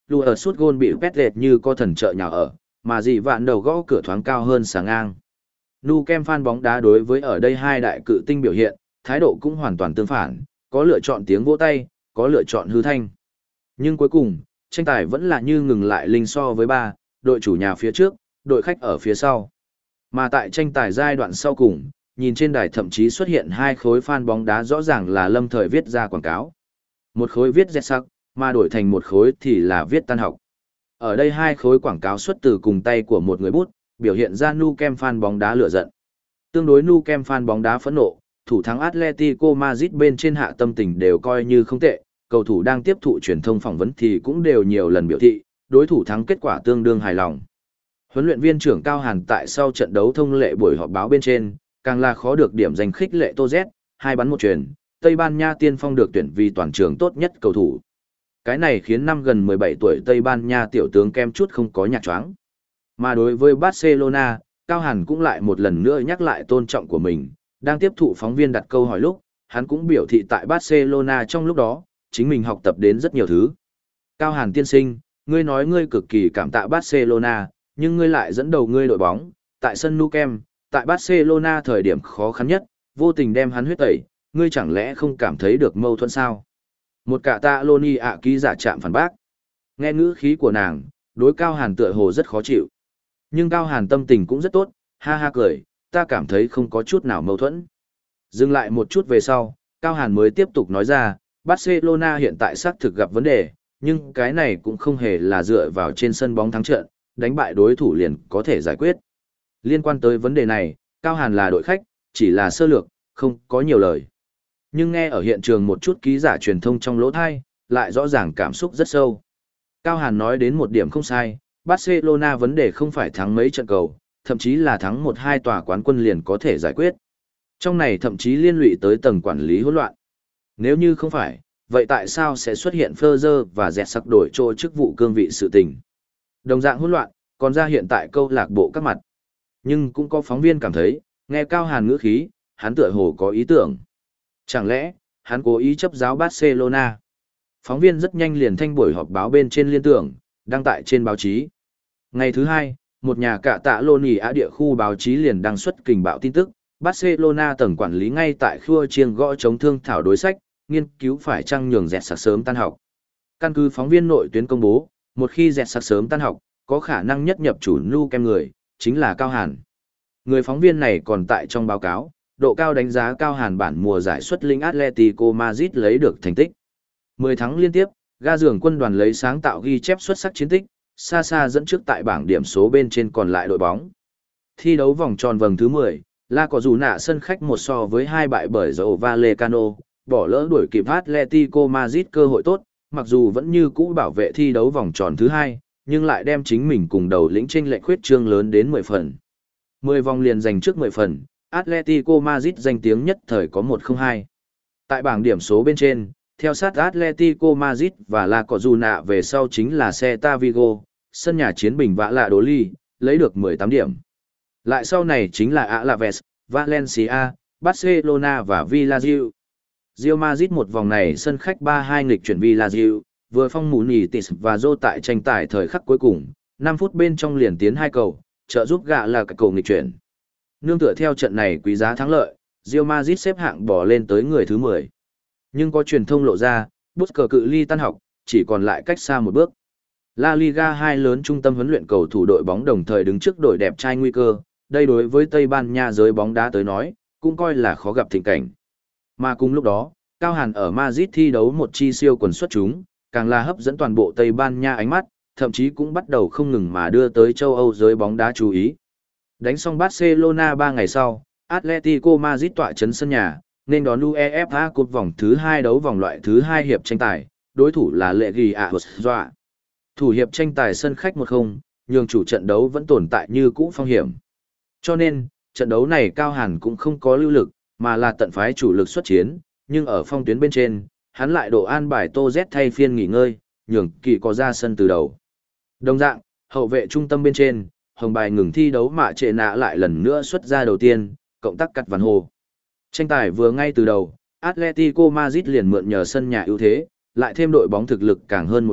lùa ở sút gôn bị pét lệt như có thần trợ nhào ở, mà dị vạn đầu gõ cửa thoáng cao hơn sáng ngang. Nu Kem fan bóng đá đối với ở đây hai đại cự tinh biểu hiện, thái độ cũng hoàn toàn tương phản, có lựa chọn tiếng vỗ tay, có lựa chọn hư thanh. Nhưng cuối cùng, tranh tài vẫn là như ngừng lại linh so với ba, đội chủ nhà phía trước, đội khách ở phía sau. Mà tại tranh tài giai đoạn sau cùng, nhìn trên đài thậm chí xuất hiện hai khối fan bóng đá rõ ràng là lâm thời viết ra quảng cáo. Một khối viết dẹt sắc, mà đổi thành một khối thì là viết tan học. Ở đây hai khối quảng cáo xuất từ cùng tay của một người bút, biểu hiện ra Nu Kem fan bóng đá lửa giận. Tương đối Nu Kem fan bóng đá phẫn nộ, thủ thắng Atletico Madrid bên trên hạ tâm tình đều coi như không tệ, cầu thủ đang tiếp thụ truyền thông phỏng vấn thì cũng đều nhiều lần biểu thị, đối thủ thắng kết quả tương đương hài lòng. Huấn luyện viên trưởng Cao Hàn tại sau trận đấu thông lệ buổi họp báo bên trên, càng là khó được điểm giành khích lệ Tô Z, hai bắn một chuyền, Tây Ban Nha tiên phong được tuyển vì toàn trường tốt nhất cầu thủ. Cái này khiến năm gần mười bảy tuổi Tây Ban Nha tiểu tướng kem chút không có nhạc choáng. Mà đối với Barcelona, Cao Hàn cũng lại một lần nữa nhắc lại tôn trọng của mình, đang tiếp thụ phóng viên đặt câu hỏi lúc, hắn cũng biểu thị tại Barcelona trong lúc đó, chính mình học tập đến rất nhiều thứ. Cao Hàn tiên sinh, ngươi nói ngươi cực kỳ cảm tạ Barcelona, nhưng ngươi lại dẫn đầu ngươi đội bóng, tại sân Nou Camp, tại Barcelona thời điểm khó khăn nhất, vô tình đem hắn huyết tẩy, ngươi chẳng lẽ không cảm thấy được mâu thuẫn sao? Một cả tạ Loni ạ ký giả chạm phản bác. Nghe ngữ khí của nàng, đối Cao Hàn tựa hồ rất khó chịu. Nhưng Cao Hàn tâm tình cũng rất tốt, ha ha cười, ta cảm thấy không có chút nào mâu thuẫn. Dừng lại một chút về sau, Cao Hàn mới tiếp tục nói ra, Barcelona hiện tại xác thực gặp vấn đề, nhưng cái này cũng không hề là dựa vào trên sân bóng thắng trận, đánh bại đối thủ liền có thể giải quyết. Liên quan tới vấn đề này, Cao Hàn là đội khách, chỉ là sơ lược, không có nhiều lời. Nhưng nghe ở hiện trường một chút ký giả truyền thông trong lỗ thai, lại rõ ràng cảm xúc rất sâu. Cao Hàn nói đến một điểm không sai, Barcelona vấn đề không phải thắng mấy trận cầu, thậm chí là thắng một hai tòa quán quân liền có thể giải quyết. Trong này thậm chí liên lụy tới tầng quản lý hỗn loạn. Nếu như không phải, vậy tại sao sẽ xuất hiện Ferrer và dẹt sặc đổi chỗ chức vụ cương vị sự tình? Đồng dạng hỗn loạn, còn ra hiện tại câu lạc bộ các mặt. Nhưng cũng có phóng viên cảm thấy, nghe Cao Hàn ngữ khí, hắn tựa hồ có ý tưởng. Chẳng lẽ, hắn cố ý chấp giáo Barcelona? Phóng viên rất nhanh liền thanh buổi họp báo bên trên liên tưởng, đăng tải trên báo chí. Ngày thứ hai, một nhà cả tạ lô nỉ á địa khu báo chí liền đăng xuất kình bạo tin tức, Barcelona tầng quản lý ngay tại khua chiêng gõ chống thương thảo đối sách, nghiên cứu phải chăng nhường dẹt sặc sớm tan học. Căn cứ phóng viên nội tuyến công bố, một khi dẹt sặc sớm tan học, có khả năng nhất nhập chủ Nou Camp người, chính là Cao Hàn. Người phóng viên này còn tại trong báo cáo, độ cao đánh giá Cao Hàn bản mùa giải xuất lĩnh Atletico Madrid lấy được thành tích. mười tháng liên tiếp, ga giường quân đoàn lấy sáng tạo ghi chép xuất sắc chiến tích, xa xa dẫn trước tại bảng điểm số bên trên còn lại đội bóng. Thi đấu vòng tròn vòng thứ mười, La có dù nạ sân khách một so với hai bại bởi Rayo Vallecano, bỏ lỡ đuổi kịp Atletico Madrid cơ hội tốt, mặc dù vẫn như cũ bảo vệ thi đấu vòng tròn thứ hai, nhưng lại đem chính mình cùng đầu lĩnh chênh lệch khuyết trương lớn đến mười phần. mười vòng liền giành trước mười phần, Atletico Madrid danh tiếng nhất thời có một không hai. Tại bảng điểm số bên trên, theo sát Atletico Madrid và La Cojuna về sau chính là Celta Vigo, sân nhà chiến bình vã lạ đố ly, lấy được mười tám điểm. Lại sau này chính là Alaves, Valencia, Barcelona và Villarreal. Real Madrid một vòng này sân khách ba hai nghịch chuyển Villarreal, vừa phong Munitis và Zô tại tranh tài thời khắc cuối cùng, năm phút bên trong liền tiến hai cầu, trợ giúp gạ là cái cầu nghịch chuyển. Nương tựa theo trận này quý giá thắng lợi, Real Madrid xếp hạng bỏ lên tới người thứ mười. Nhưng có truyền thông lộ ra, bút cờ cự ly tan học, chỉ còn lại cách xa một bước. La Liga hai lớn trung tâm huấn luyện cầu thủ đội bóng đồng thời đứng trước đội đẹp trai nguy cơ, đây đối với Tây Ban Nha giới bóng đá tới nói, cũng coi là khó gặp thịnh cảnh. Mà cùng lúc đó, Cao Hàn ở Madrid thi đấu một chi siêu quần xuất chúng, càng là hấp dẫn toàn bộ Tây Ban Nha ánh mắt, thậm chí cũng bắt đầu không ngừng mà đưa tới châu Âu giới bóng đá chú ý. Đánh xong Barcelona ba ngày sau, Atletico Madrid tọa trấn sân nhà, nên đón UEFA Cup vòng thứ hai đấu vòng loại thứ hai hiệp tranh tài, đối thủ là Lệ Ghi ạ Dọa. Thủ hiệp tranh tài sân khách một không, nhường chủ trận đấu vẫn tồn tại như cũ phong hiểm. Cho nên, trận đấu này Cao Hàn cũng không có lưu lực, mà là tận phái chủ lực xuất chiến, nhưng ở phong tuyến bên trên, hắn lại độ an bài Tô Z thay phiên nghỉ ngơi, nhường Kỳ có ra sân từ đầu. Đồng dạng, hậu vệ trung tâm bên trên, hồng bài ngừng thi đấu mạ trệ nạ lại lần nữa xuất ra đầu tiên, cộng tác cắt ván hồ. Tranh tài vừa ngay từ đầu, Atletico Madrid liền mượn nhờ sân nhà ưu thế, lại thêm đội bóng thực lực càng hơn một bậc,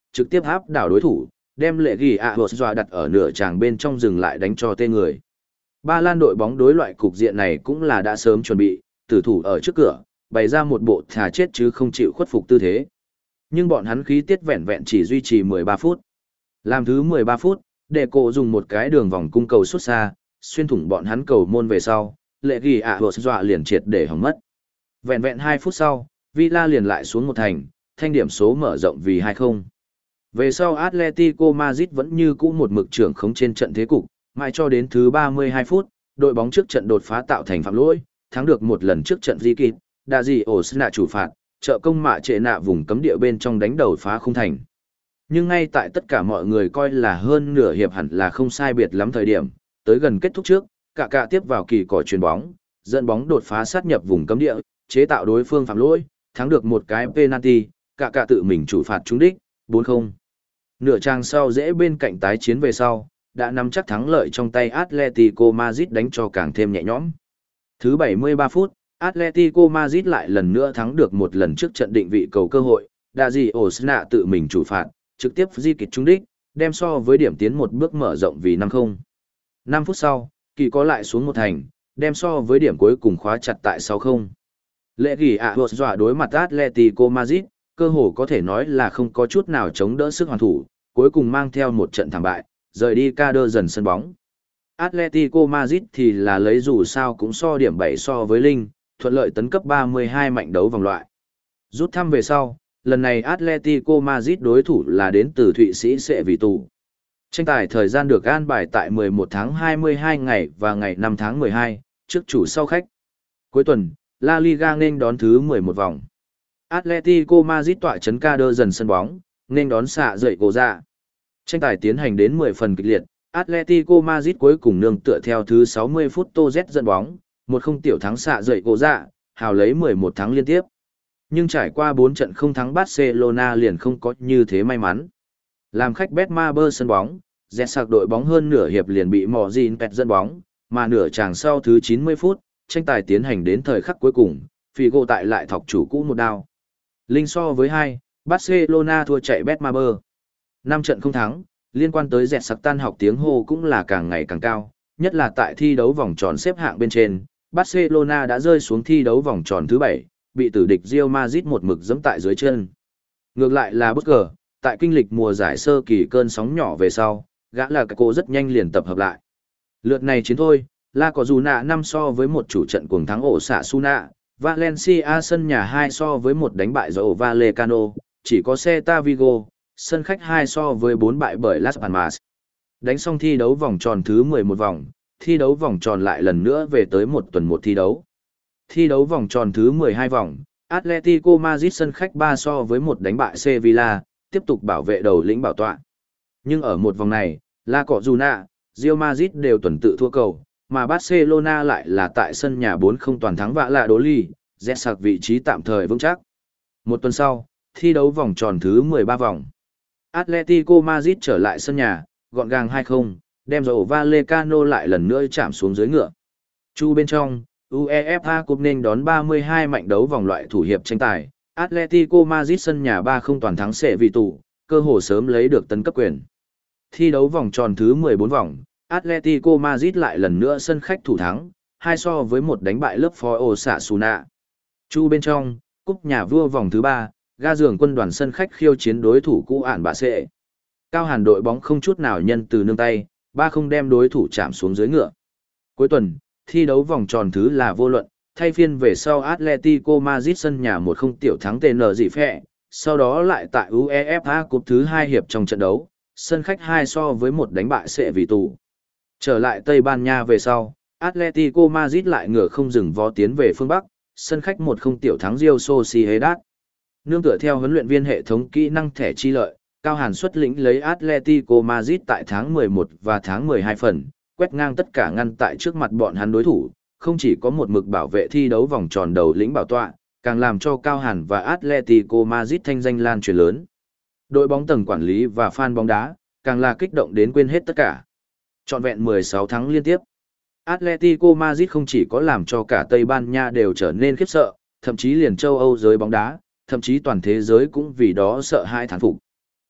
trực tiếp áp đảo đối thủ, đem lệ ghi ạ hột dọa đặt ở nửa tràng bên trong rừng lại đánh cho tê người. Ba Lan đội bóng đối loại cục diện này cũng là đã sớm chuẩn bị, tử thủ ở trước cửa, bày ra một bộ thà chết chứ không chịu khuất phục tư thế. Nhưng bọn hắn khí tiết vẹn vẹn chỉ duy trì mười ba phút. Làm thứ mười ba phút, đệ cổ dùng một cái đường vòng cung cầu xuất xa, xuyên thủng bọn hắn cầu môn về sau, lệ ghi ạ hột dọa liền triệt để hỏng mất. Vẹn vẹn hai phút sau, Villa liền lại xuống một thành, thanh điểm số mở rộng vì hai không. Về sau Atletico Madrid vẫn như cũ một mực trưởng khống trên trận thế cục, mãi cho đến thứ ba mươi hai phút, đội bóng trước trận đột phá tạo thành phạm lỗi, thắng được một lần trước trận di kịp, đã gì ổ nạ chủ phạt, trợ công mạ trệ nạ vùng cấm địa bên trong đánh đầu phá khung thành. Nhưng ngay tại tất cả mọi người coi là hơn nửa hiệp hẳn là không sai biệt lắm thời điểm, tới gần kết thúc trước, cả cả tiếp vào kỳ cỏ chuyền bóng, dẫn bóng đột phá sát nhập vùng cấm địa, chế tạo đối phương phạm lỗi, thắng được một cái penalty, cả cả tự mình chủ phạt trúng đích, bốn không. Nửa trang sau dễ bên cạnh tái chiến về sau, đã nắm chắc thắng lợi trong tay Atletico Madrid đánh cho càng thêm nhẹ nhõm. Thứ bảy mươi ba phút, Atletico Madrid lại lần nữa thắng được một lần trước trận định vị cầu cơ hội, đã gì Osna tự mình chủ phạt, trực tiếp di kịch trúng đích, đem so với điểm tiến một bước mở rộng vì năm không. năm phút sau, kỳ có lại xuống một thành, đem so với điểm cuối cùng khóa chặt tại sáu không. Lệ ghi ạ hột dọa đối mặt Atletico Madrid, cơ hồ có thể nói là không có chút nào chống đỡ sức hoàn thủ, cuối cùng mang theo một trận thảm bại, rời đi ca đơ dần sân bóng. Atletico Madrid thì là lấy dù sao cũng so điểm bảy so với Linh, thuận lợi tấn cấp ba mươi hai mạnh đấu vòng loại. Rút thăm về sau, lần này Atletico Madrid đối thủ là đến từ Thụy Sĩ sẽ vì tù. Tranh tài thời gian được an bài tại mười một tháng hai mươi hai ngày và ngày năm tháng mười hai, trước chủ sau khách. Cuối tuần, La Liga nên đón thứ mười một vòng. Atletico Madrid tọa chấn ca đơ dần sân bóng, nên đón xạ dậy cổ dạ. Tranh tài tiến hành đến mười phần kịch liệt, Atletico Madrid cuối cùng nương tựa theo thứ sáu mươi phút Tô Z dẫn bóng, một không tiểu thắng xạ dậy cổ dạ, hào lấy mười một thắng liên tiếp. Nhưng trải qua bốn trận không thắng Barcelona liền không có như thế may mắn. Làm khách Betmaber sân bóng, Zet đội bóng hơn nửa hiệp liền bị Mojin Pet dẫn bóng, mà nửa tràng sau thứ chín mươi phút, tranh tài tiến hành đến thời khắc cuối cùng, Figo tại lại thọc chủ cũ một đao. Linh so với hai, Barcelona thua chạy Betmaber. năm trận không thắng, liên quan tới Zet tan học tiếng hô cũng là càng ngày càng cao, nhất là tại thi đấu vòng tròn xếp hạng bên trên, Barcelona đã rơi xuống thi đấu vòng tròn thứ bảy, bị tử địch Real Madrid một mực giẫm tại dưới chân. Ngược lại là bất ngờ, tại kinh lịch mùa giải sơ kỳ cơn sóng nhỏ về sau, gã là cái cô rất nhanh liền tập hợp lại. Lượt này chiến thôi, La có dù nạ năm so với một chủ trận cuồng thắng ổ xạ Suna, Valencia sân nhà hai so với một đánh bại do Vallecano, chỉ có Celta Vigo, sân khách hai so với bốn bại bởi Las Palmas. Đánh xong thi đấu vòng tròn thứ mười một vòng, thi đấu vòng tròn lại lần nữa về tới một tuần một thi đấu. Thi đấu vòng tròn thứ mười hai vòng, Atletico Madrid sân khách ba so với một đánh bại Sevilla, tiếp tục bảo vệ đầu lĩnh bảo tọa. Nhưng ở một vòng này, La Cojuna, Real Madrid đều tuần tự thua cầu, mà Barcelona lại là tại sân nhà bốn không toàn thắng vạ lạ đố ly, dẹt sạc vị trí tạm thời vững chắc. Một tuần sau, thi đấu vòng tròn thứ mười ba vòng. Atletico Madrid trở lại sân nhà, gọn gàng hai không, đem rồi Vallecano lại lần nữa chạm xuống dưới ngựa. Chu bên trong, UEFA Cup nên đón ba mươi hai mạnh đấu vòng loại thủ hiệp tranh tài, Atletico Madrid sân nhà ba không toàn thắng sẽ vì tủ, cơ hồ sớm lấy được tấn cấp quyền. Thi đấu vòng tròn thứ mười bốn vòng, Atletico Madrid lại lần nữa sân khách thủ thắng, hai so với một đánh bại lớp phó Osasuna. Chu bên trong, cúp nhà vua vòng thứ ba, ga giường quân đoàn sân khách khiêu chiến đối thủ cũ ản bạ sệ. Cao Hàn đội bóng không chút nào nhân từ nương tay, ba không đem đối thủ chạm xuống dưới ngựa. Cuối tuần, thi đấu vòng tròn thứ là vô luận, thay phiên về sau Atletico Madrid sân nhà một không tiểu thắng tê en dị phẹ, sau đó lại tại UEFA Cup thứ hai hiệp trong trận đấu, sân khách hai so với một đánh bại sẽ vì tù. Trở lại Tây Ban Nha về sau, Atletico Madrid lại ngựa không dừng vó tiến về phương Bắc, sân khách một không tiểu thắng Real Sociedad. Nương tựa theo huấn luyện viên hệ thống kỹ năng thẻ chi lợi, Cao Hàn xuất lĩnh lấy Atletico Madrid tại tháng mười một và tháng mười hai phần, quét ngang tất cả ngăn tại trước mặt bọn hắn đối thủ, không chỉ có một mực bảo vệ thi đấu vòng tròn đầu lĩnh bảo tọa, càng làm cho Cao Hàn và Atletico Madrid thanh danh lan truyền lớn. Đội bóng tầng quản lý và fan bóng đá, càng là kích động đến quên hết tất cả. Trọn vẹn mười sáu tháng liên tiếp. Atletico Madrid không chỉ có làm cho cả Tây Ban Nha đều trở nên khiếp sợ, thậm chí liền châu Âu giới bóng đá, thậm chí toàn thế giới cũng vì đó sợ hãi thán phục.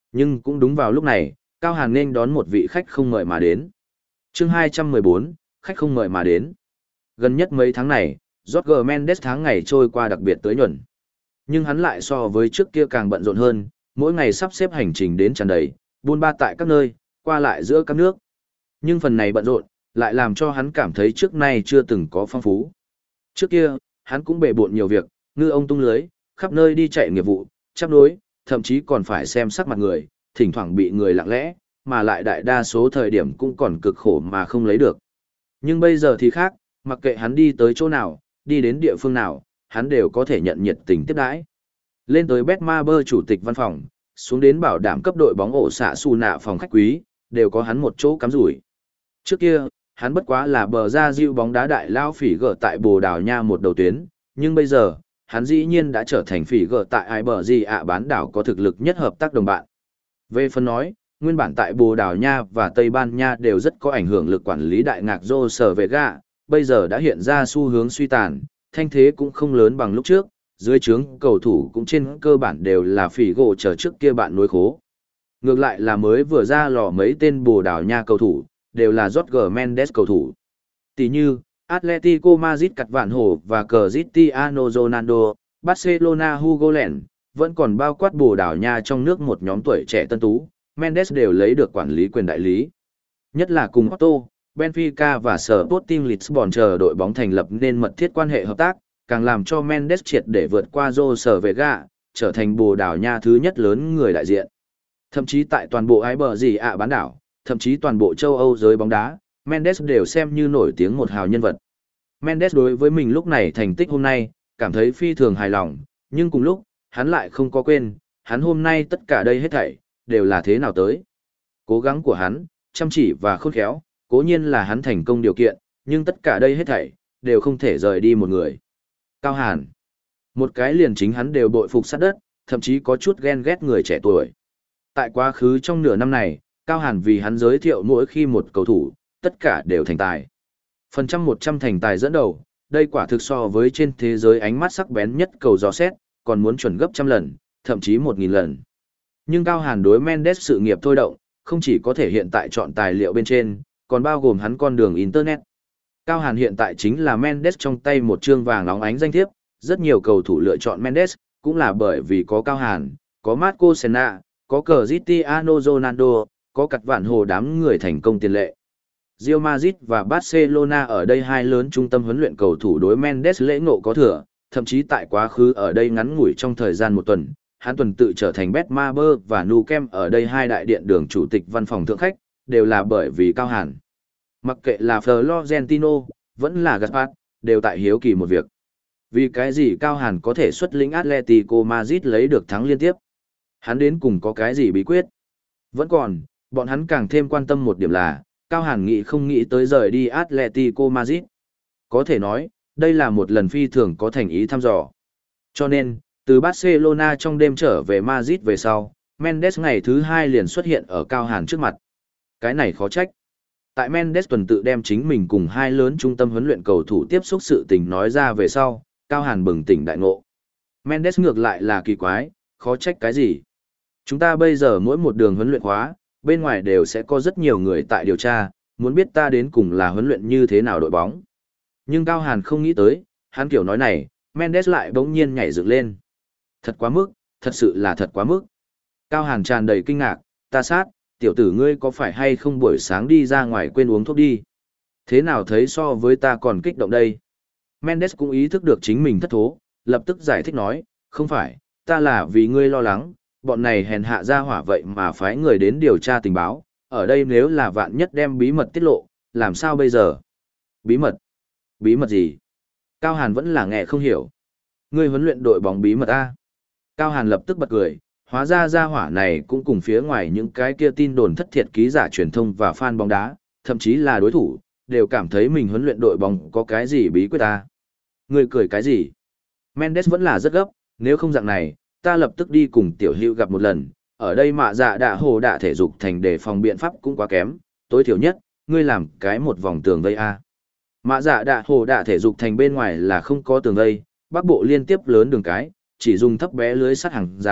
Nhưng cũng đúng vào lúc này, Cao Hàn nên đón một vị khách không mời mà đến. Chương hai trăm mười bốn, khách không mời mà đến. Gần nhất mấy tháng này, Jorge Mendes tháng ngày trôi qua đặc biệt tới nhuần. Nhưng hắn lại so với trước kia càng bận rộn hơn, mỗi ngày sắp xếp hành trình đến tràn đầy, buôn ba tại các nơi, qua lại giữa các nước. Nhưng phần này bận rộn, lại làm cho hắn cảm thấy trước nay chưa từng có phong phú. Trước kia, hắn cũng bề bộn nhiều việc, ngư ông tung lưới, khắp nơi đi chạy nghiệp vụ, chấp đối, thậm chí còn phải xem sắc mặt người, thỉnh thoảng bị người lặng lẽ, mà lại đại đa số thời điểm cũng còn cực khổ mà không lấy được. Nhưng bây giờ thì khác, mặc kệ hắn đi tới chỗ nào, đi đến địa phương nào, hắn đều có thể nhận nhiệt tình tiếp đãi. Lên tới Betmaber chủ tịch văn phòng, xuống đến bảo đảm cấp đội bóng ổ xạ xù nạ phòng khách quý, đều có hắn một chỗ cắm rủi. Trước kia, hắn bất quá là bờ ra diệu bóng đá đại lao phỉ gở tại Bồ Đào Nha một đầu tuyến, nhưng bây giờ, hắn dĩ nhiên đã trở thành phỉ gở tại ai bờ gì ạ bán đảo có thực lực nhất hợp tác đồng bạn. Về phần nói, nguyên bản tại Bồ Đào Nha và Tây Ban Nha đều rất có ảnh hưởng lực quản lý đại ngạc Rô Sở Vega, bây giờ đã hiện ra xu hướng suy tàn, thanh thế cũng không lớn bằng lúc trước, dưới trướng cầu thủ cũng trên cơ bản đều là phỉ gỗ chờ trước kia bạn nối khố. Ngược lại là mới vừa ra lò mấy tên Bồ Đào Nha cầu thủ, đều là Jorge Mendes cầu thủ. Tỷ như, Atletico Madrid cặt vạn hổ và Cristiano Ronaldo, Barcelona Hugo Len, vẫn còn bao quát Bồ Đào Nha trong nước một nhóm tuổi trẻ tân tú, Mendes đều lấy được quản lý quyền đại lý. Nhất là cùng Otto, Benfica và Sporting Lisbon chờ đội bóng thành lập nên mật thiết quan hệ hợp tác, càng làm cho Mendes triệt để vượt qua Jose Vega, trở thành Bồ Đào Nha thứ nhất lớn người đại diện. Thậm chí tại toàn bộ ái bờ gì ạ bán đảo, thậm chí toàn bộ châu Âu giới bóng đá, Mendes đều xem như nổi tiếng một hào nhân vật. Mendes đối với mình lúc này thành tích hôm nay, cảm thấy phi thường hài lòng, nhưng cùng lúc, hắn lại không có quên, hắn hôm nay tất cả đây hết thảy, đều là thế nào tới. Cố gắng của hắn, chăm chỉ và khôn khéo, cố nhiên là hắn thành công điều kiện, nhưng tất cả đây hết thảy, đều không thể rời đi một người. Cao Hàn. Một cái liền chính hắn đều bội phục sát đất, thậm chí có chút ghen ghét người trẻ tuổi. Tại quá khứ trong nửa năm này, Cao Hàn vì hắn giới thiệu mỗi khi một cầu thủ, tất cả đều thành tài. Phần trăm một trăm thành tài dẫn đầu, đây quả thực so với trên thế giới ánh mắt sắc bén nhất cầu dò xét, còn muốn chuẩn gấp trăm lần, thậm chí một nghìn lần. Nhưng Cao Hàn đối Mendes sự nghiệp thôi động, không chỉ có thể hiện tại chọn tài liệu bên trên, còn bao gồm hắn con đường Internet. Cao Hàn hiện tại chính là Mendes trong tay một trương vàng óng ánh danh thiếp, rất nhiều cầu thủ lựa chọn Mendes, cũng là bởi vì có Cao Hàn, có Marco Senna, có Cristiano Ronaldo, có cặt vạn hồ đám người thành công tiền lệ. Real Madrid và Barcelona ở đây hai lớn trung tâm huấn luyện cầu thủ đối Mendes lễ ngộ có thừa, thậm chí tại quá khứ ở đây ngắn ngủi trong thời gian một tuần, hắn tuần tự trở thành Betmaber và Nou Camp ở đây hai đại điện đường chủ tịch văn phòng thượng khách, đều là bởi vì Cao Hàn. Mặc kệ là Florentino, vẫn là Gaspar, đều tại hiếu kỳ một việc. Vì cái gì Cao Hàn có thể xuất lĩnh Atletico Madrid lấy được thắng liên tiếp? Hắn đến cùng có cái gì bí quyết? Vẫn còn, bọn hắn càng thêm quan tâm một điểm là, Cao Hàn nghĩ không nghĩ tới rời đi Atletico Madrid. Có thể nói, đây là một lần phi thường có thành ý thăm dò. Cho nên, từ Barcelona trong đêm trở về Madrid về sau, Mendes ngày thứ hai liền xuất hiện ở Cao Hàn trước mặt. Cái này khó trách. Tại Mendes tuần tự đem chính mình cùng hai lớn trung tâm huấn luyện cầu thủ tiếp xúc sự tình nói ra về sau, Cao Hàn bừng tỉnh đại ngộ. Mendes ngược lại là kỳ quái, khó trách cái gì. Chúng ta bây giờ mỗi một đường huấn luyện khóa, bên ngoài đều sẽ có rất nhiều người tại điều tra, muốn biết ta đến cùng là huấn luyện như thế nào đội bóng. Nhưng Cao Hàn không nghĩ tới, hắn kiểu nói này, Mendes lại bỗng nhiên nhảy dựng lên. Thật quá mức, thật sự là thật quá mức. Cao Hàn tràn đầy kinh ngạc, ta sát, tiểu tử ngươi có phải hay không buổi sáng đi ra ngoài quên uống thuốc đi? Thế nào thấy so với ta còn kích động đây? Mendes cũng ý thức được chính mình thất thố, lập tức giải thích nói, không phải, ta là vì ngươi lo lắng, bọn này hèn hạ ra hỏa vậy mà phái người đến điều tra tình báo, ở đây nếu là vạn nhất đem bí mật tiết lộ, làm sao bây giờ? Bí mật? Bí mật gì? Cao Hàn vẫn là nghe không hiểu. Ngươi huấn luyện đội bóng bí mật a? Cao Hàn lập tức bật cười, hóa ra ra hỏa này cũng cùng phía ngoài những cái kia tin đồn thất thiệt ký giả truyền thông và fan bóng đá, thậm chí là đối thủ, đều cảm thấy mình huấn luyện đội bóng có cái gì bí quyết ta. Ngươi cười cái gì? Mendes vẫn là rất gấp, nếu không dạng này, ta lập tức đi cùng tiểu hữu gặp một lần, ở đây mạ dạ đạ hồ đạ thể dục thành để phòng biện pháp cũng quá kém, tối thiểu nhất, ngươi làm cái một vòng tường vây a. Mạ dạ đạ hồ đạ thể dục thành bên ngoài là không có tường vây, bắc bộ liên tiếp lớn đường cái, chỉ dùng thấp bé lưới sắt hàng rào,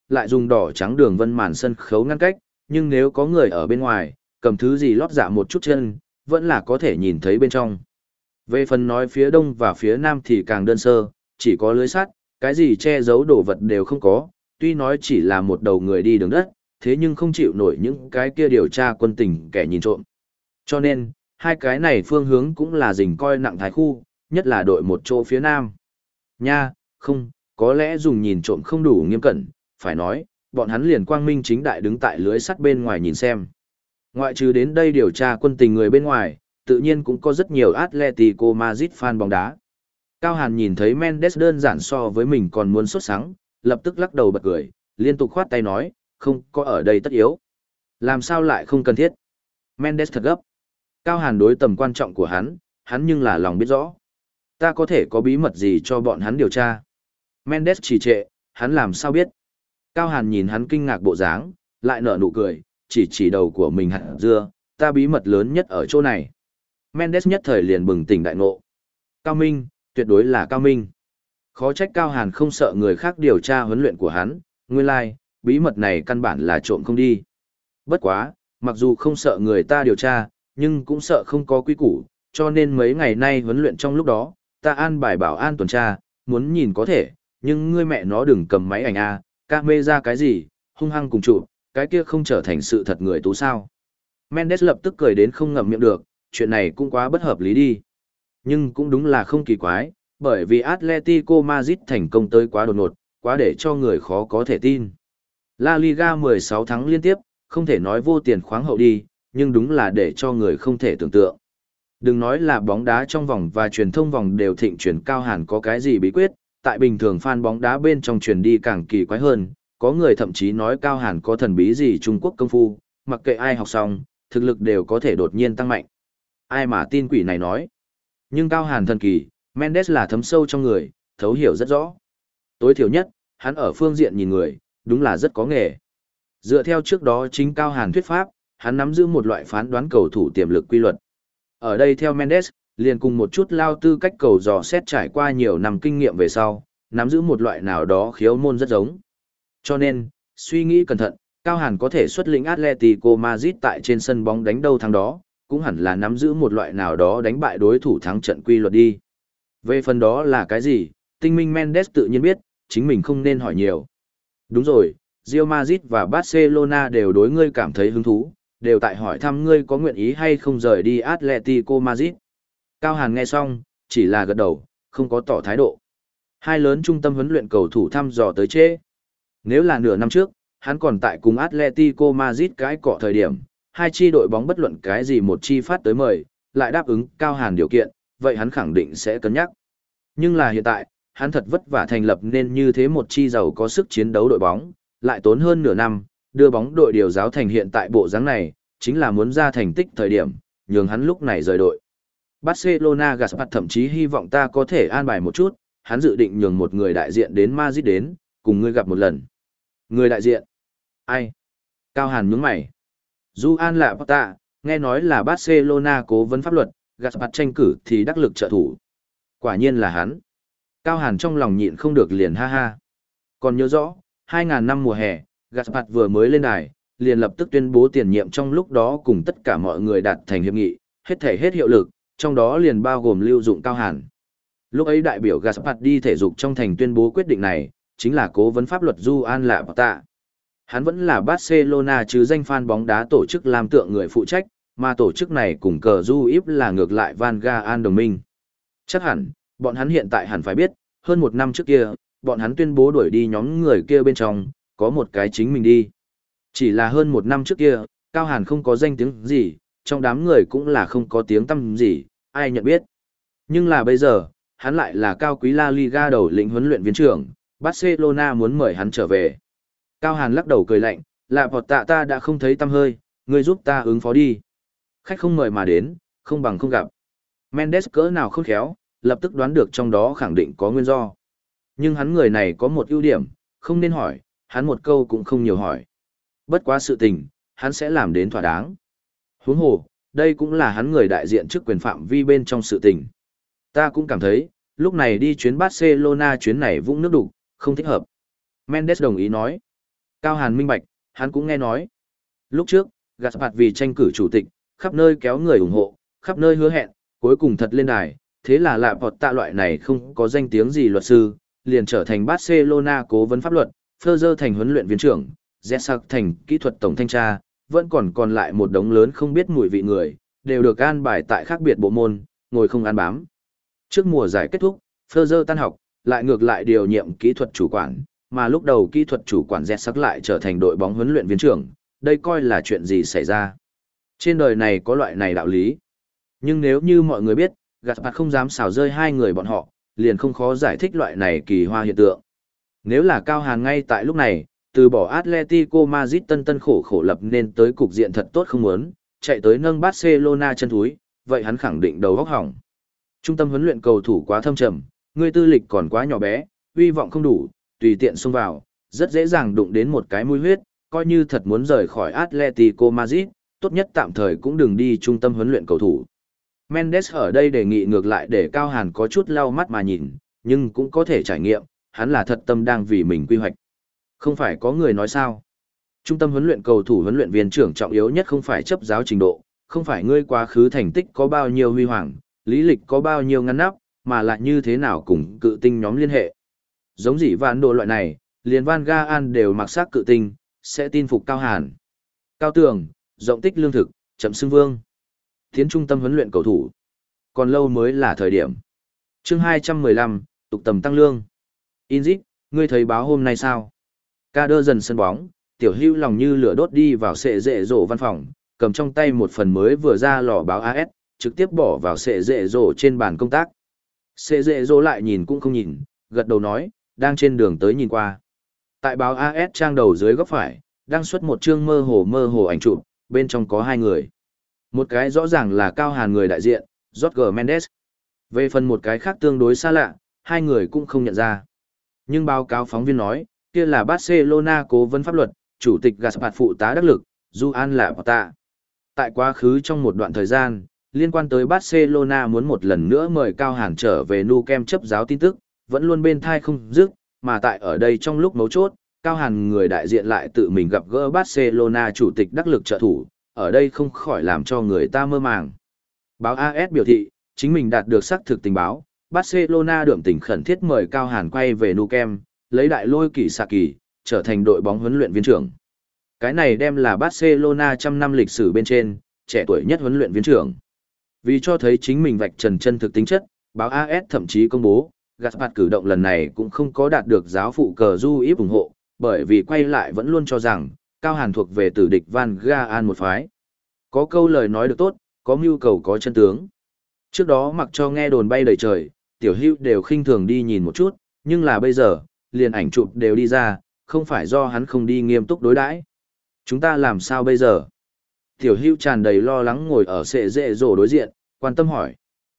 lại dùng đỏ trắng đường vân màn sân khấu ngăn cách, nhưng nếu có người ở bên ngoài, cầm thứ gì lót dạ một chút chân, vẫn là có thể nhìn thấy bên trong. Về phần nói phía đông và phía nam thì càng đơn sơ, chỉ có lưới sắt, cái gì che giấu đồ vật đều không có, tuy nói chỉ là một đầu người đi đường đất, thế nhưng không chịu nổi những cái kia điều tra quân tình kẻ nhìn trộm. Cho nên, hai cái này phương hướng cũng là dình coi nặng thái khu, nhất là đội một chỗ phía nam. Nha, không, có lẽ dùng nhìn trộm không đủ nghiêm cẩn, phải nói, bọn hắn liền quang minh chính đại đứng tại lưới sắt bên ngoài nhìn xem. Ngoại trừ đến đây điều tra quân tình người bên ngoài, tự nhiên cũng có rất nhiều Atletico Madrid fan bóng đá. Cao Hàn nhìn thấy Mendes đơn giản so với mình còn muốn sốt sắng, lập tức lắc đầu bật cười, liên tục khoát tay nói, không có ở đây tất yếu. Làm sao lại không cần thiết? Mendes thật gấp. Cao Hàn đối tầm quan trọng của hắn, hắn nhưng là lòng biết rõ. Ta có thể có bí mật gì cho bọn hắn điều tra? Mendes trì trệ, hắn làm sao biết? Cao Hàn nhìn hắn kinh ngạc bộ dáng, lại nở nụ cười, chỉ chỉ đầu của mình hạt dưa, ta bí mật lớn nhất ở chỗ này. Mendes nhất thời liền bừng tỉnh đại ngộ. Cao Minh, tuyệt đối là Cao Minh. Khó trách Cao Hàn không sợ người khác điều tra huấn luyện của hắn, nguyên lai, like, bí mật này căn bản là trộm không đi. Bất quá, mặc dù không sợ người ta điều tra, nhưng cũng sợ không có quy củ, cho nên mấy ngày nay huấn luyện trong lúc đó, ta an bài bảo an tuần tra, muốn nhìn có thể, nhưng ngươi mẹ nó đừng cầm máy ảnh a, ca mê ra cái gì, hung hăng cùng chụp, cái kia không trở thành sự thật người tú sao. Mendes lập tức cười đến không ngậm miệng được, chuyện này cũng quá bất hợp lý đi. Nhưng cũng đúng là không kỳ quái, bởi vì Atletico Madrid thành công tới quá đột ngột, quá để cho người khó có thể tin. La Liga mười sáu tháng liên tiếp, không thể nói vô tiền khoáng hậu đi, nhưng đúng là để cho người không thể tưởng tượng. Đừng nói là bóng đá trong vòng và truyền thông vòng đều thịnh truyền Cao Hàn có cái gì bí quyết, tại bình thường fan bóng đá bên trong truyền đi càng kỳ quái hơn, có người thậm chí nói Cao Hàn có thần bí gì Trung Quốc công phu, mặc kệ ai học xong, thực lực đều có thể đột nhiên tăng mạnh. Ai mà tin quỷ này nói. Nhưng Cao Hàn thần kỳ, Mendes là thấm sâu trong người, thấu hiểu rất rõ. Tối thiểu nhất, hắn ở phương diện nhìn người, đúng là rất có nghề. Dựa theo trước đó chính Cao Hàn thuyết pháp, hắn nắm giữ một loại phán đoán cầu thủ tiềm lực quy luật. Ở đây theo Mendes, liền cùng một chút lao tư cách cầu dò xét trải qua nhiều năm kinh nghiệm về sau, nắm giữ một loại nào đó khiếu môn rất giống. Cho nên, suy nghĩ cẩn thận, Cao Hàn có thể xuất lĩnh Atletico Madrid tại trên sân bóng đánh đâu thắng đó, cũng hẳn là nắm giữ một loại nào đó đánh bại đối thủ thắng trận quy luật đi. Về phần đó là cái gì, tinh minh Mendes tự nhiên biết, chính mình không nên hỏi nhiều. Đúng rồi, Real Madrid và Barcelona đều đối ngươi cảm thấy hứng thú, đều tại hỏi thăm ngươi có nguyện ý hay không rời đi Atletico Madrid. Cao Hàn nghe xong, chỉ là gật đầu, không có tỏ thái độ. Hai lớn trung tâm huấn luyện cầu thủ thăm dò tới trễ. Nếu là nửa năm trước, hắn còn tại cùng Atletico Madrid cái cọ thời điểm, hai chi đội bóng bất luận cái gì một chi phát tới mời, lại đáp ứng Cao Hàn điều kiện, vậy hắn khẳng định sẽ cân nhắc. Nhưng là hiện tại, hắn thật vất vả thành lập nên như thế một chi giàu có sức chiến đấu đội bóng, lại tốn hơn nửa năm, đưa bóng đội điều giáo thành hiện tại bộ dáng này, chính là muốn ra thành tích thời điểm, nhường hắn lúc này rời đội. Barcelona Gaspar thậm chí hy vọng ta có thể an bài một chút, hắn dự định nhường một người đại diện đến Madrid đến, cùng ngươi gặp một lần. Người đại diện? Ai? Cao Hàn nhướng mày. Juan Laporta, nghe nói là Barcelona cố vấn pháp luật, Gaspar tranh cử thì đắc lực trợ thủ. Quả nhiên là hắn. Cao Hàn trong lòng nhịn không được liền ha ha. Còn nhớ rõ, hai nghìn năm mùa hè, Gaspar vừa mới lên đài, liền lập tức tuyên bố tiền nhiệm trong lúc đó cùng tất cả mọi người đạt thành hiệp nghị, hết thể hết hiệu lực, trong đó liền bao gồm lưu dụng Cao Hàn. Lúc ấy đại biểu Gaspar đi thể dục trong thành tuyên bố quyết định này, chính là cố vấn pháp luật Juan Laporta. Hắn vẫn là Barcelona chứ danh fan bóng đá tổ chức làm tượng người phụ trách, mà tổ chức này cùng cờ Juip là ngược lại Van Gaal đồng minh. Chắc hẳn, bọn hắn hiện tại hẳn phải biết, hơn một năm trước kia, bọn hắn tuyên bố đuổi đi nhóm người kia bên trong, có một cái chính mình đi. Chỉ là hơn một năm trước kia, Cao Hàn không có danh tiếng gì, trong đám người cũng là không có tiếng tăm gì, ai nhận biết. Nhưng là bây giờ, hắn lại là cao quý La Liga đầu lĩnh huấn luyện viên trưởng, Barcelona muốn mời hắn trở về. Cao Hàn lắc đầu cười lạnh, là bọt tạ ta đã không thấy tăm hơi, ngươi giúp ta ứng phó đi. Khách không mời mà đến, không bằng không gặp. Mendes cỡ nào khôn khéo, lập tức đoán được trong đó khẳng định có nguyên do. Nhưng hắn người này có một ưu điểm, không nên hỏi, hắn một câu cũng không nhiều hỏi. Bất quá sự tình, hắn sẽ làm đến thỏa đáng. Huống hồ, đây cũng là hắn người đại diện trước quyền phạm vi bên trong sự tình. Ta cũng cảm thấy, lúc này đi chuyến Barcelona chuyến này vũng nước đục, không thích hợp. Mendes đồng ý nói. Cao Hàn minh bạch, hắn cũng nghe nói. Lúc trước, Gaspard vì tranh cử chủ tịch, khắp nơi kéo người ủng hộ, khắp nơi hứa hẹn, cuối cùng thật lên đài, thế là lạ bọt tạ loại này không có danh tiếng gì luật sư, liền trở thành Barcelona cố vấn pháp luật, Ferrer thành huấn luyện viên trưởng, Zessak thành kỹ thuật tổng thanh tra, vẫn còn còn lại một đống lớn không biết mùi vị người, đều được an bài tại khác biệt bộ môn, ngồi không ăn bám. Trước mùa giải kết thúc, Ferrer tan học, lại ngược lại điều nhiệm kỹ thuật chủ quản, mà lúc đầu kỹ thuật chủ quản Zessak lại trở thành đội bóng huấn luyện viên trưởng, đây coi là chuyện gì xảy ra. Trên đời này có loại này đạo lý. Nhưng nếu như mọi người biết, Gaspard không dám xào rơi hai người bọn họ, liền không khó giải thích loại này kỳ hoa hiện tượng. Nếu là Cao Hàn ngay tại lúc này, từ bỏ Atletico Madrid tân tân khổ khổ lập nên tới cục diện thật tốt không muốn, chạy tới nâng Barcelona chân thúi, vậy hắn khẳng định đầu góc hỏng. Trung tâm huấn luyện cầu thủ quá thâm trầm, người tư lịch còn quá nhỏ bé, uy vọng không đủ, tùy tiện xông vào, rất dễ dàng đụng đến một cái mũi huyết, coi như thật muốn rời khỏi Atletico Madrid, tốt nhất tạm thời cũng đừng đi trung tâm huấn luyện cầu thủ. Mendes ở đây đề nghị ngược lại để Cao Hàn có chút lau mắt mà nhìn, nhưng cũng có thể trải nghiệm, hắn là thật tâm đang vì mình quy hoạch. Không phải có người nói sao? Trung tâm huấn luyện cầu thủ huấn luyện viên trưởng trọng yếu nhất không phải chấp giáo trình độ, không phải ngươi quá khứ thành tích có bao nhiêu huy hoàng, lý lịch có bao nhiêu ngăn nắp, mà là như thế nào cùng cự tinh nhóm liên hệ. Giống dĩ vạn đồ loại này, liền Van Gaal đều mặc sắc cự tinh, sẽ tin phục Cao Hàn. Cao tường, rộng tích lương thực, chậm xưng vương. Tiến trung tâm huấn luyện cầu thủ. Còn lâu mới là thời điểm. Chương hai trăm mười lăm, tục tầm tăng lương. Inzit, ngươi thấy báo hôm nay sao? Ca đơ dần sân bóng, tiểu hưu lòng như lửa đốt đi vào sệ dệ rổ văn phòng, cầm trong tay một phần mới vừa ra lò báo a ét, trực tiếp bỏ vào sệ dệ rổ trên bàn công tác. Sệ dệ rổ lại nhìn cũng không nhìn, gật đầu nói, đang trên đường tới nhìn qua. Tại báo a ét trang đầu dưới góc phải, đang xuất một chương mơ hồ mơ hồ ảnh chụp, bên trong có hai người. Một cái rõ ràng là Cao Hàn người đại diện, Jorge Mendes. Về phần một cái khác tương đối xa lạ, hai người cũng không nhận ra. Nhưng báo cáo phóng viên nói, kia là Barcelona cố vấn pháp luật, chủ tịch Gaspard phụ tá đắc lực, Joan Laporta. Tại quá khứ trong một đoạn thời gian, liên quan tới Barcelona muốn một lần nữa mời Cao Hàn trở về Nou Camp chấp giáo tin tức, vẫn luôn bên thai không dứt, mà tại ở đây trong lúc mấu chốt, Cao Hàn người đại diện lại tự mình gặp gỡ Barcelona chủ tịch đắc lực trợ thủ, ở đây không khỏi làm cho người ta mơ màng. Báo a ét biểu thị, chính mình đạt được xác thực tình báo, Barcelona đượm tình khẩn thiết mời Cao Hàn quay về Nou Camp, lấy đại lôi kỳ xạ kỳ, trở thành đội bóng huấn luyện viên trưởng. Cái này đem là Barcelona trăm năm lịch sử bên trên, trẻ tuổi nhất huấn luyện viên trưởng. Vì cho thấy chính mình vạch trần chân thực tính chất, báo a ét thậm chí công bố, Gaspard cử động lần này cũng không có đạt được giáo phụ cờ du íp ủng hộ, bởi vì quay lại vẫn luôn cho rằng, Cao Hàn thuộc về tử địch Van Gaal một phái. Có câu lời nói được tốt, có mưu cầu có chân tướng. Trước đó mặc cho nghe đồn bay đầy trời, tiểu hữu đều khinh thường đi nhìn một chút, nhưng là bây giờ, liền ảnh chụp đều đi ra, không phải do hắn không đi nghiêm túc đối đãi. Chúng ta làm sao bây giờ? Tiểu hữu tràn đầy lo lắng ngồi ở sệ dệ rổ đối diện, quan tâm hỏi.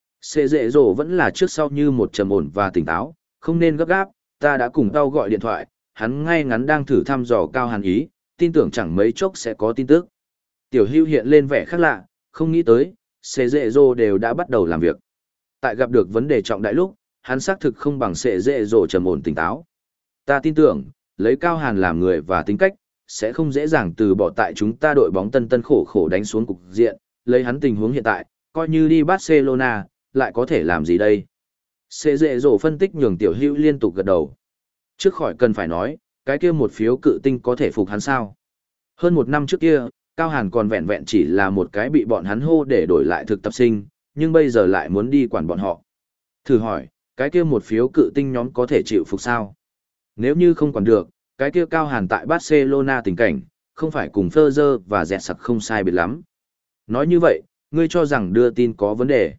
Sệ dệ rổ vẫn là trước sau như một trầm ổn và tỉnh táo, không nên gấp gáp, ta đã cùng tao gọi điện thoại, hắn ngay ngắn đang thử thăm dò Cao Hàn ý, tin tưởng chẳng mấy chốc sẽ có tin tức. Tiểu hữu hiện lên vẻ khác lạ, không nghĩ tới, sệ dệ rổ đều đã bắt đầu làm việc. Tại gặp được vấn đề trọng đại lúc, hắn xác thực không bằng sệ dệ rổ trầm ổn tỉnh táo. Ta tin tưởng, lấy Cao Hàn làm người và tính cách, sẽ không dễ dàng từ bỏ tại chúng ta đội bóng tân tân khổ khổ đánh xuống cục diện, lấy hắn tình huống hiện tại, coi như đi Barcelona, lại có thể làm gì đây? Sệ dệ rổ phân tích nhường tiểu hữu liên tục gật đầu. Trước khỏi cần phải nói, cái kia một phiếu cự tinh có thể phục hắn sao? Hơn một năm trước kia, Cao Hàn còn vẹn vẹn chỉ là một cái bị bọn hắn hô để đổi lại thực tập sinh, nhưng bây giờ lại muốn đi quản bọn họ. Thử hỏi, cái kia một phiếu cự tinh nhóm có thể chịu phục sao? Nếu như không quản được, cái kia Cao Hàn tại Barcelona tình cảnh, không phải cùng Ferrer và dẹt sặc không sai biệt lắm. Nói như vậy, ngươi cho rằng đưa tin có vấn đề.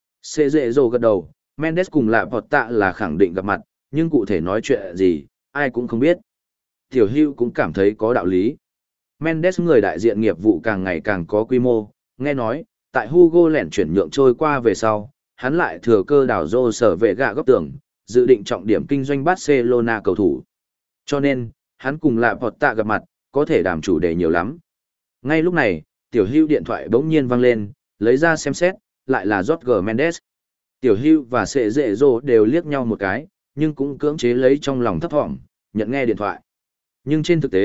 Sệ dệ rồ gật đầu, Mendes cùng Lạ Vọt Tạ là khẳng định gặp mặt, nhưng cụ thể nói chuyện gì, ai cũng không biết. Tiểu Hữu cũng cảm thấy có đạo lý. Mendes người đại diện nghiệp vụ càng ngày càng có quy mô, nghe nói, tại Hugo lẻn chuyển nhượng trôi qua về sau, hắn lại thừa cơ đảo rô sở vệ gạ góc tường, dự định trọng điểm kinh doanh Barcelona cầu thủ. Cho nên, hắn cùng Lạ Vọt Tạ gặp mặt, có thể đảm chủ đề nhiều lắm. Ngay lúc này, Tiểu Hữu điện thoại bỗng nhiên vang lên, lấy ra xem xét, lại là Jorge Mendes. Tiểu Hữu và Sệ Dệ Rô đều liếc nhau một cái, nhưng cũng cưỡng chế lấy trong lòng thấp thỏm, nhận nghe điện thoại. Nhưng trên thực tế,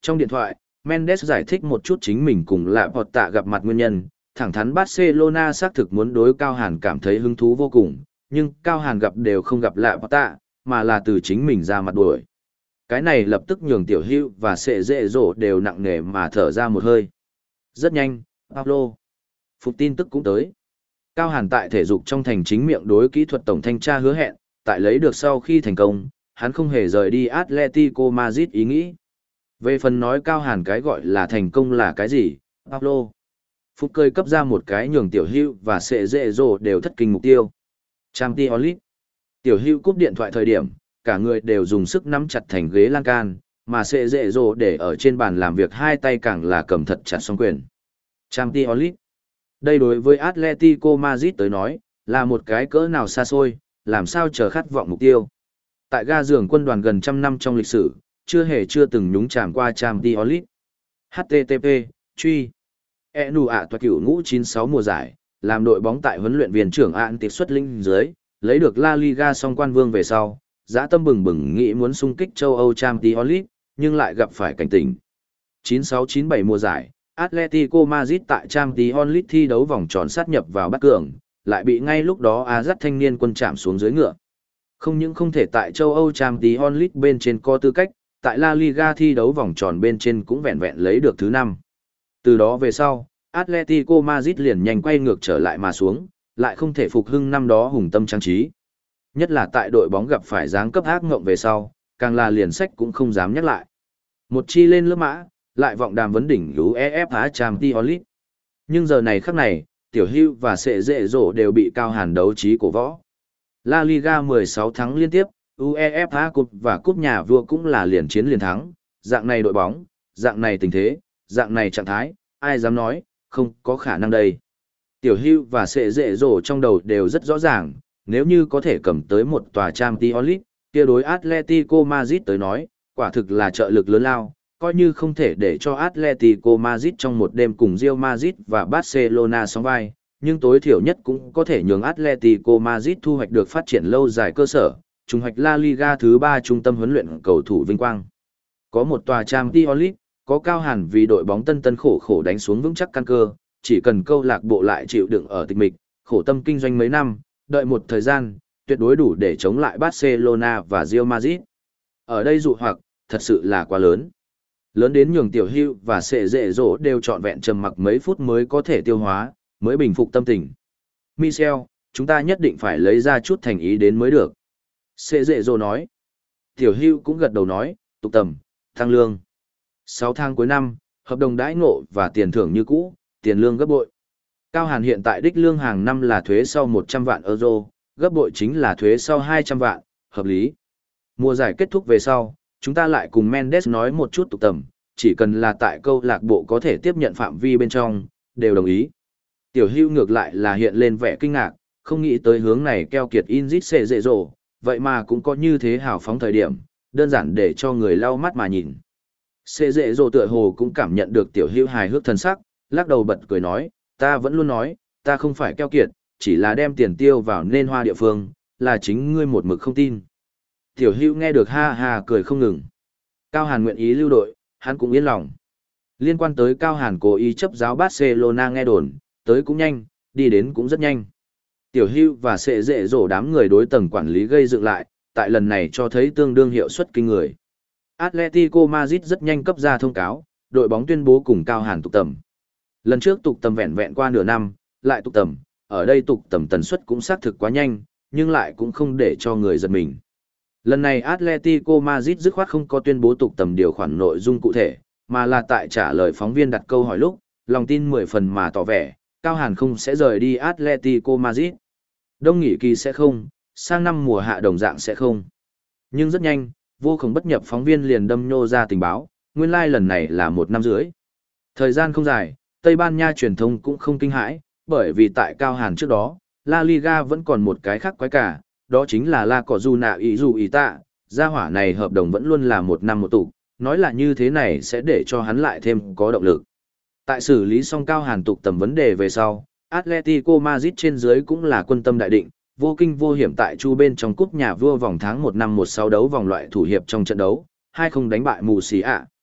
Trong điện thoại, Mendes giải thích một chút chính mình cùng Lạ Bọt Tạ gặp mặt nguyên nhân, thẳng thắn Barcelona xác thực muốn đối Cao Hàn cảm thấy hứng thú vô cùng, nhưng Cao Hàn gặp đều không gặp Lạ Bọt Tạ, mà là từ chính mình ra mặt đuổi. Cái này lập tức nhường Tiểu Hữu và Sệ Dệ Dỗ đều nặng nề mà thở ra một hơi. Rất nhanh, Pablo phục tin tức cũng tới. Cao Hàn tại thể dục trong thành chính miệng đối kỹ thuật tổng thanh tra hứa hẹn, tại lấy được sau khi thành công, hắn không hề rời đi Atletico Madrid ý nghĩ. Về phần nói Cao Hàn cái gọi là thành công là cái gì, Pablo Phúc cười cấp ra một cái nhường Tiểu Hữu và Sệ Dệ Dỗ đều thất kinh mục tiêu. Champions League. Tiểu Hữu cúp điện thoại thời điểm, cả người đều dùng sức nắm chặt thành ghế lan can, mà Sệ Dệ Dỗ để ở trên bàn làm việc hai tay càng là cầm thật chặt song quyền. Champions League. Đây đối với Atletico Madrid tới nói, là một cái cỡ nào xa xôi, làm sao chờ khát vọng mục tiêu. Tại ga giường quân đoàn gần trăm năm trong lịch sử, chưa hề chưa từng nhúng chàm qua Champions League. H T T P, truy. E nù ạ toa cửu ngũ chín sáu mùa giải, làm đội bóng tại huấn luyện viên trưởng Ạn Tịch xuất linh dưới, lấy được La Liga song quan vương về sau, dã tâm bừng bừng nghĩ muốn xung kích châu Âu Champions League, nhưng lại gặp phải cảnh tỉnh. chín sáu chín bảy mùa giải, Atletico Madrid tại Champions League thi đấu vòng tròn sát nhập vào bắt cường, lại bị ngay lúc đó Ajax thanh niên quân chạm xuống dưới ngựa. Không những không thể tại châu Âu Champions League bên trên có tư cách, tại La Liga thi đấu vòng tròn bên trên cũng vẹn vẹn lấy được thứ năm. Từ đó về sau, Atletico Madrid liền nhanh quay ngược trở lại mà xuống, lại không thể phục hưng năm đó hùng tâm trang trí. Nhất là tại đội bóng gặp phải giáng cấp ác ngộng về sau, càng là liền sách cũng không dám nhắc lại. Một chi lên lớp mã, lại vọng đàm vấn đỉnh u e ép a Champions League. Nhưng giờ này khắc này, Tiểu Hữu và Sệ Dệ Dỗ đều bị Cao Hàn đấu trí cổ võ. La Liga mười sáu thắng liên tiếp, u e ép a Cup và Cúp Nhà Vua cũng là liền chiến liền thắng, dạng này đội bóng, dạng này tình thế, dạng này trạng thái, ai dám nói, không có khả năng đây. Tiểu Hữu và Sệ Dệ Dỗ trong đầu đều rất rõ ràng, nếu như có thể cầm tới một tòa Champions League, kia đối Atletico Madrid tới nói, quả thực là trợ lực lớn lao, coi như không thể để cho Atletico Madrid trong một đêm cùng Real Madrid và Barcelona sóng vai, nhưng tối thiểu nhất cũng có thể nhường Atletico Madrid thu hoạch được phát triển lâu dài cơ sở, trùng hoạch La Liga thứ ba trung tâm huấn luyện cầu thủ vinh quang. Có một tòa Champions League, có Cao Hàn vì đội bóng tân tân khổ khổ đánh xuống vững chắc căn cơ, chỉ cần câu lạc bộ lại chịu đựng ở tịch mịch, khổ tâm kinh doanh mấy năm, đợi một thời gian, tuyệt đối đủ để chống lại Barcelona và Real Madrid. Ở đây dụ hoặc, thật sự là quá lớn. Lớn đến nhường Tiểu Hữu và Sệ Dệ Dỗ đều trọn vẹn trầm mặc mấy phút mới có thể tiêu hóa, mới bình phục tâm tình. Michel, chúng ta nhất định phải lấy ra chút thành ý đến mới được. Sệ Dệ Dỗ nói. Tiểu Hữu cũng gật đầu nói, tục tầm, tăng lương. sáu tháng cuối năm, hợp đồng đãi ngộ và tiền thưởng như cũ, tiền lương gấp bội. Cao Hàn hiện tại đích lương hàng năm là thuế sau một trăm vạn euro, gấp bội chính là thuế sau hai trăm vạn, hợp lý. Mùa giải kết thúc về sau, chúng ta lại cùng Mendes nói một chút tục tầm, chỉ cần là tại câu lạc bộ có thể tiếp nhận phạm vi bên trong, đều đồng ý. Tiểu Hữu ngược lại là hiện lên vẻ kinh ngạc, không nghĩ tới hướng này keo kiệt Inzit Sệ Dệ Dỗ, vậy mà cũng có như thế hào phóng thời điểm, đơn giản để cho người lau mắt mà nhìn. Sệ Dệ Dỗ tựa hồ cũng cảm nhận được Tiểu Hữu hài hước thần sắc, lắc đầu bật cười nói, ta vẫn luôn nói, ta không phải keo kiệt, chỉ là đem tiền tiêu vào nên hoa địa phương, là chính ngươi một mực không tin. Tiểu Hữu nghe được ha ha cười không ngừng. Cao Hàn nguyện ý lưu đội, hắn cũng yên lòng. Liên quan tới Cao Hàn cố ý chấp giáo Barcelona nghe đồn, tới cũng nhanh, đi đến cũng rất nhanh. Tiểu Hữu và Sệ Dệ Dỗ đám người đối tầng quản lý gây dựng lại, tại lần này cho thấy tương đương hiệu suất kinh người. Atletico Madrid rất nhanh cấp ra thông cáo, đội bóng tuyên bố cùng Cao Hàn tục tầm. Lần trước tục tầm vẹn vẹn qua nửa năm, lại tục tầm, ở đây tục tầm tần suất cũng xác thực quá nhanh, nhưng lại cũng không để cho người giật mình. Lần này Atletico Madrid dứt khoát không có tuyên bố tục tầm điều khoản nội dung cụ thể, mà là tại trả lời phóng viên đặt câu hỏi lúc, lòng tin mười phần mà tỏ vẻ, Cao Hàn không sẽ rời đi Atletico Madrid. Đông nghỉ kỳ sẽ không, sang năm mùa hạ đồng dạng sẽ không. Nhưng rất nhanh, vô cùng bất nhập phóng viên liền đâm nhô ra tình báo, nguyên lai like lần này là một năm rưỡi. Thời gian không dài, Tây Ban Nha truyền thông cũng không kinh hãi, bởi vì tại Cao Hàn trước đó, La Liga vẫn còn một cái khác quái cả, đó chính là La Cọ Dù Nạ Ý Dù Ý Tạ, gia hỏa này hợp đồng vẫn luôn là một năm một tụ, nói là như thế này sẽ để cho hắn lại thêm có động lực. Tại xử lý xong Cao Hàn tục tầm vấn đề về sau, Atletico Madrid trên dưới cũng là quân tâm đại định, vô kinh vô hiểm tại chu bên trong cúp nhà vua vòng tháng một năm một sáu đấu vòng loại thủ hiệp trong trận đấu, hai không đánh bại Mù Xì ạ.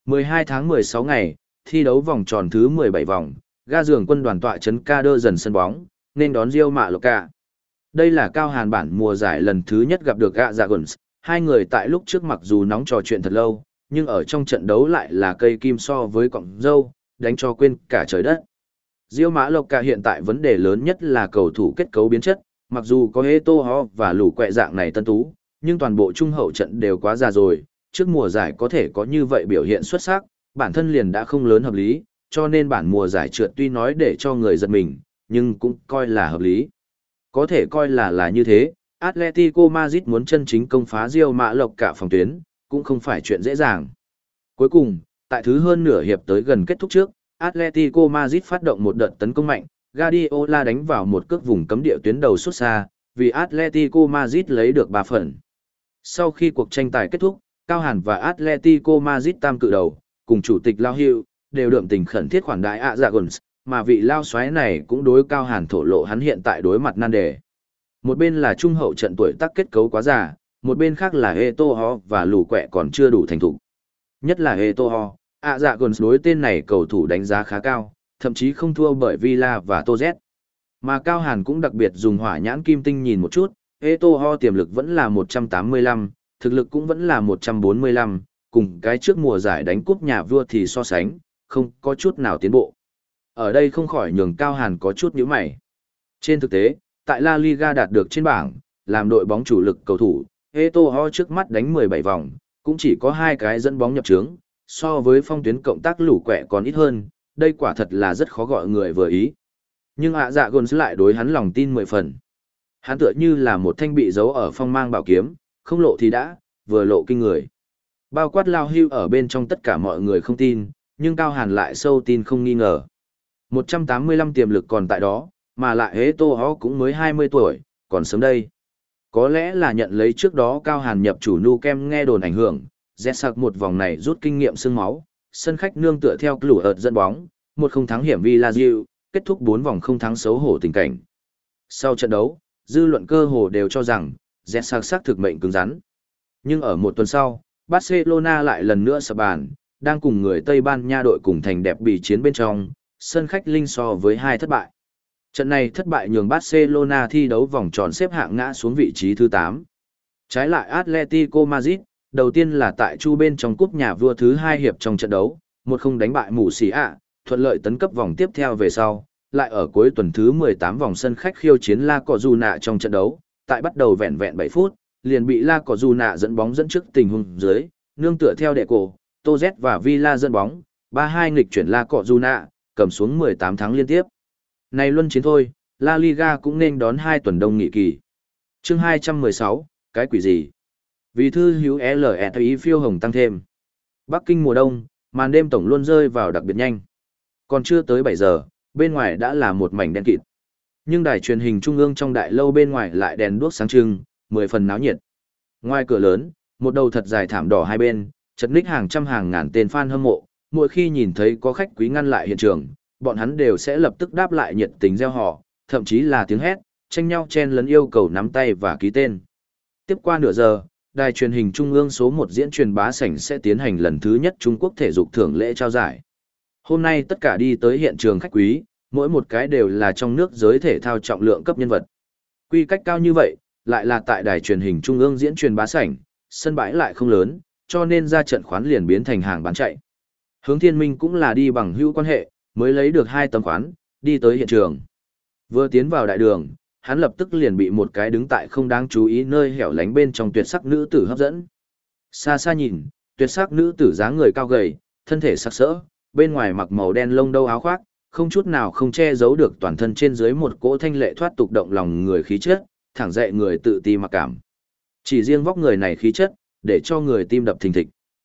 mười hai tháng mười sáu ngày, thi đấu vòng tròn thứ mười bảy vòng, ga giường quân đoàn tọa trấn ca đơ dần sân bóng, nên đón Real Mallorca. Đây là Cao Hàn bản mùa giải lần thứ nhất gặp được Azagons, hai người tại lúc trước mặc dù nóng trò chuyện thật lâu, nhưng ở trong trận đấu lại là cây kim so với cọng dâu, đánh cho quên cả trời đất. Real Mallorca hiện tại vấn đề lớn nhất là cầu thủ kết cấu biến chất, mặc dù có Eto'o và lũ quẹ dạng này tân tú, nhưng toàn bộ trung hậu trận đều quá già rồi, trước mùa giải có thể có như vậy biểu hiện xuất sắc, bản thân liền đã không lớn hợp lý, cho nên bản mùa giải trượt tuy nói để cho người giật mình, nhưng cũng coi là hợp lý. Có thể coi là là như thế, Atletico Madrid muốn chân chính công phá Real Mallorca phòng tuyến, cũng không phải chuyện dễ dàng. Cuối cùng, tại thứ hơn nửa hiệp tới gần kết thúc trước, Atletico Madrid phát động một đợt tấn công mạnh, Guardiola đánh vào một cước vùng cấm địa tuyến đầu xuất xa, vì Atletico Madrid lấy được ba phần. Sau khi cuộc tranh tài kết thúc, Cao Hàn và Atletico Madrid tam cự đầu, cùng chủ tịch Lao Hữu, đều đượm tình khẩn thiết khoản đại Azagons, mà vị Lao soái này cũng đối Cao Hàn thổ lộ hắn hiện tại đối mặt nan đề. Một bên là trung hậu trận tuổi tác kết cấu quá già, một bên khác là Eto'o và lù quẹ còn chưa đủ thành thục. Nhất là Eto'o, Azagons đối tên này cầu thủ đánh giá khá cao, thậm chí không thua bởi Villa và Toz. Mà Cao Hàn cũng đặc biệt dùng hỏa nhãn kim tinh nhìn một chút, Eto'o tiềm lực vẫn là một trăm tám mươi lăm, thực lực cũng vẫn là một trăm bốn mươi lăm, cùng cái trước mùa giải đánh cúp nhà vua thì so sánh, không có chút nào tiến bộ. Ở đây không khỏi nhường Cao Hàn có chút nhíu mày. Trên thực tế, tại La Liga đạt được trên bảng, làm đội bóng chủ lực cầu thủ, Eto'o trước mắt đánh mười bảy vòng, cũng chỉ có hai cái dẫn bóng nhập trướng, so với phong tuyến cộng tác lũ quẹ còn ít hơn, đây quả thật là rất khó gọi người vừa ý. Nhưng ạ dạ gôn lại đối hắn lòng tin mười phần. Hắn tựa như là một thanh bị giấu ở phong mang bảo kiếm, không lộ thì đã, vừa lộ kinh người. Bao quát Lao Hưu ở bên trong tất cả mọi người không tin, nhưng Cao Hàn lại sâu tin không nghi ngờ. một trăm tám mươi lăm tiềm lực còn tại đó, mà lại Eto'o cũng mới hai mươi tuổi, còn sớm đây. Có lẽ là nhận lấy trước đó Cao Hàn nhập chủ Nu Kem nghe đồn ảnh hưởng, Zetsak một vòng này rút kinh nghiệm xương máu, sân khách nương tựa theo lũ ợt dẫn bóng, một không thắng hiểm Villarreal, kết thúc bốn vòng không thắng xấu hổ tình cảnh. Sau trận đấu, dư luận cơ hồ đều cho rằng Zetsak xác thực mệnh cứng rắn. Nhưng ở một tuần sau, Barcelona lại lần nữa sập bàn, đang cùng người Tây Ban Nha đội cùng thành đẹp bị chiến bên trong, sân khách linh so với hai thất bại. Trận này thất bại nhường Barcelona thi đấu vòng tròn xếp hạng ngã xuống vị trí thứ tám. Trái lại Atletico Madrid, đầu tiên là tại chu bên trong cúp nhà vua thứ hai hiệp trong trận đấu, một không đánh bại mù xì ạ, thuận lợi tấn cấp vòng tiếp theo về sau, lại ở cuối tuần thứ mười tám vòng sân khách khiêu chiến La Cojuna trong trận đấu, tại bắt đầu vẹn vẹn bảy phút, liền bị La Cojuna dẫn bóng dẫn trước tình huống dưới, nương tựa theo đệ cổ, Toz và Villa dẫn bóng, ba hai nghịch chuyển La Cojuna, cầm xuống mười tám thắng liên tiếp. Này luân chiến thôi, La Liga cũng nên đón hai tuần đông nghỉ kỳ. Chương hai trăm mười sáu, cái quỷ gì? Vì thư hữu L E T I phiêu hồng tăng thêm. Bắc Kinh mùa đông, màn đêm tổng luôn rơi vào đặc biệt nhanh. Còn chưa tới bảy giờ, bên ngoài đã là một mảnh đen kịt. Nhưng đài truyền hình trung ương trong đại lâu bên ngoài lại đèn đuốc sáng trưng, mười phần náo nhiệt. Ngoài cửa lớn, một đầu thật dài thảm đỏ hai bên, chật ních hàng trăm hàng ngàn tên fan hâm mộ, mỗi khi nhìn thấy có khách quý ngăn lại hiện trường, bọn hắn đều sẽ lập tức đáp lại nhiệt tình reo hò, thậm chí là tiếng hét, tranh nhau chen lấn yêu cầu nắm tay và ký tên. Tiếp qua nửa giờ, đài truyền hình trung ương số một diễn truyền bá sảnh sẽ tiến hành lần thứ nhất Trung Quốc thể dục thưởng lễ trao giải. Hôm nay tất cả đi tới hiện trường khách quý, mỗi một cái đều là trong nước giới thể thao trọng lượng cấp nhân vật. Quy cách cao như vậy, lại là tại đài truyền hình trung ương diễn truyền bá sảnh, sân bãi lại không lớn, cho nên ra trận khoán liền biến thành hàng bán chạy. Hướng Thiên Minh cũng là đi bằng hữu quan hệ, mới lấy được hai tấm khoán, đi tới hiện trường. Vừa tiến vào đại đường, hắn lập tức liền bị một cái đứng tại không đáng chú ý nơi hẻo lánh bên trong tuyệt sắc nữ tử hấp dẫn. Xa xa nhìn, tuyệt sắc nữ tử dáng người cao gầy, thân thể sắc sỡ, bên ngoài mặc màu đen lông đâu áo khoác, không chút nào không che giấu được toàn thân trên dưới một cỗ thanh lệ thoát tục động lòng người khí chất, thẳng dậy người tự ti mặc cảm. Chỉ riêng vóc người này khí chất, để cho người tim đập thình thịch.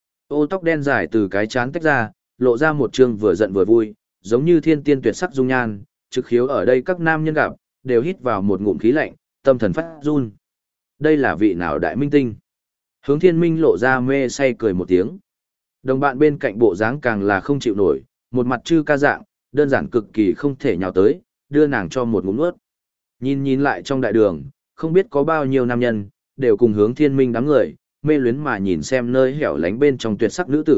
Ô tóc đen dài từ cái chán tách ra, lộ ra một trương vừa giận vừa vui, giống như thiên tiên tuyệt sắc dung nhan, trực khiếu ở đây các nam nhân gặp, đều hít vào một ngụm khí lạnh, tâm thần phát run. Đây là vị nào đại minh tinh? Hướng Thiên Minh lộ ra mê say cười một tiếng. Đồng bạn bên cạnh bộ dáng càng là không chịu nổi, một mặt chư ca dạng, đơn giản cực kỳ không thể nhào tới, đưa nàng cho một ngụm nuốt. Nhìn nhìn lại trong đại đường, không biết có bao nhiêu nam nhân, đều cùng Hướng Thiên Minh đám người, mê luyến mà nhìn xem nơi hẻo lánh bên trong tuyệt sắc nữ tử,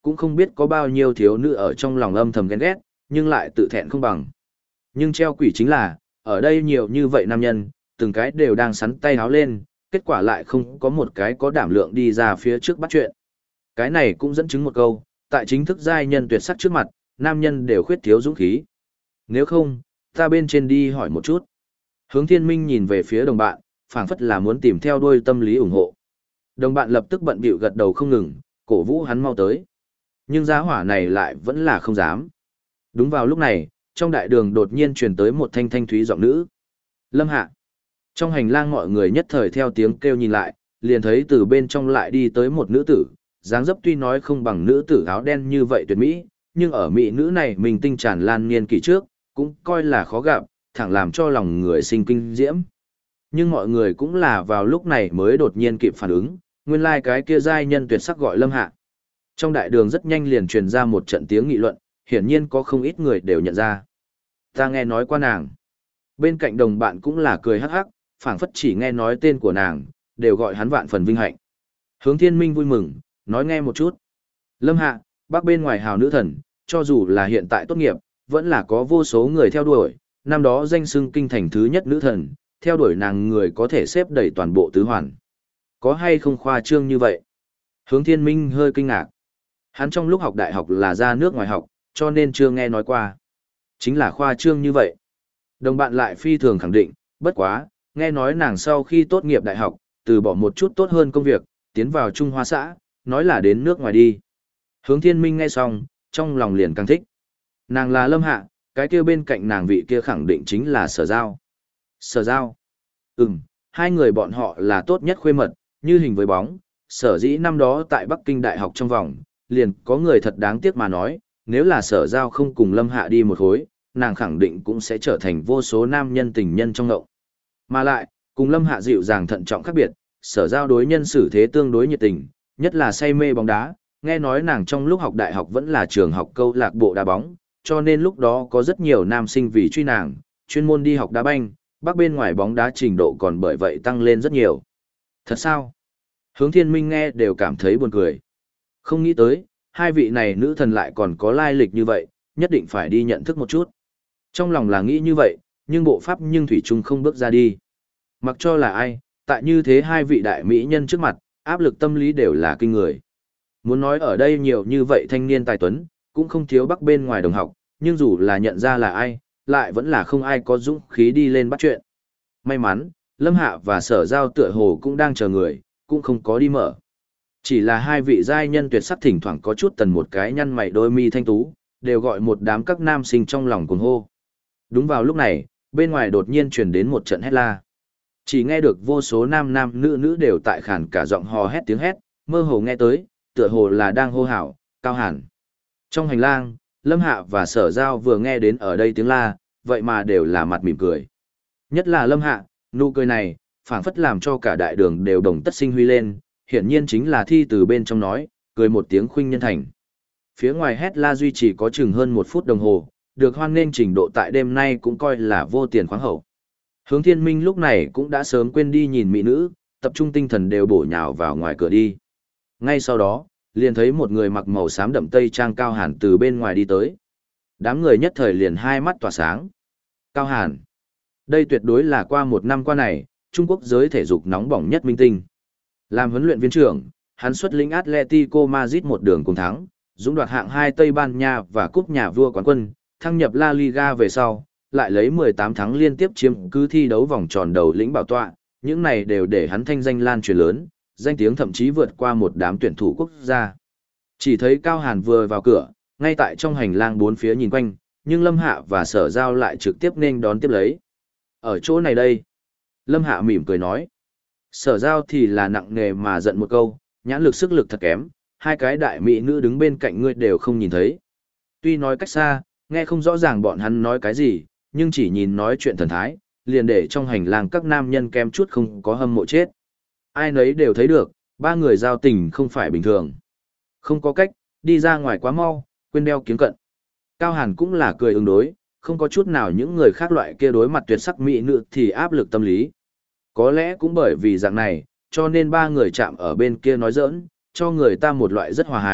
cũng không biết có bao nhiêu thiếu nữ ở trong lòng âm thầm ghen ghét, nhưng lại tự thẹn không bằng. Nhưng treo quỷ chính là, ở đây nhiều như vậy nam nhân, từng cái đều đang sắn tay háo lên, kết quả lại không có một cái có đảm lượng đi ra phía trước bắt chuyện. Cái này cũng dẫn chứng một câu, tại chính thức giai nhân tuyệt sắc trước mặt, nam nhân đều khuyết thiếu dũng khí. Nếu không, ta bên trên đi hỏi một chút. Hướng Thiên Minh nhìn về phía đồng bạn, phảng phất là muốn tìm theo đuôi tâm lý ủng hộ. Đồng bạn lập tức bận bịu gật đầu không ngừng, cổ vũ hắn mau tới. Nhưng giá hỏa này lại vẫn là không dám. Đúng vào lúc này, trong đại đường đột nhiên truyền tới một thanh thanh thúy giọng nữ. Lâm Hạ. Trong hành lang mọi người nhất thời theo tiếng kêu nhìn lại, liền thấy từ bên trong lại đi tới một nữ tử, dáng dấp tuy nói không bằng nữ tử áo đen như vậy tuyệt mỹ, nhưng ở mỹ nữ này mình tinh tràn lan niên kỷ trước, cũng coi là khó gặp, thẳng làm cho lòng người sinh kinh diễm. Nhưng mọi người cũng là vào lúc này mới đột nhiên kịp phản ứng, nguyên lai like cái kia giai nhân tuyệt sắc gọi Lâm Hạ. Trong đại đường rất nhanh liền truyền ra một trận tiếng nghị luận, hiển nhiên có không ít người đều nhận ra. Ta nghe nói qua nàng. Bên cạnh đồng bạn cũng là cười hắc hắc, phảng phất chỉ nghe nói tên của nàng, đều gọi hắn vạn phần vinh hạnh. Hướng Thiên Minh vui mừng, nói nghe một chút. Lâm Hạ, bác bên ngoài hào nữ thần, cho dù là hiện tại tốt nghiệp, vẫn là có vô số người theo đuổi, năm đó danh xưng kinh thành thứ nhất nữ thần, theo đuổi nàng người có thể xếp đầy toàn bộ tứ hoàn. Có hay không khoa trương như vậy? Hướng Thiên Minh hơi kinh ngạc. Hắn trong lúc học đại học là ra nước ngoài học, cho nên chưa nghe nói qua. Chính là khoa trương như vậy. Đồng bạn lại phi thường khẳng định, bất quá, nghe nói nàng sau khi tốt nghiệp đại học, từ bỏ một chút tốt hơn công việc, tiến vào Trung Hoa xã, nói là đến nước ngoài đi. Hướng Thiên Minh nghe xong, trong lòng liền càng thích. Nàng là Lâm Hạ, cái kia bên cạnh nàng vị kia khẳng định chính là Sở Giao. Sở Giao? Ừm, hai người bọn họ là tốt nhất khuê mật, như hình với bóng, sở dĩ năm đó tại Bắc Kinh Đại học trong vòng, liền có người thật đáng tiếc mà nói, nếu là Sở Giao không cùng Lâm Hạ đi một khối, nàng khẳng định cũng sẽ trở thành vô số nam nhân tình nhân trong ngậu. Mà lại, cùng Lâm Hạ dịu dàng thận trọng khác biệt, Sở Giao đối nhân xử thế tương đối nhiệt tình, nhất là say mê bóng đá, nghe nói nàng trong lúc học đại học vẫn là trường học câu lạc bộ đá bóng, cho nên lúc đó có rất nhiều nam sinh vì truy nàng, chuyên môn đi học đá banh, bắc bên ngoài bóng đá trình độ còn bởi vậy tăng lên rất nhiều. Thật sao? Hướng Thiên Minh nghe đều cảm thấy buồn cười. Không nghĩ tới, hai vị này nữ thần lại còn có lai lịch như vậy, nhất định phải đi nhận thức một chút. Trong lòng là nghĩ như vậy, nhưng bộ pháp nhưng Thủy Trung không bước ra đi. Mặc cho là ai, tại như thế hai vị đại mỹ nhân trước mặt, áp lực tâm lý đều là kinh người. Muốn nói ở đây nhiều như vậy thanh niên tài tuấn, cũng không thiếu bắc bên ngoài đồng học, nhưng dù là nhận ra là ai, lại vẫn là không ai có dũng khí đi lên bắt chuyện. May mắn, Lâm Hạ và Sở Giao tựa hồ cũng đang chờ người, cũng không có đi mở. Chỉ là hai vị giai nhân tuyệt sắc thỉnh thoảng có chút tần một cái nhăn mày đôi mi thanh tú, đều gọi một đám các nam sinh trong lòng cuồng hô. Đúng vào lúc này, bên ngoài đột nhiên truyền đến một trận hét la. Chỉ nghe được vô số nam nam nữ nữ đều tại khản cả giọng hò hét tiếng hét, mơ hồ nghe tới, tựa hồ là đang hô hào, Cao Hàn. Trong hành lang, Lâm Hạ và Sở Giao vừa nghe đến ở đây tiếng la, vậy mà đều là mặt mỉm cười. Nhất là Lâm Hạ, nụ cười này, phảng phất làm cho cả đại đường đều đồng tất sinh huy lên, hiển nhiên chính là thi từ bên trong nói, cười một tiếng khuynh nhân thành. Phía ngoài hét la duy trì có chừng hơn một phút đồng hồ, được hoan nghênh trình độ tại đêm nay cũng coi là vô tiền khoáng hậu. Hướng Thiên Minh lúc này cũng đã sớm quên đi nhìn mỹ nữ, tập trung tinh thần đều bổ nhào vào ngoài cửa đi. Ngay sau đó, liền thấy một người mặc màu xám đậm tây trang Cao Hàn từ bên ngoài đi tới. Đám người nhất thời liền hai mắt tỏa sáng. Cao Hàn. Đây tuyệt đối là qua một năm qua này, Trung Quốc giới thể dục nóng bỏng nhất minh tinh. Làm huấn luyện viên trưởng, hắn xuất lĩnh Atletico Madrid một đường cùng thắng, dũng đoạt hạng hai Tây Ban Nha và cúp nhà vua quán quân, thăng nhập La Liga về sau, lại lấy mười tám thắng liên tiếp chiếm cứ thi đấu vòng tròn đầu lĩnh bảo tọa, những này đều để hắn thanh danh lan truyền lớn, danh tiếng thậm chí vượt qua một đám tuyển thủ quốc gia. Chỉ thấy Cao Hàn vừa vào cửa, ngay tại trong hành lang bốn phía nhìn quanh, nhưng Lâm Hạ và Sở Giao lại trực tiếp nên đón tiếp lấy. Ở chỗ này đây. Lâm Hạ mỉm cười nói. Sở Giao thì là nặng nề mà giận một câu, nhãn lực sức lực thật kém, hai cái đại mỹ nữ đứng bên cạnh ngươi đều không nhìn thấy. Tuy nói cách xa, nghe không rõ ràng bọn hắn nói cái gì, nhưng chỉ nhìn nói chuyện thần thái, liền để trong hành lang các nam nhân kem chút không có hâm mộ chết. Ai nấy đều thấy được, ba người giao tình không phải bình thường. Không có cách, đi ra ngoài quá mau, quên đeo kiếng cận. Cao Hàn cũng là cười ứng đối, không có chút nào những người khác loại kia đối mặt tuyệt sắc mỹ nữ thì áp lực tâm lý. Có lẽ cũng bởi vì dạng này, cho nên ba người chạm ở bên kia nói giỡn, cho người ta một loại rất hòa hài,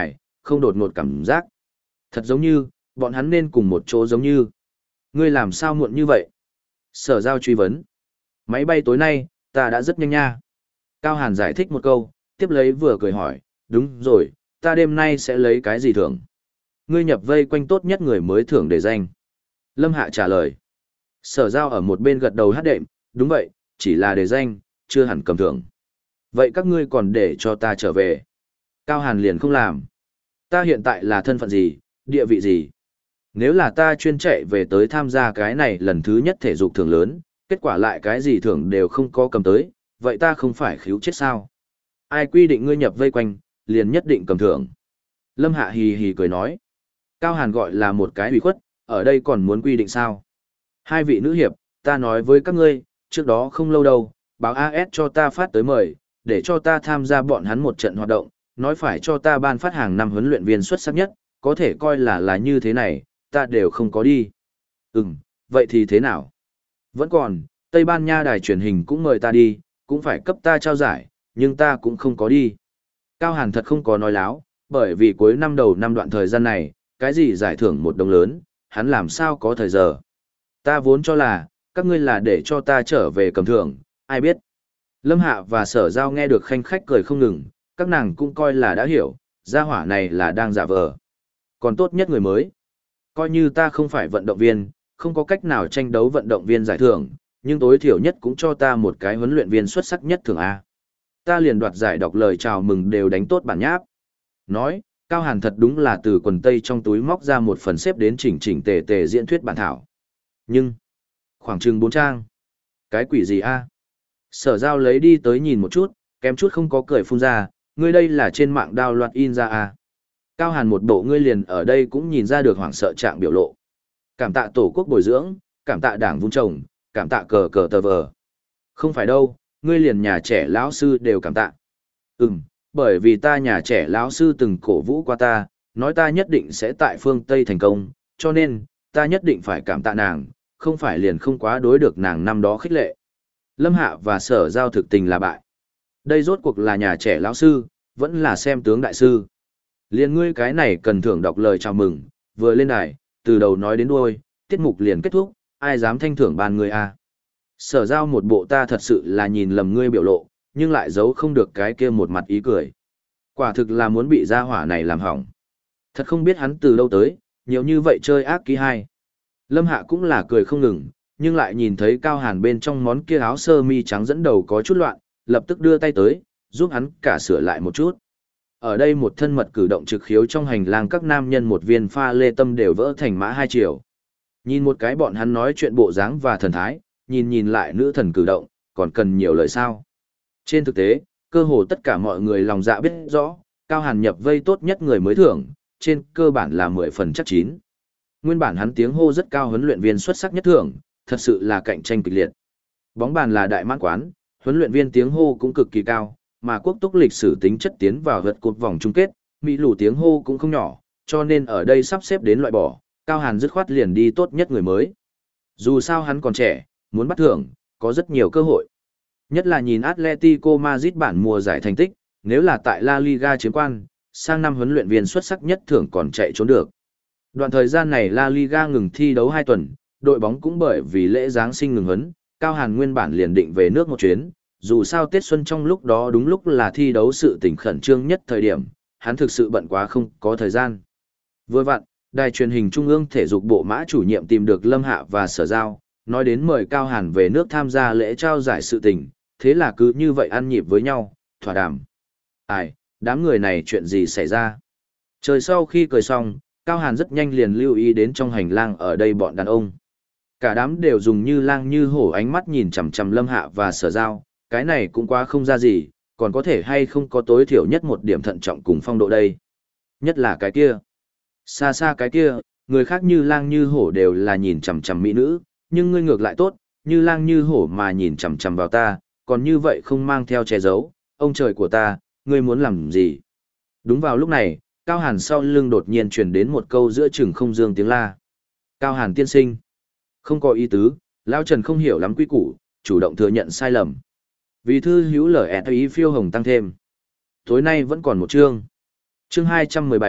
không đột ngột cảm giác. Thật giống như, bọn hắn nên cùng một chỗ giống như. Ngươi làm sao muộn như vậy? Sở Giao truy vấn. Máy bay tối nay, ta đã rất nhanh nha. Cao Hàn giải thích một câu, tiếp lấy vừa cười hỏi, đúng rồi, ta đêm nay sẽ lấy cái gì thưởng? Ngươi nhập vây quanh tốt nhất người mới thưởng để danh. Lâm Hạ trả lời. Sở Giao ở một bên gật đầu hát đệm, đúng vậy, chỉ là để danh, chưa hẳn cầm thưởng. Vậy các ngươi còn để cho ta trở về. Cao Hàn liền không làm. Ta hiện tại là thân phận gì, địa vị gì? Nếu là ta chuyên chạy về tới tham gia cái này lần thứ nhất thể dục thưởng lớn, kết quả lại cái gì thưởng đều không có cầm tới, vậy ta không phải khíu chết sao? Ai quy định ngươi nhập vây quanh, liền nhất định cầm thưởng. Lâm Hạ hì hì cười nói. Cao Hàn gọi là một cái ủy khuất, ở đây còn muốn quy định sao? Hai vị nữ hiệp, ta nói với các ngươi, trước đó không lâu đâu, báo a ét cho ta phát tới mời, để cho ta tham gia bọn hắn một trận hoạt động, nói phải cho ta ban phát hàng năm huấn luyện viên xuất sắc nhất, có thể coi là là như thế này, ta đều không có đi. Ừm, vậy thì thế nào? Vẫn còn, Tây Ban Nha đài truyền hình cũng mời ta đi, cũng phải cấp ta trao giải, nhưng ta cũng không có đi. Cao Hàn thật không có nói láo, bởi vì cuối năm đầu năm đoạn thời gian này, cái gì giải thưởng một đồng lớn, hắn làm sao có thời giờ. Ta vốn cho là, các ngươi là để cho ta trở về cầm thưởng, ai biết. Lâm Hạ và Sở Giao nghe được khanh khách cười không ngừng, các nàng cũng coi là đã hiểu, gia hỏa này là đang giả vờ. Còn tốt nhất người mới. Coi như ta không phải vận động viên, không có cách nào tranh đấu vận động viên giải thưởng, nhưng tối thiểu nhất cũng cho ta một cái huấn luyện viên xuất sắc nhất thưởng A. Ta liền đoạt giải đọc lời chào mừng đều đánh tốt bản nháp. Nói, Cao Hàn thật đúng là từ quần tây trong túi móc ra một phần xếp đến chỉnh chỉnh tề tề diễn thuyết bản thảo. Nhưng, khoảng chừng bốn trang. Cái quỷ gì A? Sở Giao lấy đi tới nhìn một chút, kém chút không có cười phun ra, ngươi đây là trên mạng đào loạt in ra A. Cao Hàn một bộ ngươi liền ở đây cũng nhìn ra được hoảng sợ trạng biểu lộ. Cảm tạ tổ quốc bồi dưỡng, cảm tạ đảng vun trồng, cảm tạ cờ cờ tờ vờ. Không phải đâu, ngươi liền nhà trẻ lão sư đều cảm tạ. Ừm, bởi vì ta nhà trẻ lão sư từng cổ vũ qua ta, nói ta nhất định sẽ tại phương Tây thành công, cho nên, ta nhất định phải cảm tạ nàng, không phải liền không quá đối được nàng năm đó khích lệ. Lâm Hạ và Sở Giao thực tình là bại. Đây rốt cuộc là nhà trẻ lão sư, vẫn là xem tướng đại sư. Liền ngươi cái này cần thưởng đọc lời chào mừng, vừa lên đài, từ đầu nói đến đuôi, tiết mục liền kết thúc, ai dám thanh thưởng bàn ngươi à. Sở Giao một bộ ta thật sự là nhìn lầm ngươi biểu lộ, nhưng lại giấu không được cái kia một mặt ý cười. Quả thực là muốn bị gia hỏa này làm hỏng. Thật không biết hắn từ đâu tới, nhiều như vậy chơi ác ký hai. Lâm Hạ cũng là cười không ngừng, nhưng lại nhìn thấy Cao Hàn bên trong món kia áo sơ mi trắng dẫn đầu có chút loạn, lập tức đưa tay tới, giúp hắn cả sửa lại một chút. Ở đây một thân mật cử động trực khiếu trong hành lang các nam nhân một viên pha lê tâm đều vỡ thành mã hai chiều. Nhìn một cái bọn hắn nói chuyện bộ dáng và thần thái, nhìn nhìn lại nữ thần cử động, còn cần nhiều lời sao. Trên thực tế, cơ hồ tất cả mọi người lòng dạ biết rõ, Cao Hàn nhập vây tốt nhất người mới thưởng, trên cơ bản là mười phần chắc chín. Nguyên bản hắn tiếng hô rất cao huấn luyện viên xuất sắc nhất thưởng, thật sự là cạnh tranh kịch liệt. Bóng bàn là đại mãn quán, huấn luyện viên tiếng hô cũng cực kỳ cao, mà quốc túc lịch sử tính chất tiến vào vượt cột vòng chung kết, Mỹ lù tiếng hô cũng không nhỏ, cho nên ở đây sắp xếp đến loại bỏ, Cao Hàn dứt khoát liền đi tốt nhất người mới. Dù sao hắn còn trẻ, muốn bắt thưởng, có rất nhiều cơ hội. Nhất là nhìn Atletico Madrid bản mùa giải thành tích, nếu là tại La Liga chiếm quan, sang năm huấn luyện viên xuất sắc nhất thưởng còn chạy trốn được. Đoạn thời gian này La Liga ngừng thi đấu hai tuần, đội bóng cũng bởi vì lễ Giáng sinh ngừng huấn, Cao Hàn nguyên bản liền định về nước một chuyến, dù sao Tết Xuân trong lúc đó đúng lúc là thi đấu sự tình khẩn trương nhất thời điểm, hắn thực sự bận quá không có thời gian. Vừa vặn, đài truyền hình Trung ương thể dục bộ mã chủ nhiệm tìm được Lâm Hạ và Sở Giao, nói đến mời Cao Hàn về nước tham gia lễ trao giải sự tình, thế là cứ như vậy ăn nhịp với nhau, thỏa đàm. Ai, đám người này chuyện gì xảy ra? Trời sau khi cười xong, Cao Hàn rất nhanh liền lưu ý đến trong hành lang ở đây bọn đàn ông. Cả đám đều dùng như lang như hổ ánh mắt nhìn chằm chằm Lâm Hạ và Sở Giao, cái này cũng quá không ra gì, còn có thể hay không có tối thiểu nhất một điểm thận trọng cùng phong độ đây. Nhất là cái kia. Xa xa cái kia, người khác như lang như hổ đều là nhìn chằm chằm mỹ nữ, nhưng ngươi ngược lại tốt, như lang như hổ mà nhìn chằm chằm vào ta, còn như vậy không mang theo che giấu, ông trời của ta, ngươi muốn làm gì? Đúng vào lúc này, Cao Hàn sau lưng đột nhiên truyền đến một câu giữa chừng không dương tiếng la. Cao Hàn tiên sinh. Không có ý tứ, Lão Trần không hiểu lắm quy củ, chủ động thừa nhận sai lầm. Vì thư hữu lở ẹt ý phiêu hồng tăng thêm. Tối nay vẫn còn một chương. Chương hai trăm mười bảy,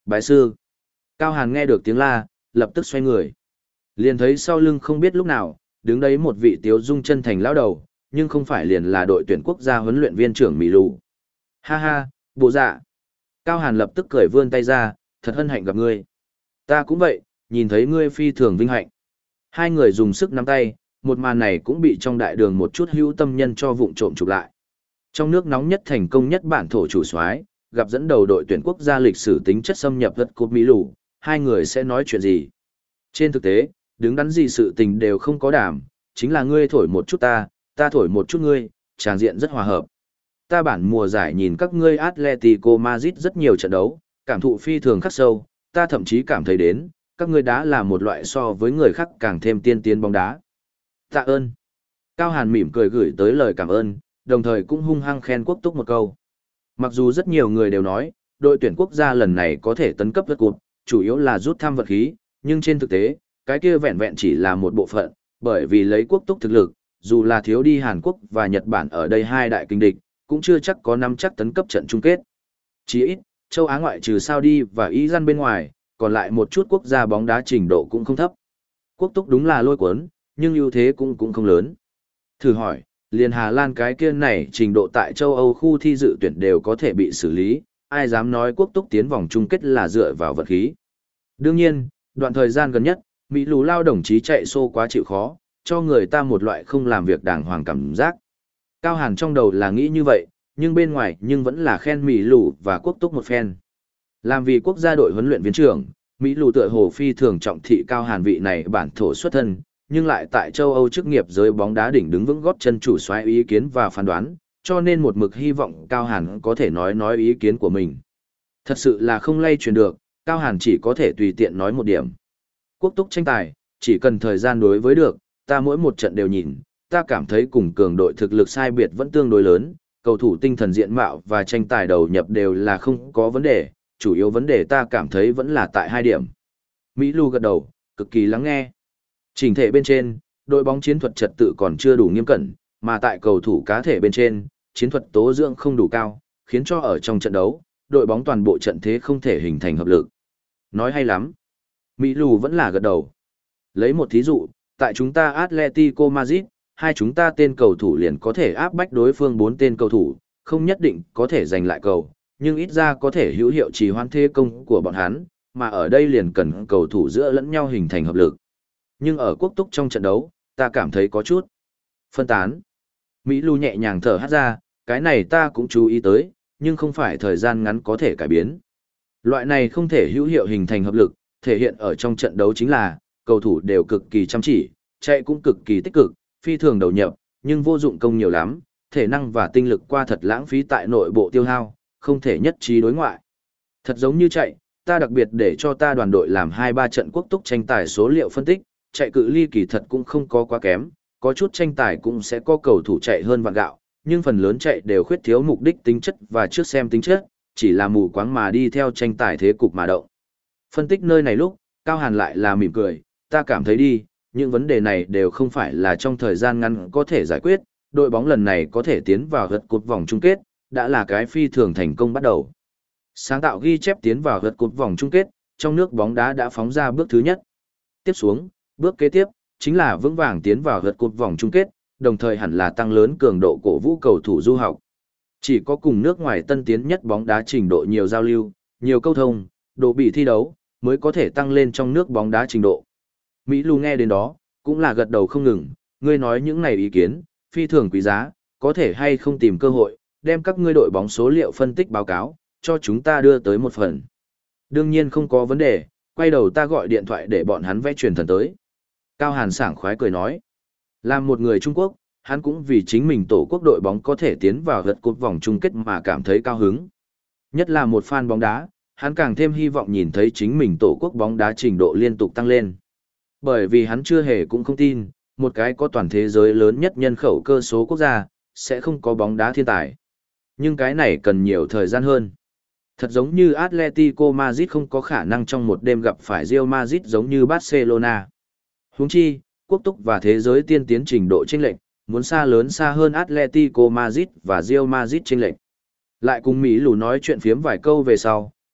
Bái sư. Cao Hàn nghe được tiếng la, lập tức xoay người. Liền thấy sau lưng không biết lúc nào, đứng đấy một vị tiếu dung chân thành lão đầu, nhưng không phải liền là đội tuyển quốc gia huấn luyện viên trưởng Mỹ Lù. Ha ha, bộ dạ. Cao Hàn lập tức cười vươn tay ra, thật hân hạnh gặp ngươi. Ta cũng vậy, nhìn thấy ngươi phi thường vinh hạnh. Hai người dùng sức nắm tay, một màn này cũng bị trong đại đường một chút hữu tâm nhân cho vụng trộm chụp lại. Trong nước nóng nhất thành công nhất bản thổ chủ soái, gặp dẫn đầu đội tuyển quốc gia lịch sử tính chất xâm nhập đất cột Mỹ Lù, hai người sẽ nói chuyện gì? Trên thực tế, đứng đắn gì sự tình đều không có đảm, chính là ngươi thổi một chút ta, ta thổi một chút ngươi, tràng diện rất hòa hợp. Ta bản mùa giải nhìn các ngươi Atletico Madrid rất nhiều trận đấu, cảm thụ phi thường khắc sâu, ta thậm chí cảm thấy đến, các ngươi đá là một loại so với người khác càng thêm tiên tiến bóng đá. Tạ ơn. Cao Hàn mỉm cười gửi tới lời cảm ơn, đồng thời cũng hung hăng khen Quốc Túc một câu. Mặc dù rất nhiều người đều nói, đội tuyển quốc gia lần này có thể tấn cấp vượt cột, chủ yếu là rút thăm vật khí, nhưng trên thực tế, cái kia vẹn vẹn chỉ là một bộ phận, bởi vì lấy Quốc Túc thực lực, dù là thiếu đi Hàn Quốc và Nhật Bản ở đây hai đại kinh địch, cũng chưa chắc có nắm chắc tấn cấp trận chung kết. Chỉ ít, châu Á ngoại trừ Saudi và Iran bên ngoài, còn lại một chút quốc gia bóng đá trình độ cũng không thấp. Quốc Túc đúng là lôi cuốn, nhưng ưu thế cũng cũng không lớn. Thử hỏi, liền Hà Lan cái kia này trình độ tại châu Âu khu thi dự tuyển đều có thể bị xử lý, ai dám nói Quốc Túc tiến vòng chung kết là dựa vào vật khí. Đương nhiên, đoạn thời gian gần nhất, Mỹ Lù lao đồng chí chạy xô quá chịu khó, cho người ta một loại không làm việc đàng hoàng cảm giác. Cao Hàn trong đầu là nghĩ như vậy, nhưng bên ngoài nhưng vẫn là khen Mỹ Lù và Quốc Túc một phen. Làm vì quốc gia đội huấn luyện viên trưởng, Mỹ Lù tựa hồ phi thường trọng thị Cao Hàn vị này bản thổ xuất thân, nhưng lại tại châu Âu chức nghiệp giới bóng đá đỉnh đứng vững gót chân chủ soái ý kiến và phán đoán, cho nên một mực hy vọng Cao Hàn có thể nói nói ý kiến của mình. Thật sự là không lay truyền được, Cao Hàn chỉ có thể tùy tiện nói một điểm. Quốc Túc tranh tài, chỉ cần thời gian đối với được, ta mỗi một trận đều nhìn, ta cảm thấy cùng cường đội thực lực sai biệt vẫn tương đối lớn, cầu thủ tinh thần diện mạo và tranh tài đầu nhập đều là không có vấn đề, chủ yếu vấn đề ta cảm thấy vẫn là tại hai điểm. Mỹ Lu gật đầu, cực kỳ lắng nghe. Chỉnh thể bên trên, đội bóng chiến thuật trật tự còn chưa đủ nghiêm cẩn, mà tại cầu thủ cá thể bên trên, chiến thuật tố dưỡng không đủ cao, khiến cho ở trong trận đấu, đội bóng toàn bộ trận thế không thể hình thành hợp lực. Nói hay lắm. Mỹ Lù vẫn là gật đầu. Lấy một thí dụ, tại chúng ta Atletico Madrid, hai chúng ta tên cầu thủ liền có thể áp bách đối phương bốn tên cầu thủ, không nhất định có thể giành lại cầu, nhưng ít ra có thể hữu hiệu trì hoãn thế công của bọn hắn, mà ở đây liền cần cầu thủ giữa lẫn nhau hình thành hợp lực. Nhưng ở Quốc Túc trong trận đấu, ta cảm thấy có chút phân tán. Mỹ Lu nhẹ nhàng thở hắt ra, cái này ta cũng chú ý tới, nhưng không phải thời gian ngắn có thể cải biến. Loại này không thể hữu hiệu hình thành hợp lực, thể hiện ở trong trận đấu chính là, cầu thủ đều cực kỳ chăm chỉ, chạy cũng cực kỳ tích cực, phi thường đầu nhập, nhưng vô dụng công nhiều lắm, thể năng và tinh lực qua thật lãng phí tại nội bộ tiêu hao, không thể nhất trí đối ngoại. Thật giống như chạy, ta đặc biệt để cho ta đoàn đội làm hai ba trận Quốc Túc tranh tài số liệu phân tích, chạy cự ly kỳ thật cũng không có quá kém, có chút tranh tài cũng sẽ có cầu thủ chạy hơn vạn gạo, nhưng phần lớn chạy đều khuyết thiếu mục đích tính chất và trước xem tính chất, chỉ là mù quáng mà đi theo tranh tài thế cục mà động. Phân tích nơi này lúc, Cao Hàn lại là mỉm cười, ta cảm thấy đi, những vấn đề này đều không phải là trong thời gian ngắn có thể giải quyết, đội bóng lần này có thể tiến vào gật cột vòng chung kết, đã là cái phi thường thành công bắt đầu. Sáng tạo ghi chép tiến vào gật cột vòng chung kết, trong nước bóng đá đã phóng ra bước thứ nhất. Tiếp xuống, bước kế tiếp, chính là vững vàng tiến vào gật cột vòng chung kết, đồng thời hẳn là tăng lớn cường độ cổ vũ cầu thủ du học. Chỉ có cùng nước ngoài tân tiến nhất bóng đá trình độ nhiều giao lưu, nhiều câu thông, độ bị thi đấu, mới có thể tăng lên trong nước bóng đá trình độ. Mỹ Lu nghe đến đó, cũng là gật đầu không ngừng, ngươi nói những này ý kiến, phi thường quý giá, có thể hay không tìm cơ hội, đem các ngươi đội bóng số liệu phân tích báo cáo, cho chúng ta đưa tới một phần. Đương nhiên không có vấn đề, quay đầu ta gọi điện thoại để bọn hắn vẽ truyền thần tới. Cao Hàn sảng khoái cười nói, làm một người Trung Quốc, hắn cũng vì chính mình tổ quốc đội bóng có thể tiến vào gật cột vòng chung kết mà cảm thấy cao hứng. Nhất là một fan bóng đá, hắn càng thêm hy vọng nhìn thấy chính mình tổ quốc bóng đá trình độ liên tục tăng lên. Bởi vì hắn chưa hề cũng không tin, một cái có toàn thế giới lớn nhất nhân khẩu cơ số quốc gia, sẽ không có bóng đá thiên tài. Nhưng cái này cần nhiều thời gian hơn. Thật giống như Atletico Madrid không có khả năng trong một đêm gặp phải Real Madrid giống như Barcelona. Huống chi, quốc túc và thế giới tiên tiến trình độ chênh lệch, muốn xa lớn xa hơn Atletico Madrid và Real Madrid chênh lệch. Lại cùng Mỹ Lù nói chuyện phiếm vài câu về sau,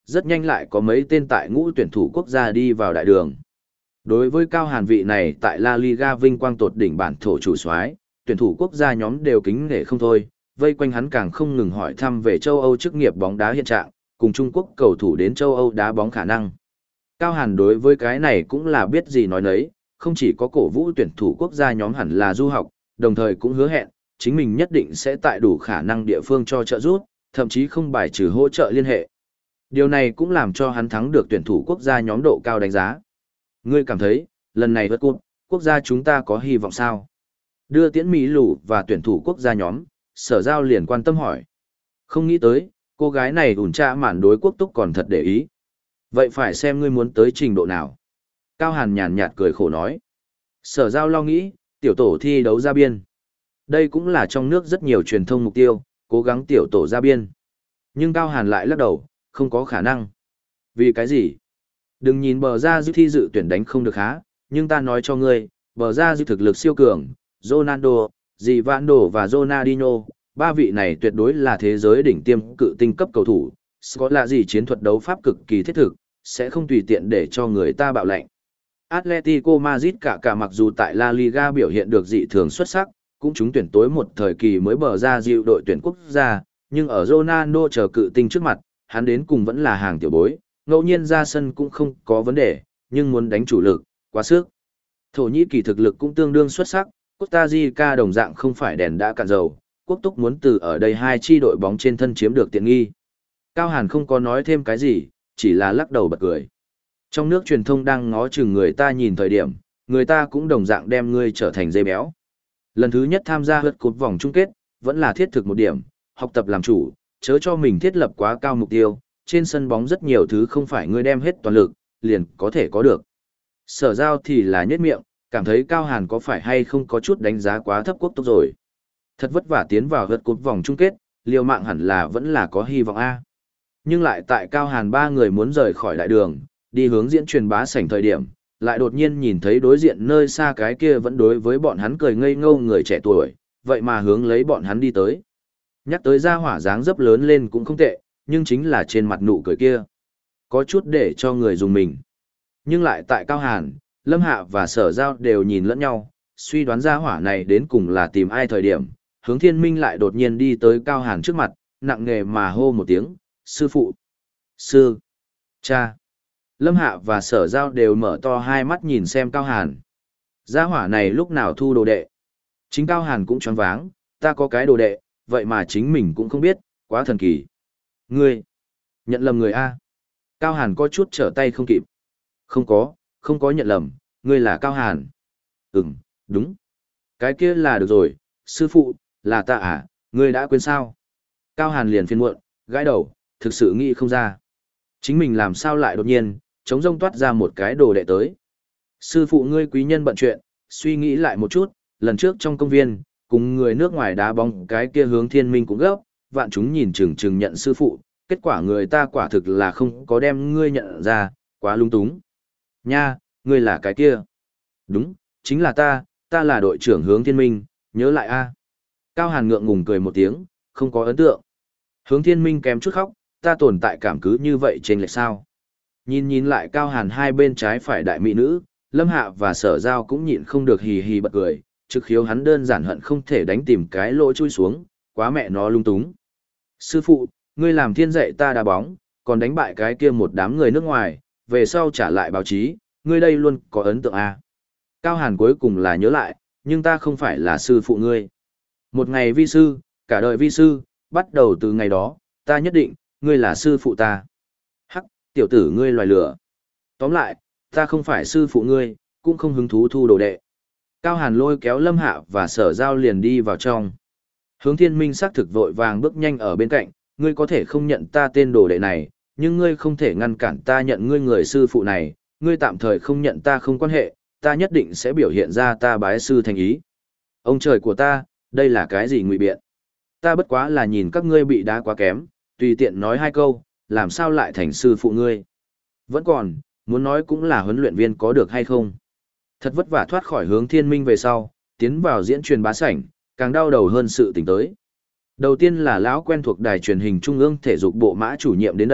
rất nhanh lại có mấy tên tại ngũ tuyển thủ quốc gia đi vào đại đường. Đối với Cao Hàn vị này tại La Liga vinh quang tột đỉnh bản thổ chủ soái, tuyển thủ quốc gia nhóm đều kính nể không thôi, vây quanh hắn càng không ngừng hỏi thăm về châu Âu chức nghiệp bóng đá hiện trạng, cùng Trung Quốc cầu thủ đến châu Âu đá bóng khả năng. Cao Hàn đối với cái này cũng là biết gì nói nấy, không chỉ có cổ vũ tuyển thủ quốc gia nhóm hẳn là du học, đồng thời cũng hứa hẹn, chính mình nhất định sẽ tại đủ khả năng địa phương cho trợ giúp, thậm chí không bài trừ hỗ trợ liên hệ. Điều này cũng làm cho hắn thắng được tuyển thủ quốc gia nhóm độ cao đánh giá. Ngươi cảm thấy, lần này vượt cúp, quốc gia chúng ta có hy vọng sao? Đưa tiễn Mỹ lù và tuyển thủ quốc gia nhóm, Sở Giao liền quan tâm hỏi. Không nghĩ tới, cô gái này ủn tra mản đối quốc túc còn thật để ý. Vậy phải xem ngươi muốn tới trình độ nào. Cao Hàn nhàn nhạt cười khổ nói. Sở Giao lo nghĩ, tiểu tổ thi đấu ra biên. Đây cũng là trong nước rất nhiều truyền thông mục tiêu, cố gắng tiểu tổ ra biên. Nhưng Cao Hàn lại lắc đầu, không có khả năng. Vì cái gì? Đừng nhìn bờ ra dư thi dự tuyển đánh không được há, nhưng ta nói cho ngươi, bờ ra dư thực lực siêu cường, Ronaldo, Givando và Ronaldinho, ba vị này tuyệt đối là thế giới đỉnh tiêm cự tinh cấp cầu thủ, Scott là gì chiến thuật đấu pháp cực kỳ thiết thực, sẽ không tùy tiện để cho người ta bạo lệnh. Atletico Madrid cả cả mặc dù tại La Liga biểu hiện được dị thường xuất sắc, cũng trúng tuyển tối một thời kỳ mới bờ ra dịu đội tuyển quốc gia, nhưng ở Ronaldo chờ cự tinh trước mặt, hắn đến cùng vẫn là hàng tiểu bối, ngẫu nhiên ra sân cũng không có vấn đề, nhưng muốn đánh chủ lực, quá sức. Thổ Nhĩ Kỳ thực lực cũng tương đương xuất sắc, Costa Rica đồng dạng không phải đèn đã cạn dầu, quốc túc muốn từ ở đây hai chi đội bóng trên thân chiếm được tiện nghi. Cao Hàn không có nói thêm cái gì, chỉ là lắc đầu bật cười. Trong nước truyền thông đang ngó chừng người ta nhìn thời điểm, người ta cũng đồng dạng đem ngươi trở thành dây béo. Lần thứ nhất tham gia hớt cột vòng chung kết, vẫn là thiết thực một điểm, học tập làm chủ, chớ cho mình thiết lập quá cao mục tiêu, trên sân bóng rất nhiều thứ không phải ngươi đem hết toàn lực, liền có thể có được. Sở Giao thì là nhếch miệng, cảm thấy Cao Hàn có phải hay không có chút đánh giá quá thấp quốc túc rồi. Thật vất vả tiến vào hớt cột vòng chung kết, liều mạng hẳn là vẫn là có hy vọng A. Nhưng lại tại Cao Hàn ba người muốn rời khỏi đại đường, đi hướng diễn truyền bá sảnh thời điểm, lại đột nhiên nhìn thấy đối diện nơi xa cái kia vẫn đối với bọn hắn cười ngây ngô người trẻ tuổi, vậy mà hướng lấy bọn hắn đi tới. Nhắc tới ra hỏa dáng dấp lớn lên cũng không tệ, nhưng chính là trên mặt nụ cười kia. Có chút để cho người dùng mình. Nhưng lại tại Cao Hàn, Lâm Hạ và Sở Giao đều nhìn lẫn nhau, suy đoán ra hỏa này đến cùng là tìm ai thời điểm. Hướng Thiên Minh lại đột nhiên đi tới Cao Hàn trước mặt, nặng nề mà hô một tiếng, sư phụ, sư, cha. Lâm Hạ và Sở Giao đều mở to hai mắt nhìn xem Cao Hàn. Gia hỏa này lúc nào thu đồ đệ. Chính Cao Hàn cũng choáng váng, ta có cái đồ đệ, vậy mà chính mình cũng không biết, quá thần kỳ. Ngươi, nhận lầm người A. Cao Hàn có chút trở tay không kịp. Không có, không có nhận lầm, ngươi là Cao Hàn. Ừm, đúng. Cái kia là được rồi, sư phụ, là ta à, ngươi đã quên sao? Cao Hàn liền phiền muộn, gãi đầu, thực sự nghĩ không ra. Chính mình làm sao lại đột nhiên, chống rông toát ra một cái đồ đệ tới. Sư phụ ngươi quý nhân bận chuyện, suy nghĩ lại một chút, lần trước trong công viên, cùng người nước ngoài đá bóng cái kia Hướng Thiên Minh cũng gấp, vạn chúng nhìn chừng chừng nhận sư phụ, kết quả người ta quả thực là không có đem ngươi nhận ra, quá lung túng. Nha, ngươi là cái kia. Đúng, chính là ta, ta là đội trưởng Hướng Thiên Minh, nhớ lại a. Cao Hàn ngượng ngùng cười một tiếng, không có ấn tượng. Hướng Thiên Minh kém chút khóc, ta tồn tại cảm cứ như vậy trên lệch sao. Nhìn nhìn lại Cao Hàn hai bên trái phải đại mỹ nữ, Lâm Hạ và Sở Giao cũng nhịn không được hì hì bật cười, trực khiếu hắn đơn giản hận không thể đánh tìm cái lỗ chui xuống, quá mẹ nó lung túng. Sư phụ, ngươi làm thiên dạy ta đá bóng, còn đánh bại cái kia một đám người nước ngoài, về sau trả lại báo chí, ngươi đây luôn có ấn tượng à. Cao Hàn cuối cùng là nhớ lại, nhưng ta không phải là sư phụ ngươi. Một ngày vi sư, cả đời vi sư, bắt đầu từ ngày đó, ta nhất định, ngươi là sư phụ ta. Hắc, tiểu tử ngươi loài lửa. Tóm lại, ta không phải sư phụ ngươi, cũng không hứng thú thu đồ đệ. Cao Hàn lôi kéo Lâm Hạ và Sở Giao liền đi vào trong. Hướng Thiên Minh xác thực vội vàng bước nhanh ở bên cạnh, ngươi có thể không nhận ta tên đồ đệ này, nhưng ngươi không thể ngăn cản ta nhận ngươi người sư phụ này, ngươi tạm thời không nhận ta không quan hệ, ta nhất định sẽ biểu hiện ra ta bái sư thành ý. Ông trời của ta, đây là cái gì ngụy biện? Ta bất quá là nhìn các ngươi bị đá quá kém, tùy tiện nói hai câu, làm sao lại thành sư phụ ngươi? Vẫn còn, muốn nói cũng là huấn luyện viên có được hay không? Thật vất vả thoát khỏi Hướng Thiên Minh về sau, tiến vào diễn truyền bá sảnh, càng đau đầu hơn sự tình tới. Đầu tiên là lão quen thuộc đài truyền hình trung ương thể dục bộ Mã chủ nhiệm đến đây,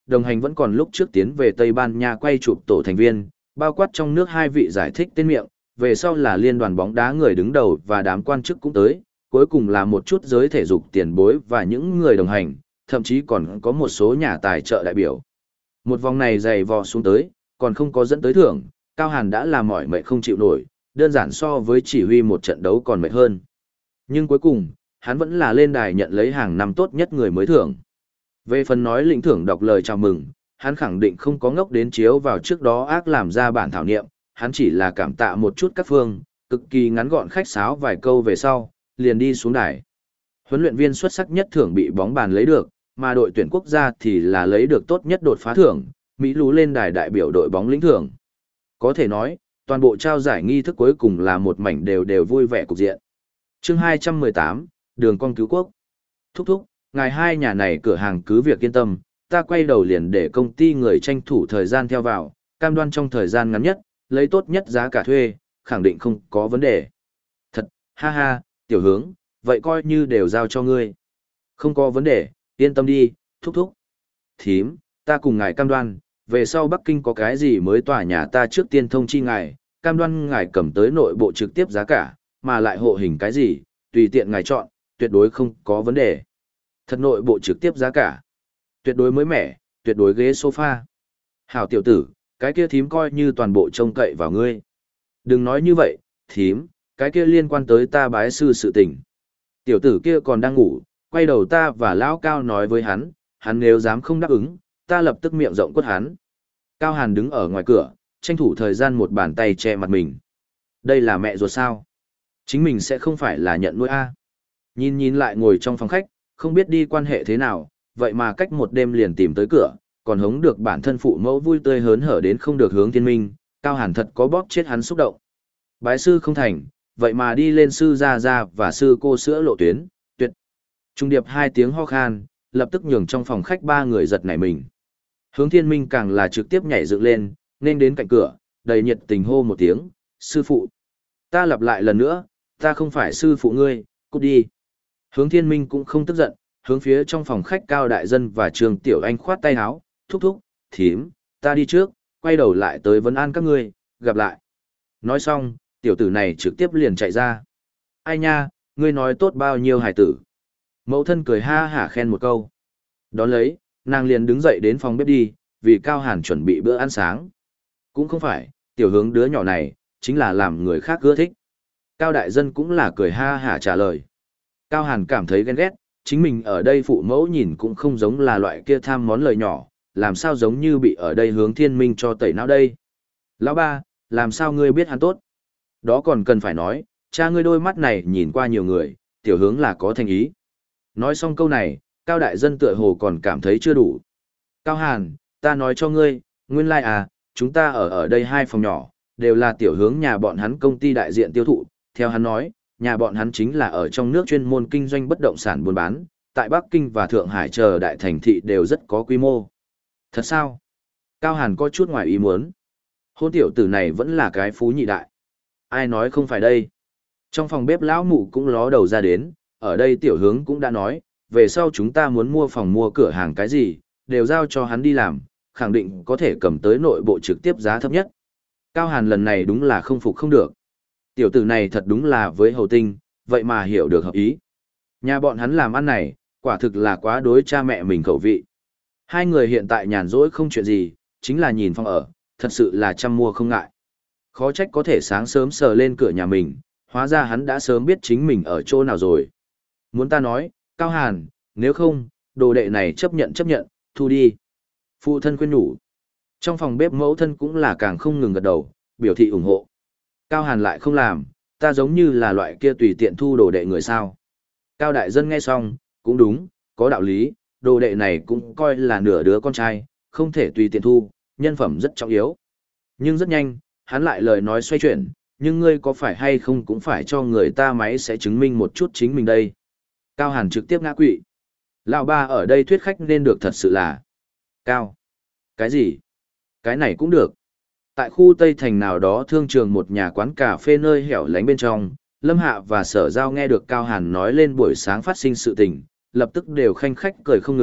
đồng hành vẫn còn lúc trước tiến về Tây Ban Nha quay chụp tổ thành viên, bao quát trong nước hai vị giải thích tên miệng, về sau là liên đoàn bóng đá người đứng đầu và đám quan chức cũng tới, cuối cùng là một chút giới thể dục tiền bối và những người đồng hành, thậm chí còn có một số nhà tài trợ đại biểu. Một vòng này dày vò xuống tới, còn không có dẫn tới thưởng, Cao Hàn đã làm mỏi mệt không chịu nổi, đơn giản so với chỉ huy một trận đấu còn mệt hơn. Nhưng cuối cùng, hắn vẫn là lên đài nhận lấy hàng năm tốt nhất người mới thưởng. Về phần nói lĩnh thưởng đọc lời chào mừng, hắn khẳng định không có ngốc đến chiếu vào trước đó ác làm ra bản thảo niệm, hắn chỉ là cảm tạ một chút các phương, cực kỳ ngắn gọn khách sáo vài câu về sau, liền đi xuống đài. Huấn luyện viên xuất sắc nhất thưởng bị bóng bàn lấy được, mà đội tuyển quốc gia thì là lấy được tốt nhất đột phá thưởng, Mỹ lú lên đài đại biểu đội bóng lĩnh thưởng. Có thể nói, toàn bộ trao giải nghi thức cuối cùng là một mảnh đều đều vui vẻ cục diện. Chương hai trăm mười tám, Đường Cong Cứu Quốc. Thúc thúc, ngài hai nhà này cửa hàng cứ việc yên tâm, ta quay đầu liền để công ty người tranh thủ thời gian theo vào, cam đoan trong thời gian ngắn nhất, lấy tốt nhất giá cả thuê, khẳng định không có vấn đề. Thật, ha ha, tiểu hướng, vậy coi như đều giao cho ngươi. Không có vấn đề, yên tâm đi, thúc thúc. Thím, ta cùng ngài cam đoan, về sau Bắc Kinh có cái gì mới tòa nhà ta trước tiên thông chi ngài, cam đoan ngài cầm tới nội bộ trực tiếp giá cả, mà lại hộ hình cái gì, tùy tiện ngài chọn, tuyệt đối không có vấn đề. Thật nội bộ trực tiếp giá cả. Tuyệt đối mới mẻ, tuyệt đối ghế sofa. Hảo tiểu tử, cái kia thím coi như toàn bộ trông cậy vào ngươi. Đừng nói như vậy, thím, cái kia liên quan tới ta bái sư sự tình. Tiểu tử kia còn đang ngủ, quay đầu ta và lão Cao nói với hắn, hắn nếu dám không đáp ứng, ta lập tức miệng rộng quất hắn. Cao Hàn đứng ở ngoài cửa, tranh thủ thời gian một bàn tay che mặt mình. Đây là mẹ ruột sao? Chính mình sẽ không phải là nhận nuôi A. Nhìn nhìn lại ngồi trong phòng khách, không biết đi quan hệ thế nào, vậy mà cách một đêm liền tìm tới cửa, còn hống được bản thân phụ mẫu vui tươi hớn hở đến không được hướng thiên minh, Cao Hàn thật có bóp chết hắn xúc động. Bái sư không thành, vậy mà đi lên sư gia gia và sư cô sữa lộ tuyến, tuyệt. Trung điệp hai tiếng ho khan, lập tức nhường trong phòng khách ba người giật nảy mình. Hướng thiên minh càng là trực tiếp nhảy dựng lên, nên đến cạnh cửa, đầy nhiệt tình hô một tiếng, sư phụ. Ta lặp lại lần nữa, ta không phải sư phụ ngươi, cút đi. Hướng thiên minh cũng không tức giận, hướng phía trong phòng khách Cao Đại Dân và Trường Tiểu Anh khoát tay áo, thúc thúc, thím, ta đi trước, quay đầu lại tới vấn an các ngươi, gặp lại. Nói xong, tiểu tử này trực tiếp liền chạy ra. Ai nha, ngươi nói tốt bao nhiêu hài tử. Mẫu thân cười ha hả khen một câu. Đón lấy, nàng liền đứng dậy đến phòng bếp đi, vì Cao Hàn chuẩn bị bữa ăn sáng. Cũng không phải, tiểu hướng đứa nhỏ này, chính là làm người khác ưa thích. Cao Đại Dân cũng là cười ha hả trả lời. Cao Hàn cảm thấy ghen ghét, chính mình ở đây phụ mẫu nhìn cũng không giống là loại kia tham món lời nhỏ, làm sao giống như bị ở đây hướng thiên minh cho tẩy não đây. Lão ba, làm sao ngươi biết hắn tốt? Đó còn cần phải nói, cha ngươi đôi mắt này nhìn qua nhiều người, tiểu hướng là có thành ý. Nói xong câu này, Cao Đại Dân tựa hồ còn cảm thấy chưa đủ. Cao Hàn, ta nói cho ngươi, nguyên lai like à, chúng ta ở ở đây hai phòng nhỏ, đều là tiểu hướng nhà bọn hắn công ty đại diện tiêu thụ, theo hắn nói, nhà bọn hắn chính là ở trong nước chuyên môn kinh doanh bất động sản buôn bán, tại Bắc Kinh và Thượng Hải chờ đại thành thị đều rất có quy mô. Thật sao? Cao Hàn có chút ngoài ý muốn. Hôn tiểu tử này vẫn là cái phú nhị đại. Ai nói không phải đây? Trong phòng bếp lão mụ cũng ló đầu ra đến, ở đây tiểu hướng cũng đã nói, về sau chúng ta muốn mua phòng mua cửa hàng cái gì, đều giao cho hắn đi làm, khẳng định có thể cầm tới nội bộ trực tiếp giá thấp nhất. Cao Hàn lần này đúng là không phục không được. Tiểu tử này thật đúng là với hầu tinh, vậy mà hiểu được hợp ý. Nhà bọn hắn làm ăn này, quả thực là quá đối cha mẹ mình khẩu vị. Hai người hiện tại nhàn rỗi không chuyện gì, chính là nhìn phòng ở, thật sự là chăm mua không ngại. Khó trách có thể sáng sớm sờ lên cửa nhà mình, hóa ra hắn đã sớm biết chính mình ở chỗ nào rồi. Muốn ta nói, Cao Hàn, nếu không, đồ đệ này chấp nhận chấp nhận, thu đi. Phụ thân khuyên nhủ. Trong phòng bếp mẫu thân cũng là càng không ngừng gật đầu, biểu thị ủng hộ. Cao Hàn lại không làm, ta giống như là loại kia tùy tiện thu đồ đệ người sao. Cao Đại Dân nghe xong, cũng đúng, có đạo lý, đồ đệ này cũng coi là nửa đứa con trai, không thể tùy tiện thu, nhân phẩm rất trọng yếu. Nhưng rất nhanh, hắn lại lời nói xoay chuyển, nhưng ngươi có phải hay không cũng phải cho người ta máy sẽ chứng minh một chút chính mình đây. Cao Hàn trực tiếp ngã quỵ. Lão ba ở đây thuyết khách nên được thật sự là Cao. Cái gì? Cái này cũng được. Tại khu Tây Thành nào đó thương trường một nhà quán cà phê nơi hẻo lánh bên trong, Lâm Hạ và Sở Giao nghe được Cao Hàn nói lên buổi sáng phát sinh sự tình, lập tức đều khanh khách cười không ngừng,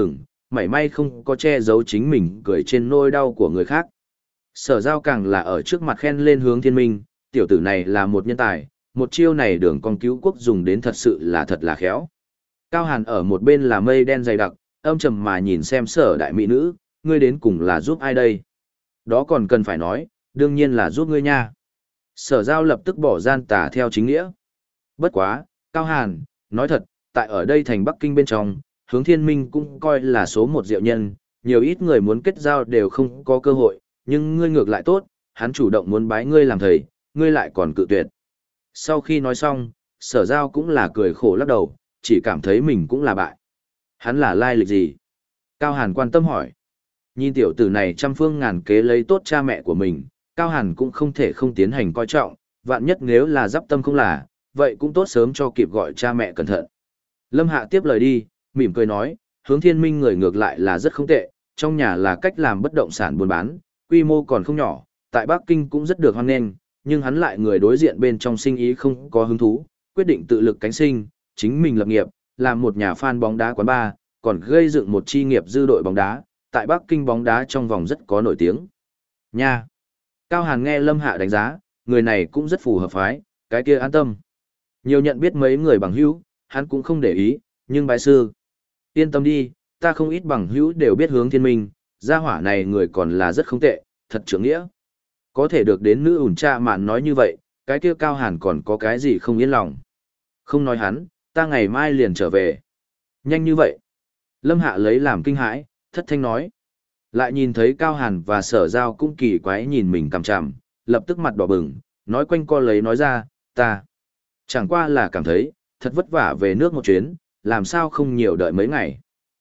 mảy may không có che giấu chính mình cười trên nỗi đau của người khác. Sở Giao càng là ở trước mặt khen lên Hướng Thiên Minh, tiểu tử này là một nhân tài, một chiêu này đường con cứu quốc dùng đến thật sự là thật là khéo. Cao Hàn ở một bên là mây đen dày đặc, âm trầm mà nhìn xem Sở đại mỹ nữ, ngươi đến cùng là giúp ai đây? Đó còn cần phải nói, đương nhiên là giúp ngươi nha. Sở Giao lập tức bỏ gian tà theo chính nghĩa. Bất quá, Cao Hàn, nói thật, tại ở đây thành Bắc Kinh bên trong, Hướng Thiên Minh cũng coi là số một diệu nhân, nhiều ít người muốn kết giao đều không có cơ hội, nhưng ngươi ngược lại tốt, hắn chủ động muốn bái ngươi làm thầy, ngươi lại còn cự tuyệt. Sau khi nói xong, Sở Giao cũng là cười khổ lắc đầu, chỉ cảm thấy mình cũng là bại. Hắn là lai lịch gì? Cao Hàn quan tâm hỏi. Nhìn tiểu tử này trăm phương ngàn kế lấy tốt cha mẹ của mình, Cao Hàn cũng không thể không tiến hành coi trọng, vạn nhất nếu là giáp tâm không là, vậy cũng tốt sớm cho kịp gọi cha mẹ cẩn thận. Lâm Hạ tiếp lời đi, mỉm cười nói, Hướng Thiên Minh người ngược lại là rất không tệ, trong nhà là cách làm bất động sản buôn bán, quy mô còn không nhỏ, tại Bắc Kinh cũng rất được hoan nghênh, nhưng hắn lại người đối diện bên trong sinh ý không có hứng thú, quyết định tự lực cánh sinh, chính mình lập nghiệp, làm một nhà fan bóng đá quán bar, còn gây dựng một chi nghiệp dư đội bóng đá, tại Bắc Kinh bóng đá trong vòng rất có nổi tiếng. Nha! Cao Hàn nghe Lâm Hạ đánh giá, người này cũng rất phù hợp phái, cái kia an tâm. Nhiều nhận biết mấy người bằng hữu, hắn cũng không để ý, nhưng bái sư. Yên tâm đi, ta không ít bằng hữu đều biết Hướng Thiên Minh, gia hỏa này người còn là rất không tệ, thật trưởng nghĩa. Có thể được đến nữ ủn cha mạn nói như vậy, cái kia Cao Hàn còn có cái gì không yên lòng. Không nói hắn, ta ngày mai liền trở về. Nhanh như vậy. Lâm Hạ lấy làm kinh hãi, thất thanh nói. Lại nhìn thấy Cao Hàn và Sở Giao cũng kỳ quái nhìn mình cằm chằm, lập tức mặt đỏ bừng, nói quanh co lấy nói ra, ta. Chẳng qua là cảm thấy, thật vất vả về nước một chuyến, làm sao không nhiều đợi mấy ngày.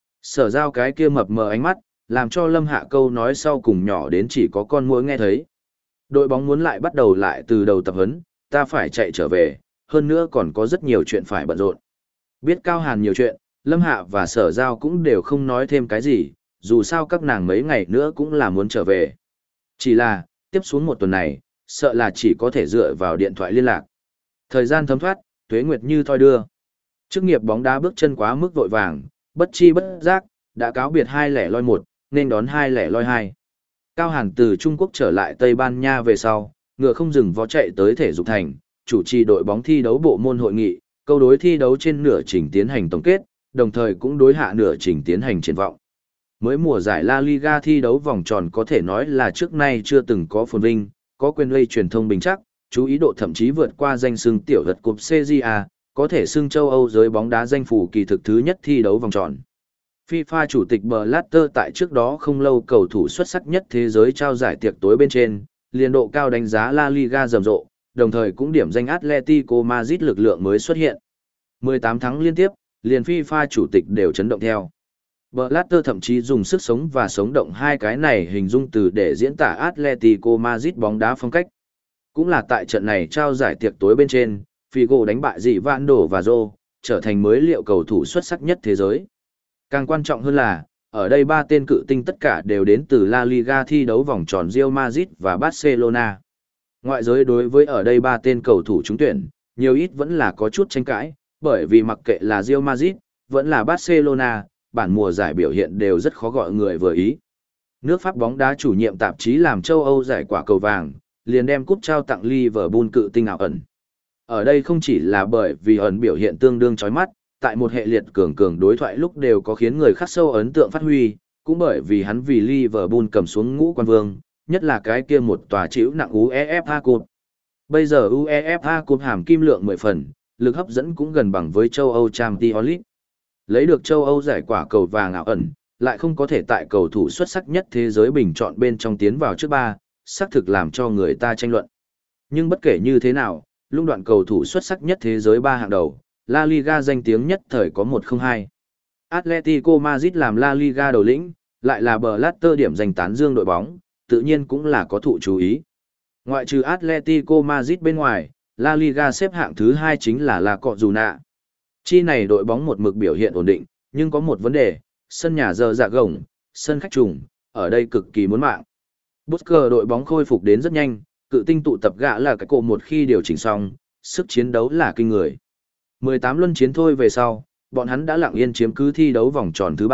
Sở Giao cái kia mập mờ ánh mắt, làm cho Lâm Hạ câu nói sau cùng nhỏ đến chỉ có con muỗi nghe thấy. Đội bóng muốn lại bắt đầu lại từ đầu tập huấn, ta phải chạy trở về, hơn nữa còn có rất nhiều chuyện phải bận rộn. Biết Cao Hàn nhiều chuyện, Lâm Hạ và Sở Giao cũng đều không nói thêm cái gì, dù sao các nàng mấy ngày nữa cũng là muốn trở về. Chỉ là, tiếp xuống một tuần này, sợ là chỉ có thể dựa vào điện thoại liên lạc. Thời gian thấm thoát, tuế nguyệt như thoi đưa. Chức nghiệp bóng đá bước chân quá mức vội vàng, bất chi bất giác, đã cáo biệt hai lẻ loi một, nên đón hai lẻ loi hai. Cao Hàn từ Trung Quốc trở lại Tây Ban Nha về sau, ngựa không dừng vó chạy tới thể dục thành, chủ trì đội bóng thi đấu bộ môn hội nghị, câu đối thi đấu trên nửa trình tiến hành tổng kết, đồng thời cũng đối hạ nửa trình tiến hành triển vọng. Mới mùa giải La Liga thi đấu vòng tròn có thể nói là trước nay chưa từng có phồn vinh, có quyền lây truyền thông bình chắc, chú ý độ thậm chí vượt qua danh xưng tiểu vật cúp xê giê a, có thể xưng châu Âu giới bóng đá danh phủ kỳ thực thứ nhất thi đấu vòng tròn. FIFA chủ tịch Blatter tại trước đó không lâu cầu thủ xuất sắc nhất thế giới trao giải tiệc tối bên trên, liên độ cao đánh giá La Liga rầm rộ, đồng thời cũng điểm danh Atletico Madrid lực lượng mới xuất hiện. mười tám tháng liên tiếp, liền FIFA chủ tịch đều chấn động theo. Blatter thậm chí dùng sức sống và sống động hai cái này hình dung từ để diễn tả Atletico Madrid bóng đá phong cách. Cũng là tại trận này trao giải tiệc tối bên trên, Figo đánh bại dị Van Đổ và Rô, trở thành mới liệu cầu thủ xuất sắc nhất thế giới. Càng quan trọng hơn là, ở đây ba tên cự tinh tất cả đều đến từ La Liga thi đấu vòng tròn Real Madrid và Barcelona. Ngoại giới đối với ở đây ba tên cầu thủ trúng tuyển, nhiều ít vẫn là có chút tranh cãi, bởi vì mặc kệ là Real Madrid, vẫn là Barcelona, bản mùa giải biểu hiện đều rất khó gọi người vừa ý. Nước Pháp bóng đá chủ nhiệm tạp chí làm châu Âu giải quả cầu vàng, liền đem cúp trao tặng Liverpool cự tinh ảo ẩn. Ở đây không chỉ là bởi vì ẩn biểu hiện tương đương chói mắt, tại một hệ liệt cường cường đối thoại lúc đều có khiến người khắc sâu ấn tượng phát huy, cũng bởi vì hắn vì Liverpool cầm xuống ngũ quan vương, nhất là cái kia một tòa chịu nặng UEFA Cup. Bây giờ UEFA Cup hàm kim lượng mười phần, lực hấp dẫn cũng gần bằng với châu Âu Champions League. Lấy được châu Âu giải quả cầu vàng ảo ẩn, lại không có thể tại cầu thủ xuất sắc nhất thế giới bình chọn bên trong tiến vào trước ba, xác thực làm cho người ta tranh luận. Nhưng bất kể như thế nào, lũng đoạn cầu thủ xuất sắc nhất thế giới ba hạng đầu, La Liga danh tiếng nhất thời có một không hai. Atletico Madrid làm La Liga đầu lĩnh, lại là Blatter điểm giành tán dương đội bóng, tự nhiên cũng là có thụ chú ý. Ngoại trừ Atletico Madrid bên ngoài, La Liga xếp hạng thứ hai chính là La Cojuna. Chi này đội bóng một mực biểu hiện ổn định, nhưng có một vấn đề, sân nhà giờ dạ gồng, sân khách trùng, ở đây cực kỳ muốn mạng. Busker đội bóng khôi phục đến rất nhanh, cự tinh tụ tập gã là cái cổ một khi điều chỉnh xong, sức chiến đấu là kinh người. mười tám luân chiến thôi về sau, bọn hắn đã lặng yên chiếm cứ thi đấu vòng tròn thứ ba,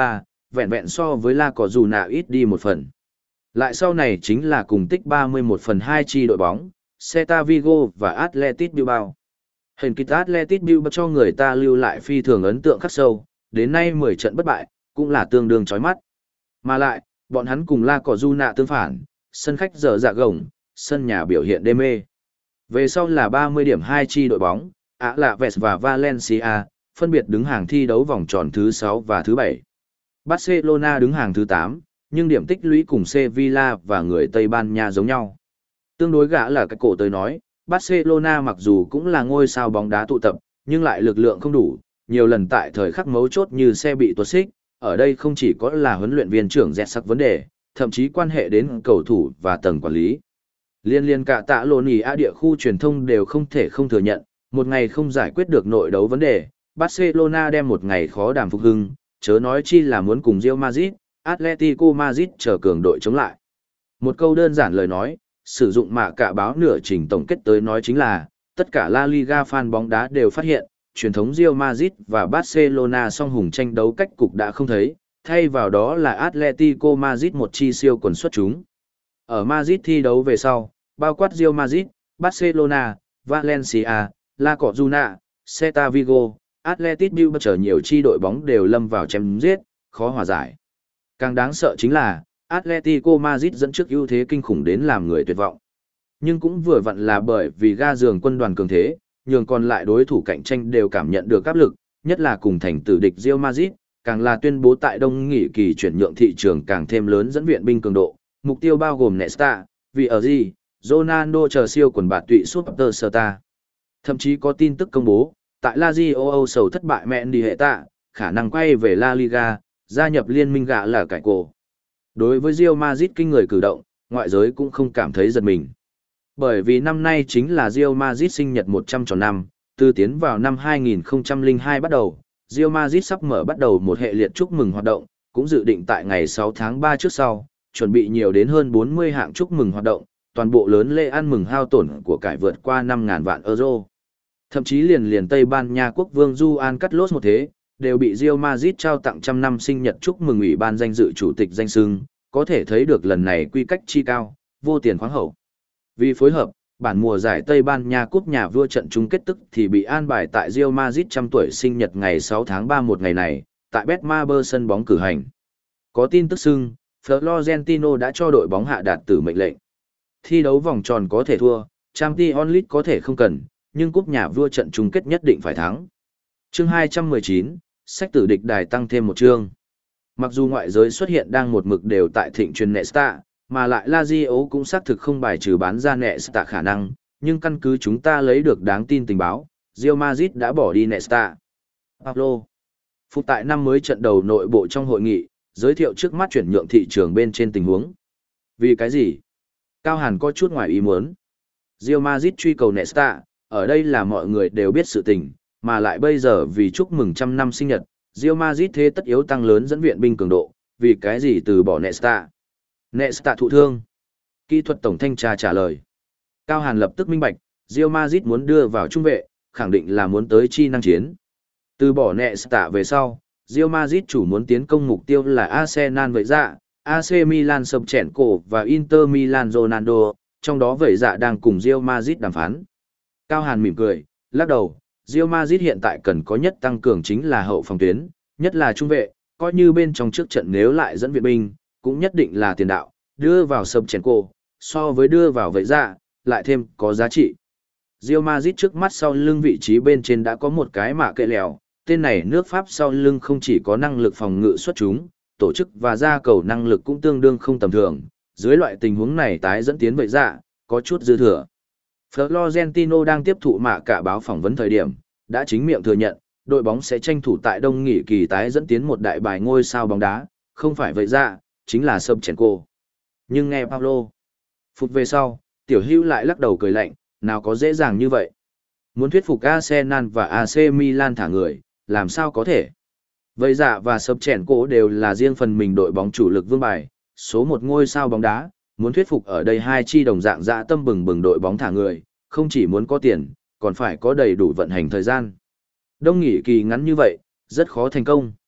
vẹn vẹn so với La Cọ Dù Nạ ít đi một phần. Lại sau này chính là cùng tích ba mươi mốt phần hai chi đội bóng, Celta Vigo và Athletic Bilbao. Hình kịch Athletic Bilbao cho người ta lưu lại phi thường ấn tượng khắc sâu, đến nay mười trận bất bại, cũng là tương đương chói mắt. Mà lại, bọn hắn cùng La Cọ Dù Nạ tương phản, sân khách dở dạ gồng, sân nhà biểu hiện đê mê. Về sau là ba mươi điểm hai chi đội bóng, Alaves và Valencia, phân biệt đứng hàng thi đấu vòng tròn thứ sáu và thứ bảy. Barcelona đứng hàng thứ tám, nhưng điểm tích lũy cùng Sevilla và người Tây Ban Nha giống nhau. Tương đối gã là cái cổ tới nói, Barcelona mặc dù cũng là ngôi sao bóng đá tụ tập, nhưng lại lực lượng không đủ, nhiều lần tại thời khắc mấu chốt như xe bị tuột xích, ở đây không chỉ có là huấn luyện viên trưởng dẹt sắc vấn đề, thậm chí quan hệ đến cầu thủ và tầng quản lý. Liên liên cả tạ lộn ý A địa khu truyền thông đều không thể không thừa nhận, một ngày không giải quyết được nội đấu vấn đề, Barcelona đem một ngày khó đàm phục hưng, chớ nói chi là muốn cùng Real Madrid, Atletico Madrid chờ cường đội chống lại. Một câu đơn giản lời nói, sử dụng mạ cả báo nửa trình tổng kết tới nói chính là, tất cả La Liga fan bóng đá đều phát hiện, truyền thống Real Madrid và Barcelona song hùng tranh đấu cách cục đã không thấy, thay vào đó là Atletico Madrid một chi siêu quần xuất chúng. Ở Madrid thi đấu về sau, bao quát Real Madrid, Barcelona, Valencia, La Cọ Dù Nạ, Celta Vigo, Athletic Bilbao chờ nhiều chi đội bóng đều lâm vào chém giết, khó hòa giải. Càng đáng sợ chính là, Atletico Madrid dẫn trước ưu thế kinh khủng đến làm người tuyệt vọng. Nhưng cũng vừa vặn là bởi vì ga giường quân đoàn cường thế, nhường còn lại đối thủ cạnh tranh đều cảm nhận được áp lực, nhất là cùng thành tử địch Real Madrid, càng là tuyên bố tại đông nghỉ kỳ chuyển nhượng thị trường càng thêm lớn dẫn viện binh cường độ, mục tiêu bao gồm Nesta, vì ở gì, Ronaldo chờ siêu quần bạt tụy Super Star. Thậm chí có tin tức công bố, tại Lazio Âu sầu thất bại mẹn đi hệ tạ, khả năng quay về La Liga, gia nhập liên minh gã là cải cổ. Đối với Real Madrid kinh người cử động, ngoại giới cũng không cảm thấy giật mình. Bởi vì năm nay chính là Real Madrid sinh nhật một trăm tròn năm, từ tiến vào năm hai nghìn không trăm lẻ hai bắt đầu, Real Madrid sắp mở bắt đầu một hệ liệt chúc mừng hoạt động, cũng dự định tại ngày sáu tháng ba trước sau, chuẩn bị nhiều đến hơn bốn mươi hạng chúc mừng hoạt động, toàn bộ lớn lễ ăn mừng hao tổn của cải vượt qua năm nghìn vạn euro. Thậm chí liền liền Tây Ban Nha quốc vương Juan Carlos một thế, đều bị Real Madrid trao tặng trăm năm sinh nhật chúc mừng ủy ban danh dự chủ tịch danh xưng, có thể thấy được lần này quy cách chi cao, vô tiền khoáng hậu. Vì phối hợp, bản mùa giải Tây Ban Nha cúp nhà vua trận chung kết tức thì bị an bài tại Real Madrid trăm tuổi sinh nhật ngày sáu tháng ba một ngày này, tại Betmaber sân bóng cử hành. Có tin tức xưng, Florentino đã cho đội bóng hạ đạt tử mệnh lệnh. Thi đấu vòng tròn có thể thua, Champions League có thể không cần, nhưng cúp nhà vua trận chung kết nhất định phải thắng. Chương hai trăm mười chín, sách tử địch đài tăng thêm một chương. Mặc dù ngoại giới xuất hiện đang một mực đều tại thịnh truyền Nesta, mà lại Lazio cũng xác thực không bài trừ bán ra Nesta khả năng, nhưng căn cứ chúng ta lấy được đáng tin tình báo, Real Madrid đã bỏ đi Nesta. Pablo Phục tại năm mới trận đầu nội bộ trong hội nghị, giới thiệu trước mắt chuyển nhượng thị trường bên trên tình huống. Vì cái gì? Cao Hàn có chút ngoài ý muốn. Real Madrid truy cầu Nesta, ở đây là mọi người đều biết sự tình, mà lại bây giờ vì chúc mừng trăm năm sinh nhật, Real Madrid thế tất yếu tăng lớn dẫn viện binh cường độ, vì cái gì từ bỏ Nesta? Nesta thụ thương. Kỹ thuật tổng thanh tra trả lời. Cao Hàn lập tức minh bạch, Real Madrid muốn đưa vào trung vệ, khẳng định là muốn tới chi năng chiến. Từ bỏ Nesta về sau, Real Madrid chủ muốn tiến công mục tiêu là Arsenal vậy dạ, a xê Milan sập chèn cổ và Inter Milan Ronaldo, trong đó vậy dạ đang cùng Real Madrid đàm phán. Cao Hàn mỉm cười, lắc đầu, Real Madrid hiện tại cần có nhất tăng cường chính là hậu phòng tuyến, nhất là trung vệ, coi như bên trong trước trận nếu lại dẫn viện binh, cũng nhất định là tiền đạo, đưa vào sập chèn cổ, so với đưa vào vậy dạ, lại thêm có giá trị. Real Madrid trước mắt sau lưng vị trí bên trên đã có một cái mạ kệ lèo, tên này nước Pháp sau lưng không chỉ có năng lực phòng ngự xuất chúng, tổ chức và ra cầu năng lực cũng tương đương không tầm thường, dưới loại tình huống này tái dẫn tiến vậy dạ, có chút dư thừa. Florentino đang tiếp thụ mạ cả báo phỏng vấn thời điểm, đã chính miệng thừa nhận, đội bóng sẽ tranh thủ tại đông nghỉ kỳ tái dẫn tiến một đại bài ngôi sao bóng đá, không phải vậy dạ, chính là Sobchenko. Nhưng nghe Pablo, phút về sau, tiểu hữu lại lắc đầu cười lạnh, nào có dễ dàng như vậy. Muốn thuyết phục Arsenal và a xê Milan thả người, làm sao có thể. Vậy dạ và Sobchenko đều là riêng phần mình đội bóng chủ lực vương bài, số một ngôi sao bóng đá, muốn thuyết phục ở đây hai chi đồng dạng dạ tâm bừng bừng đội bóng thả người, không chỉ muốn có tiền, còn phải có đầy đủ vận hành thời gian. Đông nghỉ kỳ ngắn như vậy, rất khó thành công.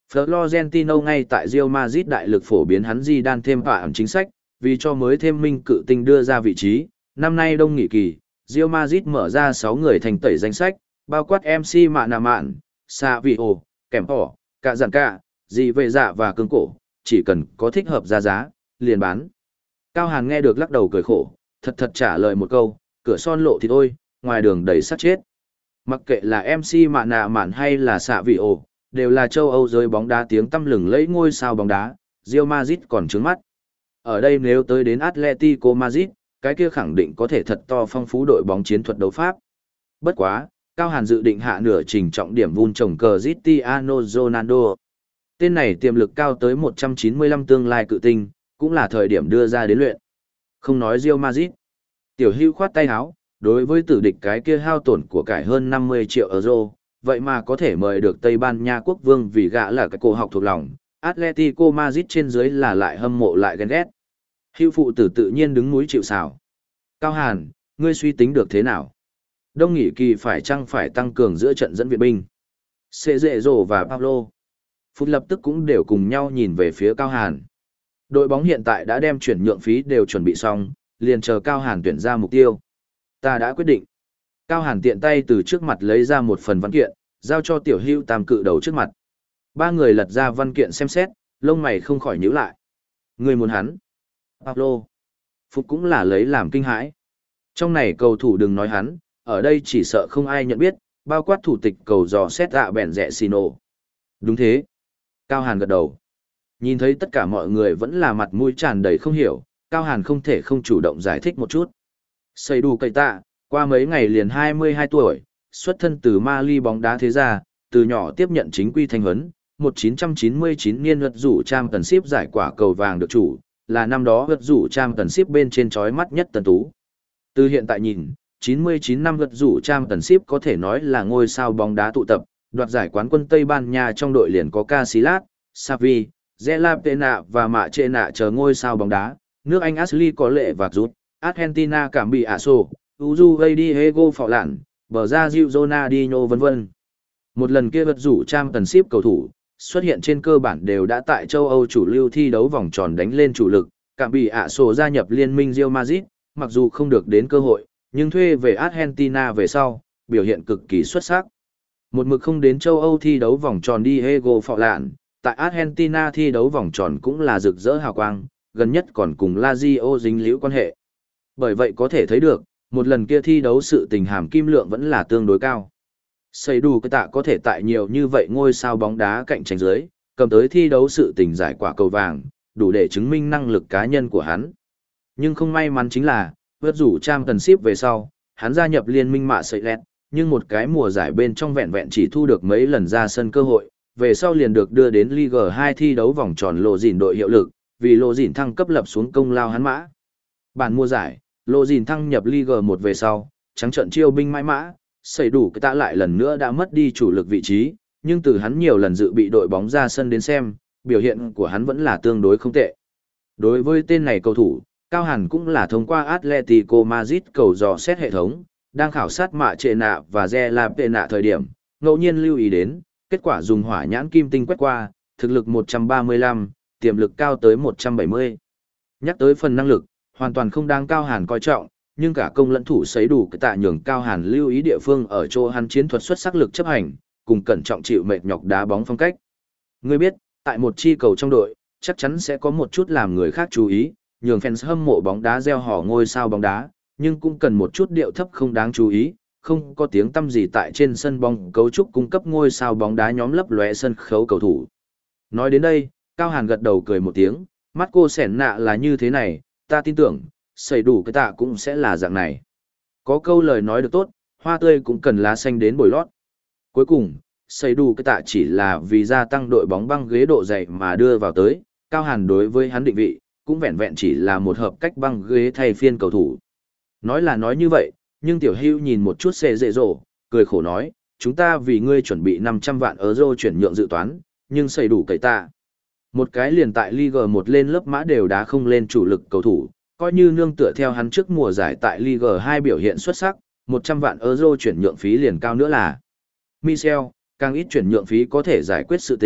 Florentino ngay tại Real Madrid đại lực phổ biến hắn Zidane thêm phạm chính sách, vì cho mới thêm minh cự tinh đưa ra vị trí, năm nay đông nghỉ kỳ, Real Madrid mở ra sáu người thành tẩy danh sách, bao quát em xê Mạn Nà Mạn, Savio, Kèm Hỏ, Cả Giản Cả, Dì Vệ Dạ và Cương Cổ, chỉ cần có thích hợp ra giá, liền bán. Cao Hàn nghe được lắc đầu cười khổ, thật thật trả lời một câu, cửa son lộ thì thôi, ngoài đường đầy sát chết. Mặc kệ là em xê Mạn Nà Mạn hay là Savio, đều là châu Âu giới bóng đá tiếng tăm lừng lẫy ngôi sao bóng đá, Real Madrid còn trướng mắt. Ở đây nếu tới đến Atletico Madrid, cái kia khẳng định có thể thật to phong phú đội bóng chiến thuật đấu pháp. Bất quá, Cao Hàn dự định hạ nửa trình trọng điểm vun trồng cờ Cristiano Ronaldo. Tên này tiềm lực cao tới một trăm chín mươi lăm tương lai cự tinh, cũng là thời điểm đưa ra đến luyện. Không nói Real Madrid. Tiểu Hữu khoát tay áo, đối với tử địch cái kia hao tổn của cải hơn năm mươi triệu euro, vậy mà có thể mời được Tây Ban Nha quốc vương vì gã là cái cổ học thuộc lòng, Atletico Madrid trên dưới là lại hâm mộ lại ghen ghét. Hữu phụ tử tự nhiên đứng núi chịu sào. Cao Hàn, ngươi suy tính được thế nào? Đông nghỉ kỳ phải chăng phải tăng cường giữa trận dẫn viện binh? Sệ Dệ Dồ và Pablo. Phút lập tức cũng đều cùng nhau nhìn về phía Cao Hàn. Đội bóng hiện tại đã đem chuyển nhượng phí đều chuẩn bị xong, liền chờ Cao Hàn tuyển ra mục tiêu. Ta đã quyết định. Cao Hàn tiện tay từ trước mặt lấy ra một phần văn kiện, giao cho Tiểu Hữu tam cự đầu trước mặt. Ba người lật ra văn kiện xem xét, lông mày không khỏi nhíu lại. Người muốn hắn. Pablo. Phúc cũng là lấy làm kinh hãi. Trong này cầu thủ đừng nói hắn, ở đây chỉ sợ không ai nhận biết, bao quát thủ tịch cầu dò xét ạ bèn rẻ xì nổ. Đúng thế. Cao Hàn gật đầu. Nhìn thấy tất cả mọi người vẫn là mặt mũi tràn đầy không hiểu, Cao Hàn không thể không chủ động giải thích một chút. Xây đủ cây tạ, qua mấy ngày liền hai mươi hai tuổi, xuất thân từ Mali bóng đá thế gia, từ nhỏ tiếp nhận chính quy thanh huấn, một nghìn chín trăm chín mươi chín niên luật rủ trang tần ship giải quả cầu vàng được chủ, là năm đó luật rủ trang tần ship bên trên chói mắt nhất tần tú. Từ hiện tại nhìn, chín mươi chín năm luật rủ trang tần ship có thể nói là ngôi sao bóng đá tụ tập, đoạt giải quán quân Tây Ban Nha trong đội liền có Casillas, Xavi, Zela Pena và Mạ Trệ Nạ chờ ngôi sao bóng đá, nước Anh Ashley có lệ và rút, Argentina cảm bị ả sổ, Uruguay Diego Phỏ Lạn, bờ ra Gil Ronaldinho vân vân. Một lần kia vật rủ trang tần ship cầu thủ, xuất hiện trên cơ bản đều đã tại châu Âu chủ lưu thi đấu vòng tròn đánh lên chủ lực, cảm bị ả sổ gia nhập liên minh Real Madrid, mặc dù không được đến cơ hội, nhưng thuê về Argentina về sau, biểu hiện cực kỳ xuất sắc. Một mực không đến châu Âu thi đấu vòng tròn Diego Phỏ Lạn, tại Argentina thi đấu vòng tròn cũng là rực rỡ hào quang, gần nhất còn cùng Lazio dính líu quan hệ. Bởi vậy có thể thấy được, một lần kia thi đấu sự tình hàm kim lượng vẫn là tương đối cao. Xây đủ cái tạ có thể tại nhiều như vậy ngôi sao bóng đá cạnh tranh dưới, cầm tới thi đấu sự tình giải quả cầu vàng, đủ để chứng minh năng lực cá nhân của hắn. Nhưng không may mắn chính là, vượt rủ trang tần ship về sau, hắn gia nhập liên minh mạ sợi lẹt, nhưng một cái mùa giải bên trong vẹn vẹn chỉ thu được mấy lần ra sân cơ hội, về sau liền được đưa đến Ligue hai thi đấu vòng tròn lộ dỉn đội hiệu lực, vì lộ dỉn thăng cấp lập xuống công lao hắn mã. Bản mùa giải, lộ dỉn thăng nhập Ligue một về sau, trắng trận chiêu binh mãi mã, xảy đủ cái tạ lại lần nữa đã mất đi chủ lực vị trí, nhưng từ hắn nhiều lần dự bị đội bóng ra sân đến xem, biểu hiện của hắn vẫn là tương đối không tệ. Đối với tên này cầu thủ, Cao Hàn cũng là thông qua Atletico Madrid cầu dò xét hệ thống, đang khảo sát Mạ Trệ Nạ và Zela Pena thời điểm, ngẫu nhiên lưu ý đến, kết quả dùng hỏa nhãn kim tinh quét qua, thực lực một trăm ba mươi lăm, tiềm lực cao tới một trăm bảy mươi. Nhắc tới phần năng lực, hoàn toàn không đáng Cao Hàn coi trọng, nhưng cả công lẫn thủ sấy đủ cái tạ nhường Cao Hàn lưu ý địa phương ở chỗ hắn chiến thuật xuất sắc lực chấp hành, cùng cẩn trọng chịu mệt nhọc đá bóng phong cách. Ngươi biết, tại một chi cầu trong đội, chắc chắn sẽ có một chút làm người khác chú ý, nhường fans hâm mộ bóng đá gieo hò ngôi sao bóng đá, nhưng cũng cần một chút điệu thấp không đáng chú ý, không có tiếng tăm gì tại trên sân bóng cấu trúc cung cấp ngôi sao bóng đá nhóm lấp lóe sân khấu cầu thủ. Nói đến đây, Cao Hàn gật đầu cười một tiếng, mắt cô sẻn nạ là như thế này, ta tin tưởng, xảy đủ cái tạ cũng sẽ là dạng này. Có câu lời nói được tốt, hoa tươi cũng cần lá xanh đến bồi lót. Cuối cùng, xảy đủ cái tạ chỉ là vì gia tăng đội bóng băng ghế độ dày mà đưa vào tới, Cao Hàn đối với hắn định vị, cũng vẹn vẹn chỉ là một hợp cách băng ghế thay phiên cầu thủ. Nói là nói như vậy, nhưng Tiểu Hữu nhìn một chút xê dễ rổ, cười khổ nói, chúng ta vì ngươi chuẩn bị năm trăm vạn euro chuyển nhượng dự toán, nhưng xảy đủ cậy tạ. Một cái liền tại Ligue một lên lớp mã đều đá không lên chủ lực cầu thủ, coi như nương tựa theo hắn trước mùa giải tại Ligue hai biểu hiện xuất sắc, một trăm vạn euro chuyển nhượng phí liền cao nữa là. Michel, càng ít chuyển nhượng phí có thể giải quyết sự tình,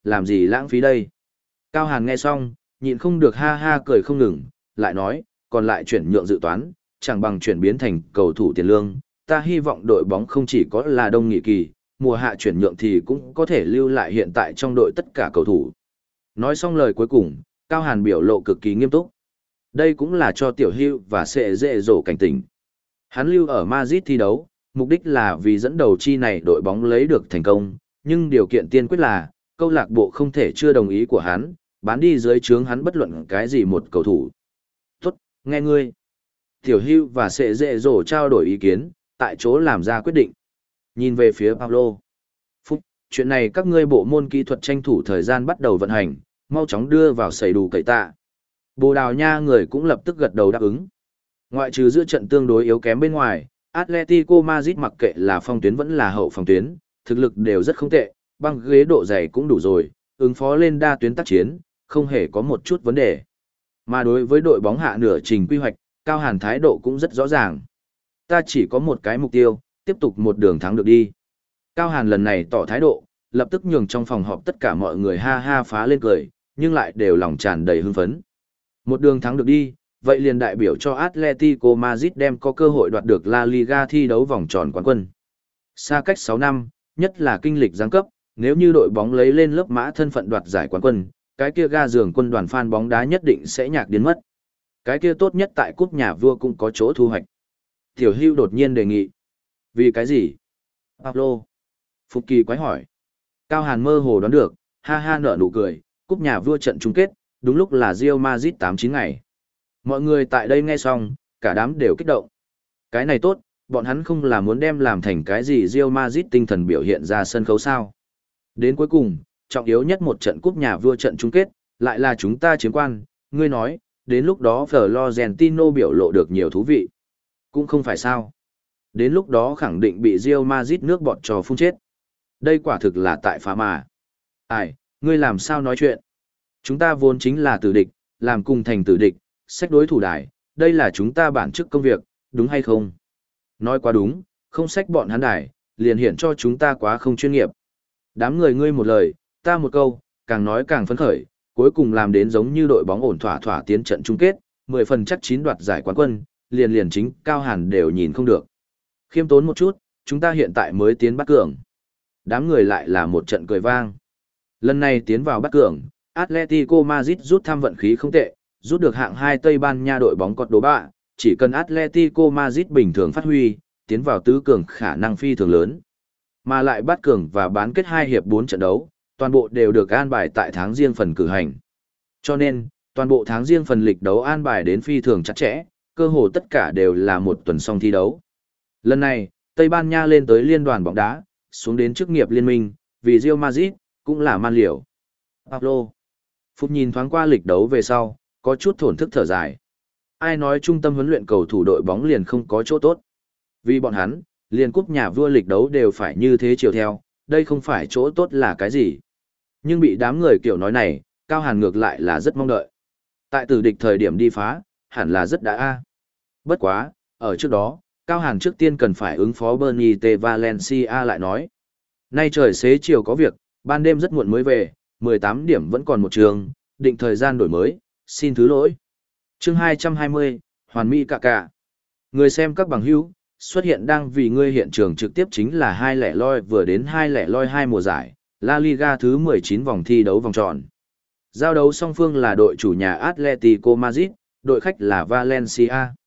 làm gì lãng phí đây. Cao Hàn nghe xong, nhịn không được ha ha cười không ngừng, lại nói, còn lại chuyển nhượng dự toán, chẳng bằng chuyển biến thành cầu thủ tiền lương, ta hy vọng đội bóng không chỉ có là đông nghị kỳ, mùa hạ chuyển nhượng thì cũng có thể lưu lại hiện tại trong đội tất cả cầu thủ. Nói xong lời cuối cùng, Cao Hàn biểu lộ cực kỳ nghiêm túc. Đây cũng là cho Tiểu Hưu và sẽ dễ dỗ cảnh tỉnh. Hắn lưu ở Madrid thi đấu, mục đích là vì dẫn đầu chi này đội bóng lấy được thành công, nhưng điều kiện tiên quyết là, câu lạc bộ không thể chưa đồng ý của hắn, bán đi dưới trướng hắn bất luận cái gì một cầu thủ. Tốt, nghe ngươi. Tiểu Hưu và sẽ dễ dỗ trao đổi ý kiến, tại chỗ làm ra quyết định. Nhìn về phía Pablo. Phúc, chuyện này các ngươi bộ môn kỹ thuật tranh thủ thời gian bắt đầu vận hành, mau chóng đưa vào sẩy đủ cậy tạ. Bồ Đào Nha người cũng lập tức gật đầu đáp ứng. Ngoại trừ giữa trận tương đối yếu kém bên ngoài, Atletico Madrid mặc kệ là phong tuyến vẫn là hậu phòng tuyến, thực lực đều rất không tệ, băng ghế độ dày cũng đủ rồi, ứng phó lên đa tuyến tác chiến, không hề có một chút vấn đề. Mà đối với đội bóng hạ nửa trình quy hoạch, Cao Hàn thái độ cũng rất rõ ràng. Ta chỉ có một cái mục tiêu, tiếp tục một đường thắng được đi. Cao Hàn lần này tỏ thái độ, lập tức nhường trong phòng họp tất cả mọi người ha ha phá lên cười, nhưng lại đều lòng tràn đầy hưng phấn. Một đường thắng được đi, vậy liền đại biểu cho Atletico Madrid đem có cơ hội đoạt được La Liga thi đấu vòng tròn quán quân. Xa cách sáu năm, nhất là kinh lịch giáng cấp, nếu như đội bóng lấy lên lớp mã thân phận đoạt giải quán quân, cái kia ga giường quân đoàn fan bóng đá nhất định sẽ nhạc đến mất. Cái kia tốt nhất tại cúp nhà vua cũng có chỗ thu hoạch. Tiểu Hưu đột nhiên đề nghị. Vì cái gì? Pablo. Phục Kỳ quái hỏi. Cao Hàn mơ hồ đoán được, ha ha nở nụ cười, cúp nhà vua trận chung kết, đúng lúc là Real Madrid tám chín ngày. Mọi người tại đây nghe xong, cả đám đều kích động. Cái này tốt, bọn hắn không là muốn đem làm thành cái gì Real Madrid tinh thần biểu hiện ra sân khấu sao. Đến cuối cùng, trọng yếu nhất một trận cúp nhà vua trận chung kết, lại là chúng ta chiếm quan, ngươi nói, đến lúc đó Florentino biểu lộ được nhiều thú vị. Cũng không phải sao. Đến lúc đó khẳng định bị Real Madrid nước bọt trò phun chết. Đây quả thực là tại phá mà. Ai, ngươi làm sao nói chuyện? Chúng ta vốn chính là tử địch, làm cùng thành tử địch, sách đối thủ đài, đây là chúng ta bản chức công việc, đúng hay không? Nói quá đúng, không sách bọn hắn đài, liền hiện cho chúng ta quá không chuyên nghiệp. Đám người ngươi một lời, ta một câu, càng nói càng phấn khởi, cuối cùng làm đến giống như đội bóng ổn thỏa thỏa tiến trận chung kết, mười phần chắc chín đoạt giải quán quân, liền liền chính Cao Hàn đều nhìn không được. Khiêm tốn một chút, chúng ta hiện tại mới tiến bắt cường. Đám người lại là một trận cười vang. Lần này tiến vào bắt cường, Atletico Madrid rút thăm vận khí không tệ, rút được hạng hai Tây Ban Nha đội bóng cọt đố bạ, chỉ cần Atletico Madrid bình thường phát huy, tiến vào tứ cường khả năng phi thường lớn. Mà lại bắt cường và bán kết hai hiệp bốn trận đấu, toàn bộ đều được an bài tại tháng riêng phần cử hành. Cho nên, toàn bộ tháng riêng phần lịch đấu an bài đến phi thường chặt chẽ, cơ hồ tất cả đều là một tuần song thi đấu. Lần này, Tây Ban Nha lên tới liên đoàn bóng đá, xuống đến chức nghiệp liên minh, vì Real Madrid, cũng là man liều. Pablo. Phúc nhìn thoáng qua lịch đấu về sau, có chút thổn thức thở dài. Ai nói trung tâm huấn luyện cầu thủ đội bóng liền không có chỗ tốt. Vì bọn hắn, liền cúp nhà vua lịch đấu đều phải như thế chiều theo, đây không phải chỗ tốt là cái gì. Nhưng bị đám người kiểu nói này, Cao Hàn ngược lại là rất mong đợi. Tại tử địch thời điểm đi phá, hẳn là rất đã a. Bất quá, ở trước đó, Cao Hàn trước tiên cần phải ứng phó Bernie T. Valencia lại nói. Nay trời xế chiều có việc, ban đêm rất muộn mới về, mười tám điểm vẫn còn một trường, định thời gian đổi mới, xin thứ lỗi. Chương hai trăm hai mươi, Hoàn Mỹ cả cả. Người xem các bằng hữu, xuất hiện đang vì ngươi hiện trường trực tiếp chính là hai lẻ loi vừa đến hai lẻ loi hai mùa giải, La Liga thứ mười chín vòng thi đấu vòng tròn. Giao đấu song phương là đội chủ nhà Atletico Madrid, đội khách là Valencia.